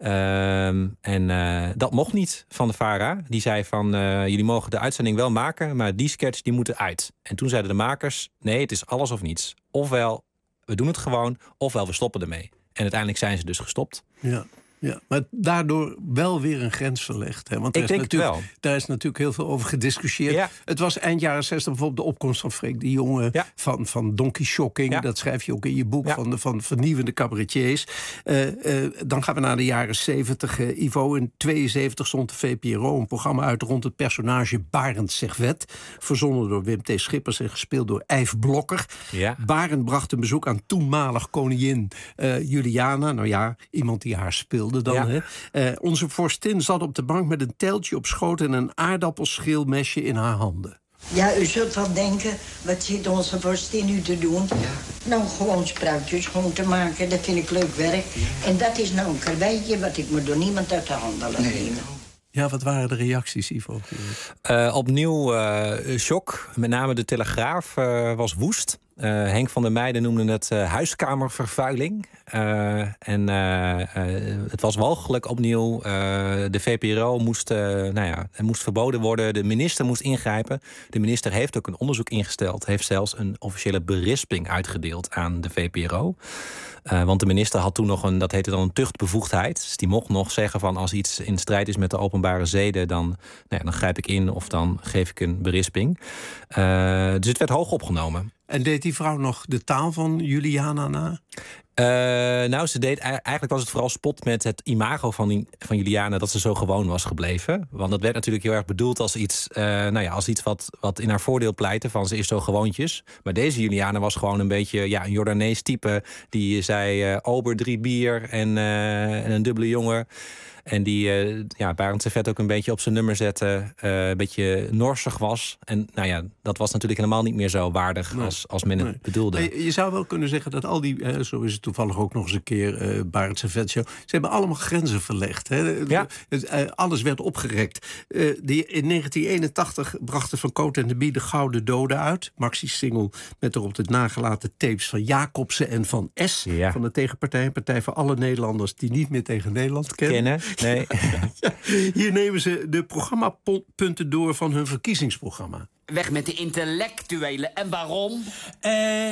Uh, en uh, dat mocht niet van de VARA. Die zei van, uh, jullie mogen de uitzending wel maken, maar die sketch die moet uit. En toen zeiden de makers, nee, het is alles of niets. Ofwel, we doen het gewoon, ofwel we stoppen ermee. En uiteindelijk zijn ze dus gestopt. Ja. Ja, maar daardoor wel weer een grens verlegd. Hè? Want ik denk het wel. Daar is natuurlijk heel veel over gediscussieerd. Ja. Het was eind jaren zestig bijvoorbeeld de opkomst van Freek de Jonge... Ja. van, van Donkey Shocking. Ja. Dat schrijf je ook in je boek ja. van, de, van vernieuwende cabaretiers. Uh, uh, dan gaan we naar de jaren zeventig. Uh, Ivo, in tweeënzeventig stond de V P R O een programma uit rond het personage Barend Segwet. Verzonnen door Wim T. Schippers en gespeeld door Yves Blokker. Ja. Barend bracht een bezoek aan toenmalig koningin uh, Juliana. Nou ja, iemand die haar speelde. Dan, ja. hè. Uh, onze vorstin zat op de bank met een teeltje op schoot en een aardappelschilmesje in haar handen. Ja, u zult wel denken, wat zit onze vorstin nu te doen? Ja. Nou, gewoon spruitjes gewoon te maken, dat vind ik leuk werk. Ja. En dat is nou een karweitje wat ik me door niemand uit de handen laat nemen. Nee. Ja, wat waren de reacties, Ivo? Uh, opnieuw uh, shock. Met name de Telegraaf uh, was woest. Uh, Henk van der Meijden noemde het uh, huiskamervervuiling. Uh, en uh, uh, het was walgelijk opnieuw. Uh, de V P R O moest, uh, nou ja, moest verboden worden. De minister moest ingrijpen. De minister heeft ook een onderzoek ingesteld. Heeft zelfs een officiële berisping uitgedeeld aan de V P R O. Uh, want de minister had toen nog een, dat heette dan een tuchtbevoegdheid. Dus die mocht nog zeggen van als iets in strijd is met de openbare zeden, dan, nou ja, dan grijp ik in of dan geef ik een berisping. Uh, dus het werd hoog opgenomen. En deed die vrouw nog de taal van Juliana na? Uh, nou, ze deed eigenlijk was het vooral spot met het imago van, die, van Juliana dat ze zo gewoon was gebleven. Want dat werd natuurlijk heel erg bedoeld als iets, uh, nou ja, als iets wat, wat in haar voordeel pleitte. Van ze is zo gewoontjes. Maar deze Juliana was gewoon een beetje ja, een Jordanees type. Die zei uh, ober, drie bier en, uh, en een dubbele jongen. En die uh, ja, Barend Segwet ook een beetje op zijn nummer zette. Uh, een beetje norsig was. En nou ja, dat was natuurlijk helemaal niet meer zo waardig nee. als, als men het nee. bedoelde. Maar je zou wel kunnen zeggen dat al die, uh, zo is het toevallig ook nog eens een keer, uh, Barend Segwet show. Ze hebben allemaal grenzen verlegd. Hè? Ja. Uh, alles werd opgerekt. Uh, die, in negentien eenentachtig brachten Van Cote en de Bie de Gouden Doden uit. Maxi-single met erop de nagelaten tapes van Jacobsen en van S. Ja. Van de tegenpartij. Een partij voor alle Nederlanders die niet meer tegen Nederland kennen. kennen. Nee. Ja, hier nemen ze de programmapunten door van hun verkiezingsprogramma. Weg met de intellectuelen. En waarom? Eh,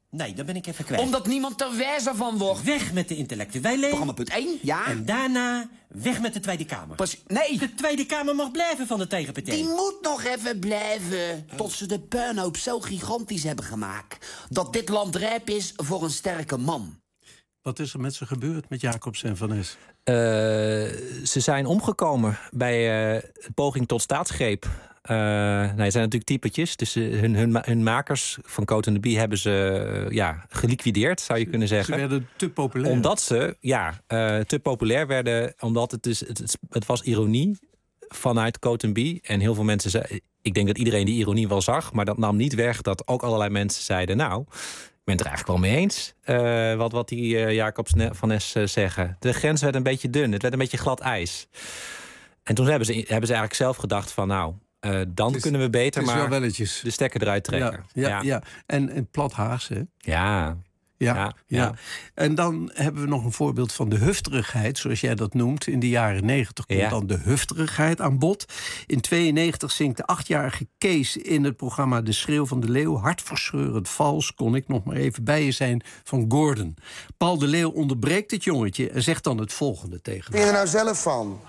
Nee, dan ben ik even kwijt. Omdat niemand er wijzer van wordt. Weg met de intellectuelen. Programma punt één, ja. En daarna weg met de Tweede Kamer. Pas, nee. De Tweede Kamer mag blijven van de tegenpartij. Die moet nog even blijven. Tot ze de puinhoop zo gigantisch hebben gemaakt. Dat dit land rijp is voor een sterke man. Wat is er met ze gebeurd, met Jacobs en Van Nes? Uh, ze zijn omgekomen bij uh, poging tot staatsgreep. Uh, nou, het zijn natuurlijk typetjes. Dus uh, hun, hun, hun makers van Coat and the Bee hebben ze uh, ja, geliquideerd, zou je kunnen zeggen. Ze werden te populair. Omdat ze ja, uh, te populair werden. Omdat het, is, het, het was ironie vanuit Coat and Bee. En heel veel mensen zeiden... Ik denk dat iedereen die ironie wel zag. Maar dat nam niet weg dat ook allerlei mensen zeiden... Nou, ik ben het er eigenlijk wel mee eens. Uh, wat, wat die uh, Jacobs Van Nes uh, zeggen. De grens werd een beetje dun. Het werd een beetje glad ijs. En toen hebben ze, hebben ze eigenlijk zelf gedacht van... Nou, uh, dan is, kunnen we beter maar de stekker eruit trekken. Ja, ja, ja. ja. En, en plat Haags, hè? Ja. Ja, ja, ja. ja. En dan hebben we nog een voorbeeld van de hufterigheid, zoals jij dat noemt. In de jaren negentig komt ja. dan de hufterigheid aan bod. In tweeënnegentig zingt de achtjarige Kees in het programma De Schreeuw van de Leeuw... hartverscheurend vals, kon ik nog maar even bij je zijn, van Gordon. Paul de Leeuw onderbreekt het jongetje en zegt dan het volgende tegen hem. Ben je er nou zelf van?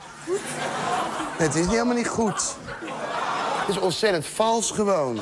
Het is helemaal niet goed. Het is ontzettend vals gewoon.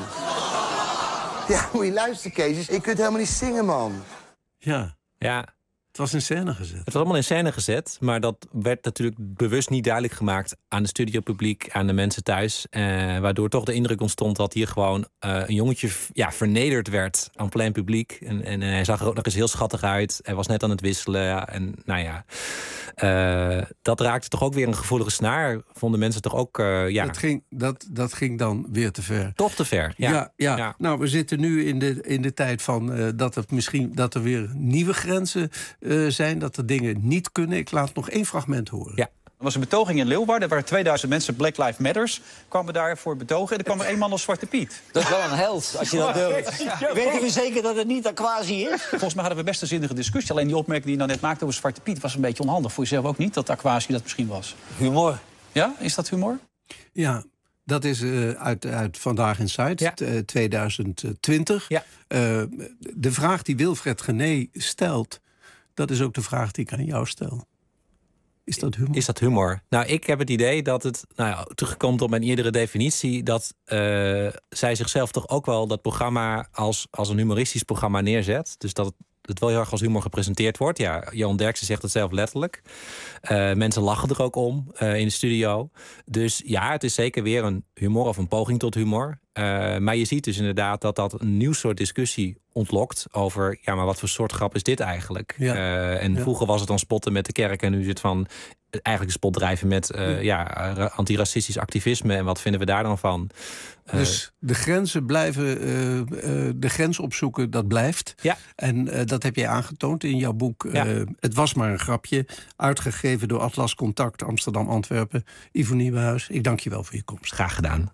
Ja, moet je luisteren, Kees. Je kunt helemaal niet zingen, man. Ja. Ja. Het was in scène gezet. Het was allemaal in scène gezet. Maar dat werd natuurlijk bewust niet duidelijk gemaakt... aan de studiopubliek, aan de mensen thuis. Eh, waardoor toch de indruk ontstond dat hier gewoon... Uh, een jongetje ja, vernederd werd aan plein publiek. En, en, en hij zag er ook nog eens heel schattig uit. Hij was net aan het wisselen. Ja, en nou ja... Uh, dat raakte toch ook weer een gevoelige snaar. Vonden mensen toch ook... Uh, ja. dat, ging, dat, dat ging dan weer te ver. Toch te ver, ja. Ja, ja. ja. Nou, we zitten nu in de, in de tijd van uh, dat, het misschien, dat er weer nieuwe grenzen uh, zijn. Dat er dingen niet kunnen. Ik laat nog één fragment horen. Ja. Er was een betoging in Leeuwarden. Er waren tweeduizend mensen, Black Lives Matters, kwamen daar voor betogen. En er kwam er één man als Zwarte Piet. Dat is wel een held, als je dat durft. Ja, weten we zeker dat het niet Aquasi is? Volgens mij hadden we best een zinnige discussie. Alleen die opmerking die je nou net maakte over Zwarte Piet was een beetje onhandig. Voor jezelf ook niet, dat Aquasi dat misschien was? Humor. Ja, is dat humor? Ja. Dat is uh, uit, uit Vandaag in Zuid, ja. uh, twintig twintig. Ja. Uh, de vraag die Wilfred Genee stelt, dat is ook de vraag die ik aan jou stel. Is dat humor? Is dat humor? Nou, ik heb het idee dat het, nou ja, terugkomt op mijn eerdere definitie... dat uh, zij zichzelf toch ook wel dat programma als, als een humoristisch programma neerzet. Dus dat het, het wel heel erg als humor gepresenteerd wordt. Ja, Johan Derksen zegt het zelf letterlijk. Uh, mensen lachen er ook om uh, in de studio. Dus ja, het is zeker weer een humor of een poging tot humor. Uh, maar je ziet dus inderdaad dat dat een nieuw soort discussie ontlokt over... ja, maar wat voor soort grap is dit eigenlijk? Ja. Uh, en ja. vroeger was het dan spotten met de kerk... en nu is het van eigenlijk een spot drijven met uh, ja. ja, antiracistisch activisme... en wat vinden we daar dan van? Uh, dus de grenzen blijven, uh, uh, de grens opzoeken, dat blijft. Ja. En uh, dat heb jij aangetoond in jouw boek. Uh, ja. Het was maar een grapje, uitgegeven door Atlas Contact Amsterdam-Antwerpen. Ivo Nieuwenhuis, ik dank je wel voor je komst. Graag gedaan.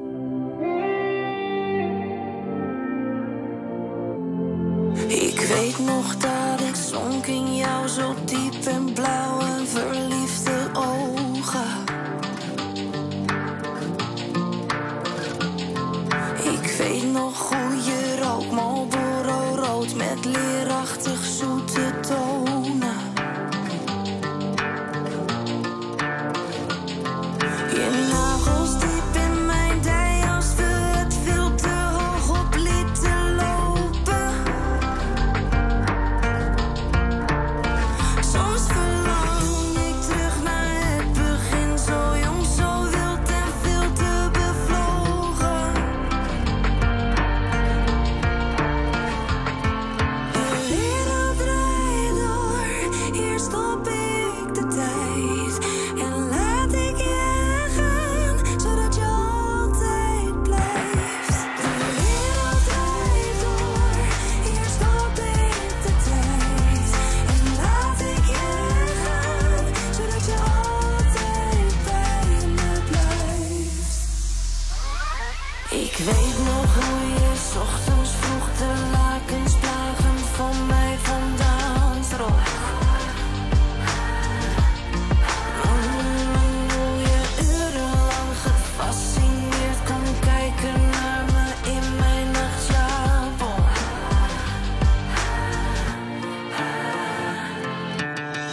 Ik weet nog dat ik zonk in jou zo diep en blauw en verliefde ogen. Ik weet nog hoe je rook, Marlboro rood met leerachtig zoete tonen. Je nagels diep in mijn dij als we het veel te hoog op lieten lopen. Soms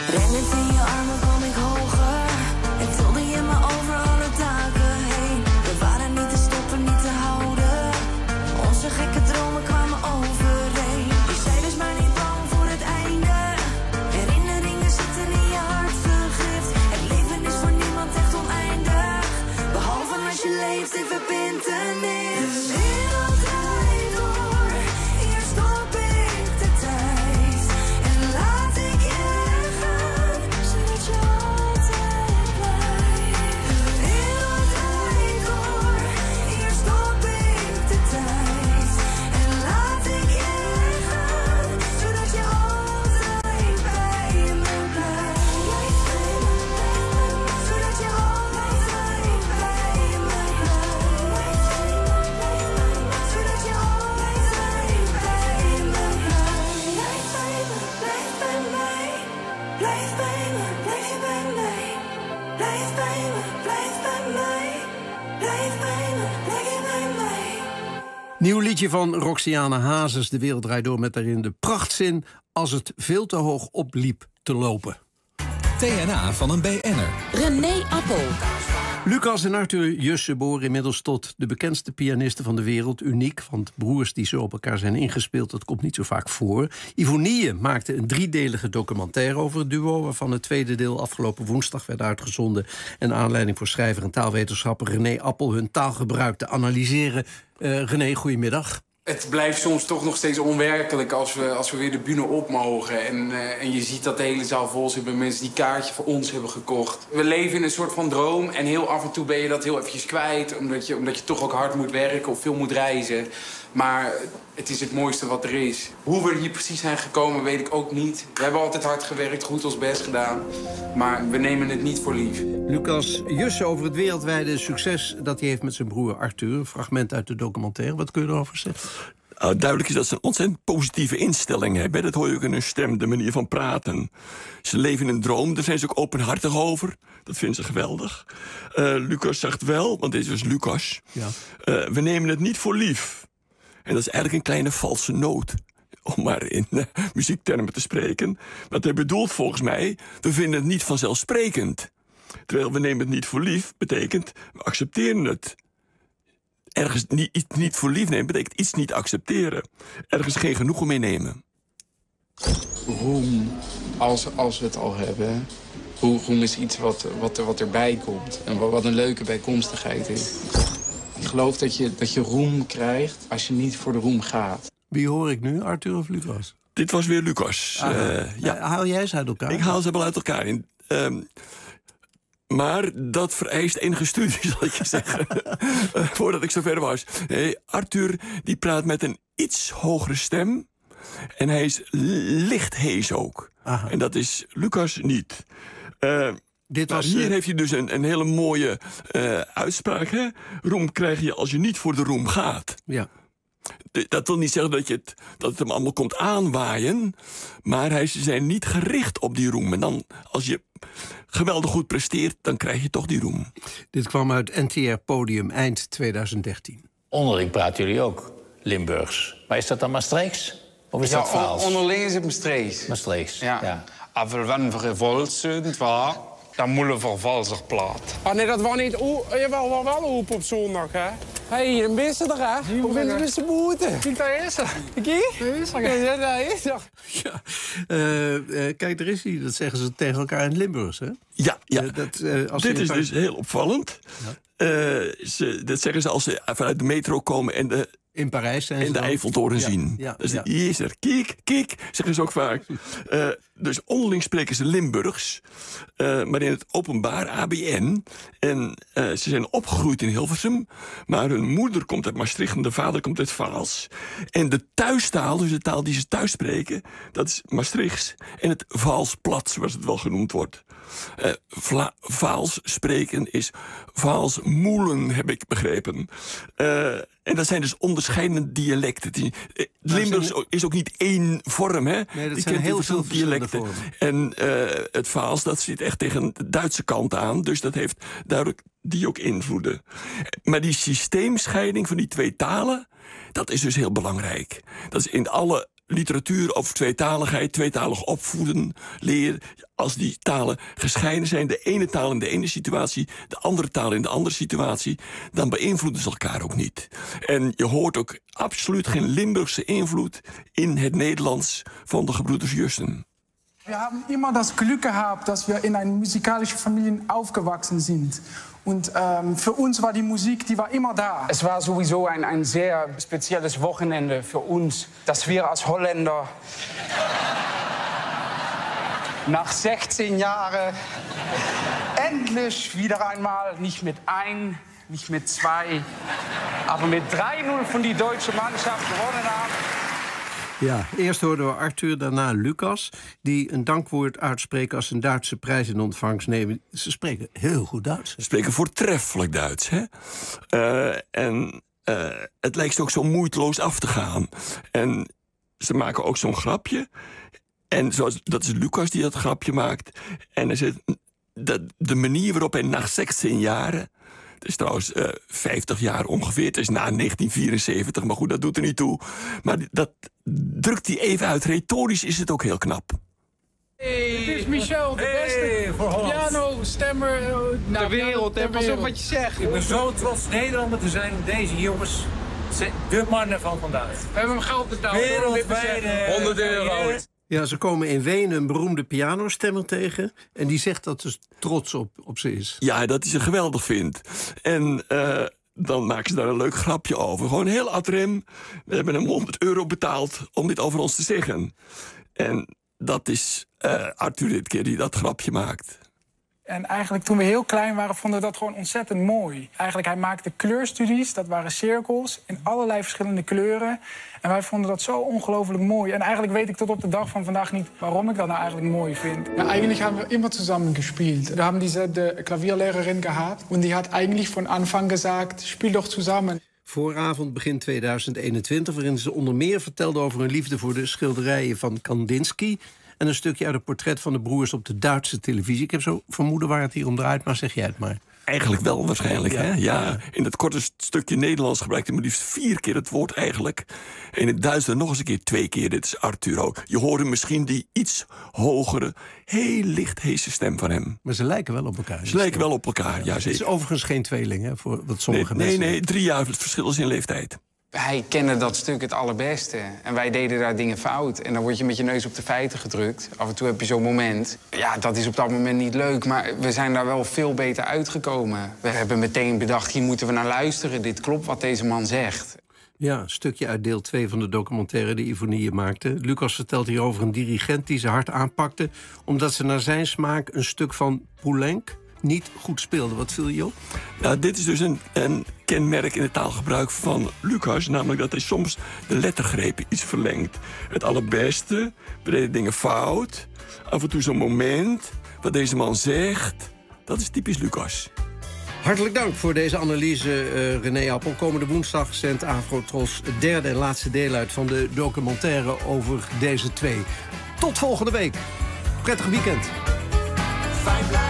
Rennend in je armen kwam ik hoger en tilde je me over alle dagen heen. We waren niet te stoppen, niet te houden. Onze gekke dromen kwamen overeen. Je zei dus maar niet bang voor het einde. Herinneringen zitten in je hart vergift. Het leven is voor niemand echt oneindig, behalve als je leeft in verbintenis. De wereld draait door, hier stop ik de tijd. En laat ik je gaan, zodat je altijd blijft. De wereld draait door, hier stop ik de tijd. En laat ik je gaan, zodat je altijd bij me blijft. Zodat je altijd bij me blijft. Zodat je altijd bij me blijft. Blijf bij me, blijf bij mij. Blijf bij me, blijf bij mij. Blijf bij me, blijf bij mij. Blijf bij me, blijf bij mij. Nieuw liedje van Roxiana Hazes, De Wereld Draait Door, met daarin de prachtzin: als het veel te hoog opliep te lopen. T N A van een B N'er. René Appel. Lucas en Arthur Jussen behoren inmiddels tot de bekendste pianisten van de wereld. Uniek, want broers die zo op elkaar zijn ingespeeld, dat komt niet zo vaak voor. Ivonie maakte een driedelige documentaire over het duo, waarvan het tweede deel afgelopen woensdag werd uitgezonden. En aanleiding voor schrijver en taalwetenschapper René Appel hun taalgebruik te analyseren. Uh, René, goedemiddag. Het blijft soms toch nog steeds onwerkelijk als we, als we weer de bühne op mogen. En, uh, en je ziet dat de hele zaal vol zit met mensen die kaartje voor ons hebben gekocht. We leven in een soort van droom en heel af en toe ben je dat heel eventjes kwijt. Omdat je, omdat je toch ook hard moet werken of veel moet reizen. Maar het is het mooiste wat er is. Hoe we hier precies zijn gekomen weet ik ook niet. We hebben altijd hard gewerkt, goed ons best gedaan. Maar we nemen het niet voor lief. Lucas Jussen over het wereldwijde succes dat hij heeft met zijn broer Arthur. Een fragment uit de documentaire. Wat kun je erover zeggen? Uh, duidelijk is dat ze een ontzettend positieve instelling hebben. Dat hoor je ook in hun stem, de manier van praten. Ze leven in een droom, daar zijn ze ook openhartig over. Dat vinden ze geweldig. Uh, Lucas zegt wel, want deze was Lucas... Ja. Uh, we nemen het niet voor lief. En dat is eigenlijk een kleine valse noot. Om maar in uh, muziektermen te spreken. Wat hij bedoelt volgens mij, we vinden het niet vanzelfsprekend. Terwijl we nemen het niet voor lief, betekent we accepteren het. Ergens niet, iets niet voor lief nemen betekent iets niet accepteren. Ergens geen genoegen mee nemen. Roem, als, als we het al hebben... roem is iets wat, wat, wat erbij komt. En wat, wat een leuke bijkomstigheid is. Ik geloof dat je, dat je roem krijgt als je niet voor de roem gaat. Wie hoor ik nu, Arthur of Lucas? Dit was weer Lucas. Ah, uh, ja. Haal jij ze uit elkaar? Ik haal ze wel uit elkaar. In, um, maar dat vereist enige studie, zal ik je zeggen. uh, voordat ik zover was. Hey, Arthur die praat met een iets hogere stem. En hij is licht hees ook. Aha. En dat is Lucas niet. Uh, Dit was, hier uh... heeft hij dus een, een hele mooie uh, uitspraak. Hè? Roem krijg je als je niet voor de roem gaat. Ja. De, dat wil niet zeggen dat, je het, dat het hem allemaal komt aanwaaien. Maar hij zijn niet gericht op die roem. En dan, als je geweldig goed presteert, dan krijg je toch die roem. Dit kwam uit N T R Podium eind twintig dertien. Onderling praten jullie ook Limburgs. Maar is dat dan Maastrichts? Of is ja, dat Vaals? Onderling is het Maastrichts. Maastrichts, ja. ja. Aber wenn we revolt zijn, waar, dan moeten we vervalser plaat. Ah nee, dat was niet... Je wel wel open op zondag, hè? Hé, hey, een beetje er, hè? Hoe ben je met z'n boete? Kijk, daar is er. Kijk, daar is er. Ja, daar is er. Ja. Uh, uh, kijk, daar is hij. Dat zeggen ze tegen elkaar in Limburgs, hè? Ja, ja. Uh, dat, uh, als Dit is dus heel opvallend. Ja. Uh, ze, dat zeggen ze als ze vanuit de metro komen en de... In Parijs zijn ze en de Eiffeltoren ja, zien. Ja, dus ja. Hier is er. Kijk, kijk, zeggen ze ook vaak. Uh, dus onderling spreken ze Limburgs. Uh, maar in het openbaar A B N. En uh, ze zijn opgegroeid in Hilversum. Maar hun moeder komt uit Maastricht en de vader komt uit Vaals. En de thuistaal, dus de taal die ze thuis spreken... dat is Maastrichts en het Vaalsplat, zoals het wel genoemd wordt. Uh, Vla- Vaals spreken is Vaalsmoelen, heb ik begrepen. Uh, en dat zijn dus onderscheidende dialecten. Die, uh, Limburgs zijn... is ook niet één vorm, hè? Nee, dat Je zijn heel veel dialecten. vormen. En uh, het Vaals, dat zit echt tegen de Duitse kant aan. Dus dat heeft duidelijk die ook invloeden. Maar die systeemscheiding van die twee talen... dat is dus heel belangrijk. Dat is in alle literatuur over tweetaligheid, tweetalig opvoeden, leren. Als die talen gescheiden zijn, de ene taal in de ene situatie, de andere taal in de andere situatie, dan beïnvloeden ze elkaar ook niet. En je hoort ook absoluut geen Limburgse invloed in het Nederlands van de gebroeders Jussen. Wir haben immer das Glück gehabt, dass wir in einer musikalischen Familie aufgewachsen sind. Und ähm, für uns war die Musik, die war immer da. Es war sowieso ein, ein sehr spezielles Wochenende für uns, dass wir als Holländer nach sechzehn Jahren endlich wieder einmal nicht mit ein, nicht mit zwei, aber mit drei null von die deutsche Mannschaft gewonnen haben. Ja, eerst hoorden we Arthur, daarna Lucas, die een dankwoord uitspreken als een Duitse prijs in ontvangst nemen. Ze spreken heel goed Duits. Ze spreken voortreffelijk Duits, hè? Uh, en uh, het lijkt ook zo moeiteloos af te gaan. En ze maken ook zo'n grapje. En zoals, dat is Lucas die dat grapje maakt. En hij zegt, dat de manier waarop hij na zestien jaren... Het is trouwens uh, vijftig jaar ongeveer. Het is na negentien vierenzeventig, maar goed, dat doet er niet toe. Maar dat drukt hij even uit. Retorisch is het ook heel knap. Hey, het is Michel, de hey, beste piano-stemmer ter wereld. Ter Pas op wat je zegt. Ik ben zo trots Nederlander te zijn. Deze jongens zijn de mannen van vandaag. We hebben hem geld op de tafel. Wereldwijde honderd euro. Ja, ze komen in Wenen een beroemde pianostemmer tegen. En die zegt dat ze trots op, op ze is. Ja, dat hij ze geweldig vindt. En uh, dan maken ze daar een leuk grapje over. Gewoon heel ad rem. We hebben hem honderd euro betaald om dit over ons te zeggen. En dat is uh, Arthur dit keer die dat grapje maakt. En eigenlijk toen we heel klein waren, vonden we dat gewoon ontzettend mooi. Eigenlijk, hij maakte kleurstudies, dat waren cirkels in allerlei verschillende kleuren. En wij vonden dat zo ongelooflijk mooi. En eigenlijk weet ik tot op de dag van vandaag niet waarom ik dat nou eigenlijk mooi vind. Ja, eigenlijk hebben we immer zusammen gespielt. We hebben diezelfde Klavierlehrerin gehad. En die had eigenlijk van Anfang gezegd, speel toch samen. Vooravond begin tweeduizend eenentwintig, waarin ze onder meer vertelde over hun liefde voor de schilderijen van Kandinsky. En een stukje uit het portret van de broers op de Duitse televisie. Ik heb zo vermoeden waar het hier om draait, maar zeg jij het maar. Eigenlijk wel, waarschijnlijk. Ja. Hè? Ja, in dat korte stukje Nederlands gebruikt hij maar liefst vier keer het woord eigenlijk. En in het Duits dan nog eens een keer twee keer. Dit is Arthur ook. Je hoorde misschien die iets hogere, heel licht heese stem van hem. Maar ze lijken wel op elkaar. Ze lijken wel op elkaar, ja, ja zeker. Het is overigens geen tweeling, hè, voor wat sommige nee, mensen... Nee, nee, drie jaar het verschil is in leeftijd. Hij kende dat stuk het allerbeste. En wij deden daar dingen fout. En dan word je met je neus op de feiten gedrukt. Af en toe heb je zo'n moment. Ja, dat is op dat moment niet leuk. Maar we zijn daar wel veel beter uitgekomen. We hebben meteen bedacht, hier moeten we naar luisteren. Dit klopt wat deze man zegt. Ja, een stukje uit deel twee van de documentaire die Ivonie maakte. Lucas vertelt hier over een dirigent die ze hard aanpakte... omdat ze naar zijn smaak een stuk van Poulenc niet goed speelde. Wat viel je op? Nou, dit is dus een, een kenmerk in het taalgebruik van Lucas. Namelijk dat hij soms de lettergrepen iets verlengt. Het allerbeste, we deden dingen fout. Af en toe zo'n moment, wat deze man zegt. Dat is typisch Lucas. Hartelijk dank voor deze analyse, uh, René Appel. Komende woensdag zendt Afrotros het derde en laatste deel uit... van de documentaire over deze twee. Tot volgende week. Prettig weekend. Fijn blijven.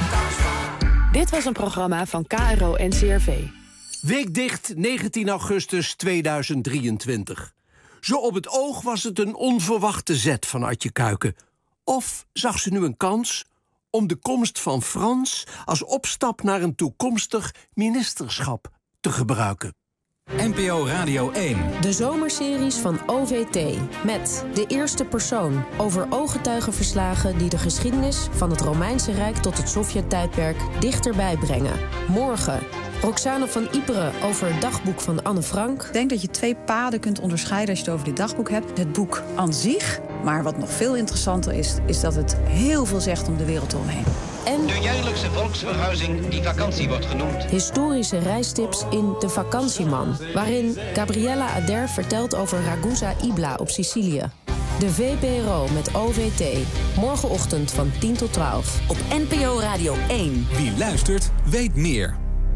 Dit was een programma van K R O en C R V. Weekdicht negentien augustus tweeduizend drieëntwintig. Zo op het oog was het een onverwachte zet van Adje Kuiken. Of zag ze nu een kans om de komst van Frans... als opstap naar een toekomstig ministerschap te gebruiken? N P O Radio één. De zomerseries van O V T. Met De Eerste Persoon. Over ooggetuigenverslagen die de geschiedenis van het Romeinse Rijk tot het Sovjet-tijdperk dichterbij brengen. Morgen. Roxane van Iperen over het dagboek van Anne Frank. Ik denk dat je twee paden kunt onderscheiden als je het over dit dagboek hebt. Het boek aan zich. Maar wat nog veel interessanter is, is dat het heel veel zegt om de wereld omheen. En de jaarlijkse volksverhuizing die vakantie wordt genoemd. Historische reistips in De Vakantieman. Waarin Gabriella Ader vertelt over Ragusa Ibla op Sicilië. De V P R O met O V T. Morgenochtend van tien tot twaalf. Op N P O Radio één. Wie luistert, weet meer.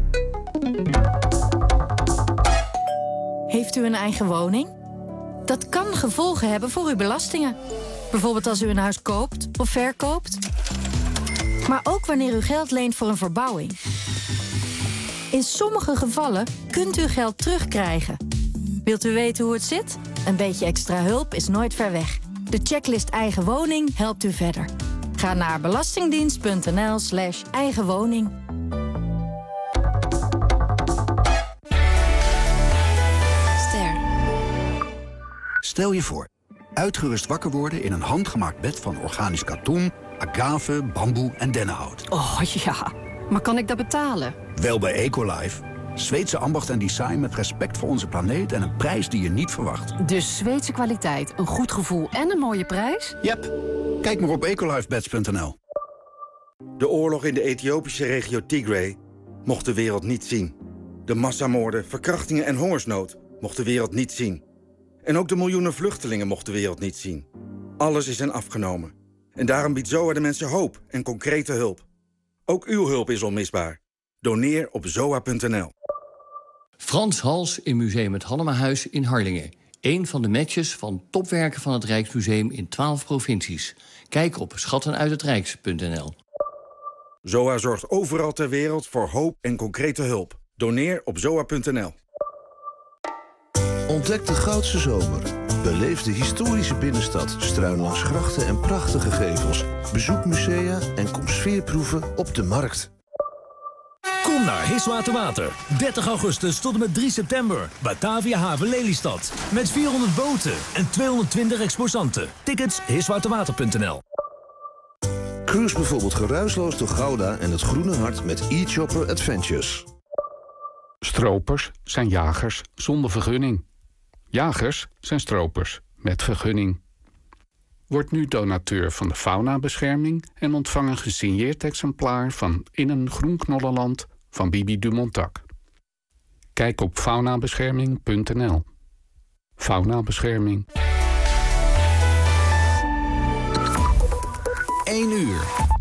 Heeft u een eigen woning? Dat kan gevolgen hebben voor uw belastingen. Bijvoorbeeld als u een huis koopt of verkoopt. Maar ook wanneer u geld leent voor een verbouwing. In sommige gevallen kunt u geld terugkrijgen. Wilt u weten hoe het zit? Een beetje extra hulp is nooit ver weg. De checklist Eigen Woning helpt u verder. Ga naar belastingdienst.nl slash eigen woning. Ster. Stel je voor, uitgerust wakker worden in een handgemaakt bed van organisch katoen, agave, bamboe en dennenhout. Oh ja, maar kan ik dat betalen? Wel bij Ecolife. Zweedse ambacht en design met respect voor onze planeet en een prijs die je niet verwacht. Dus Zweedse kwaliteit, een goed gevoel en een mooie prijs? Yep. Kijk maar op ecolifebeds punt n l. De oorlog in de Ethiopische regio Tigray mocht de wereld niet zien. De massamoorden, verkrachtingen en hongersnood mocht de wereld niet zien. En ook de miljoenen vluchtelingen mocht de wereld niet zien. Alles is hen afgenomen. En daarom biedt ZOA de mensen hoop en concrete hulp. Ook uw hulp is onmisbaar. Doneer op zoa punt n l. Frans Hals in Museum het Hallemahuis in Harlingen. Eén van de matches van topwerken van het Rijksmuseum in twaalf provincies. Kijk op schattenuithetrijks punt n l. ZOA zorgt overal ter wereld voor hoop en concrete hulp. Doneer op zoa punt n l. Ontdek de Goudse Zomer. Beleef de historische binnenstad, struin langs grachten en prachtige gevels. Bezoek musea en kom sfeerproeven op de markt. Kom naar Hiswaterwater. dertig augustus tot en met drie september. Batavia Haven Lelystad. Met vierhonderd boten en tweehonderdtwintig exposanten. Tickets hiswaterwater punt n l. Cruise bijvoorbeeld geruisloos door Gouda en het Groene Hart met e-Chopper Adventures. Stropers zijn jagers zonder vergunning. Jagers zijn stropers met vergunning. Word nu donateur van de faunabescherming en ontvang een gesigneerd exemplaar van In een groen knollenland van Bibi Dumontac. Kijk op faunabescherming punt n l. Faunabescherming. één uur.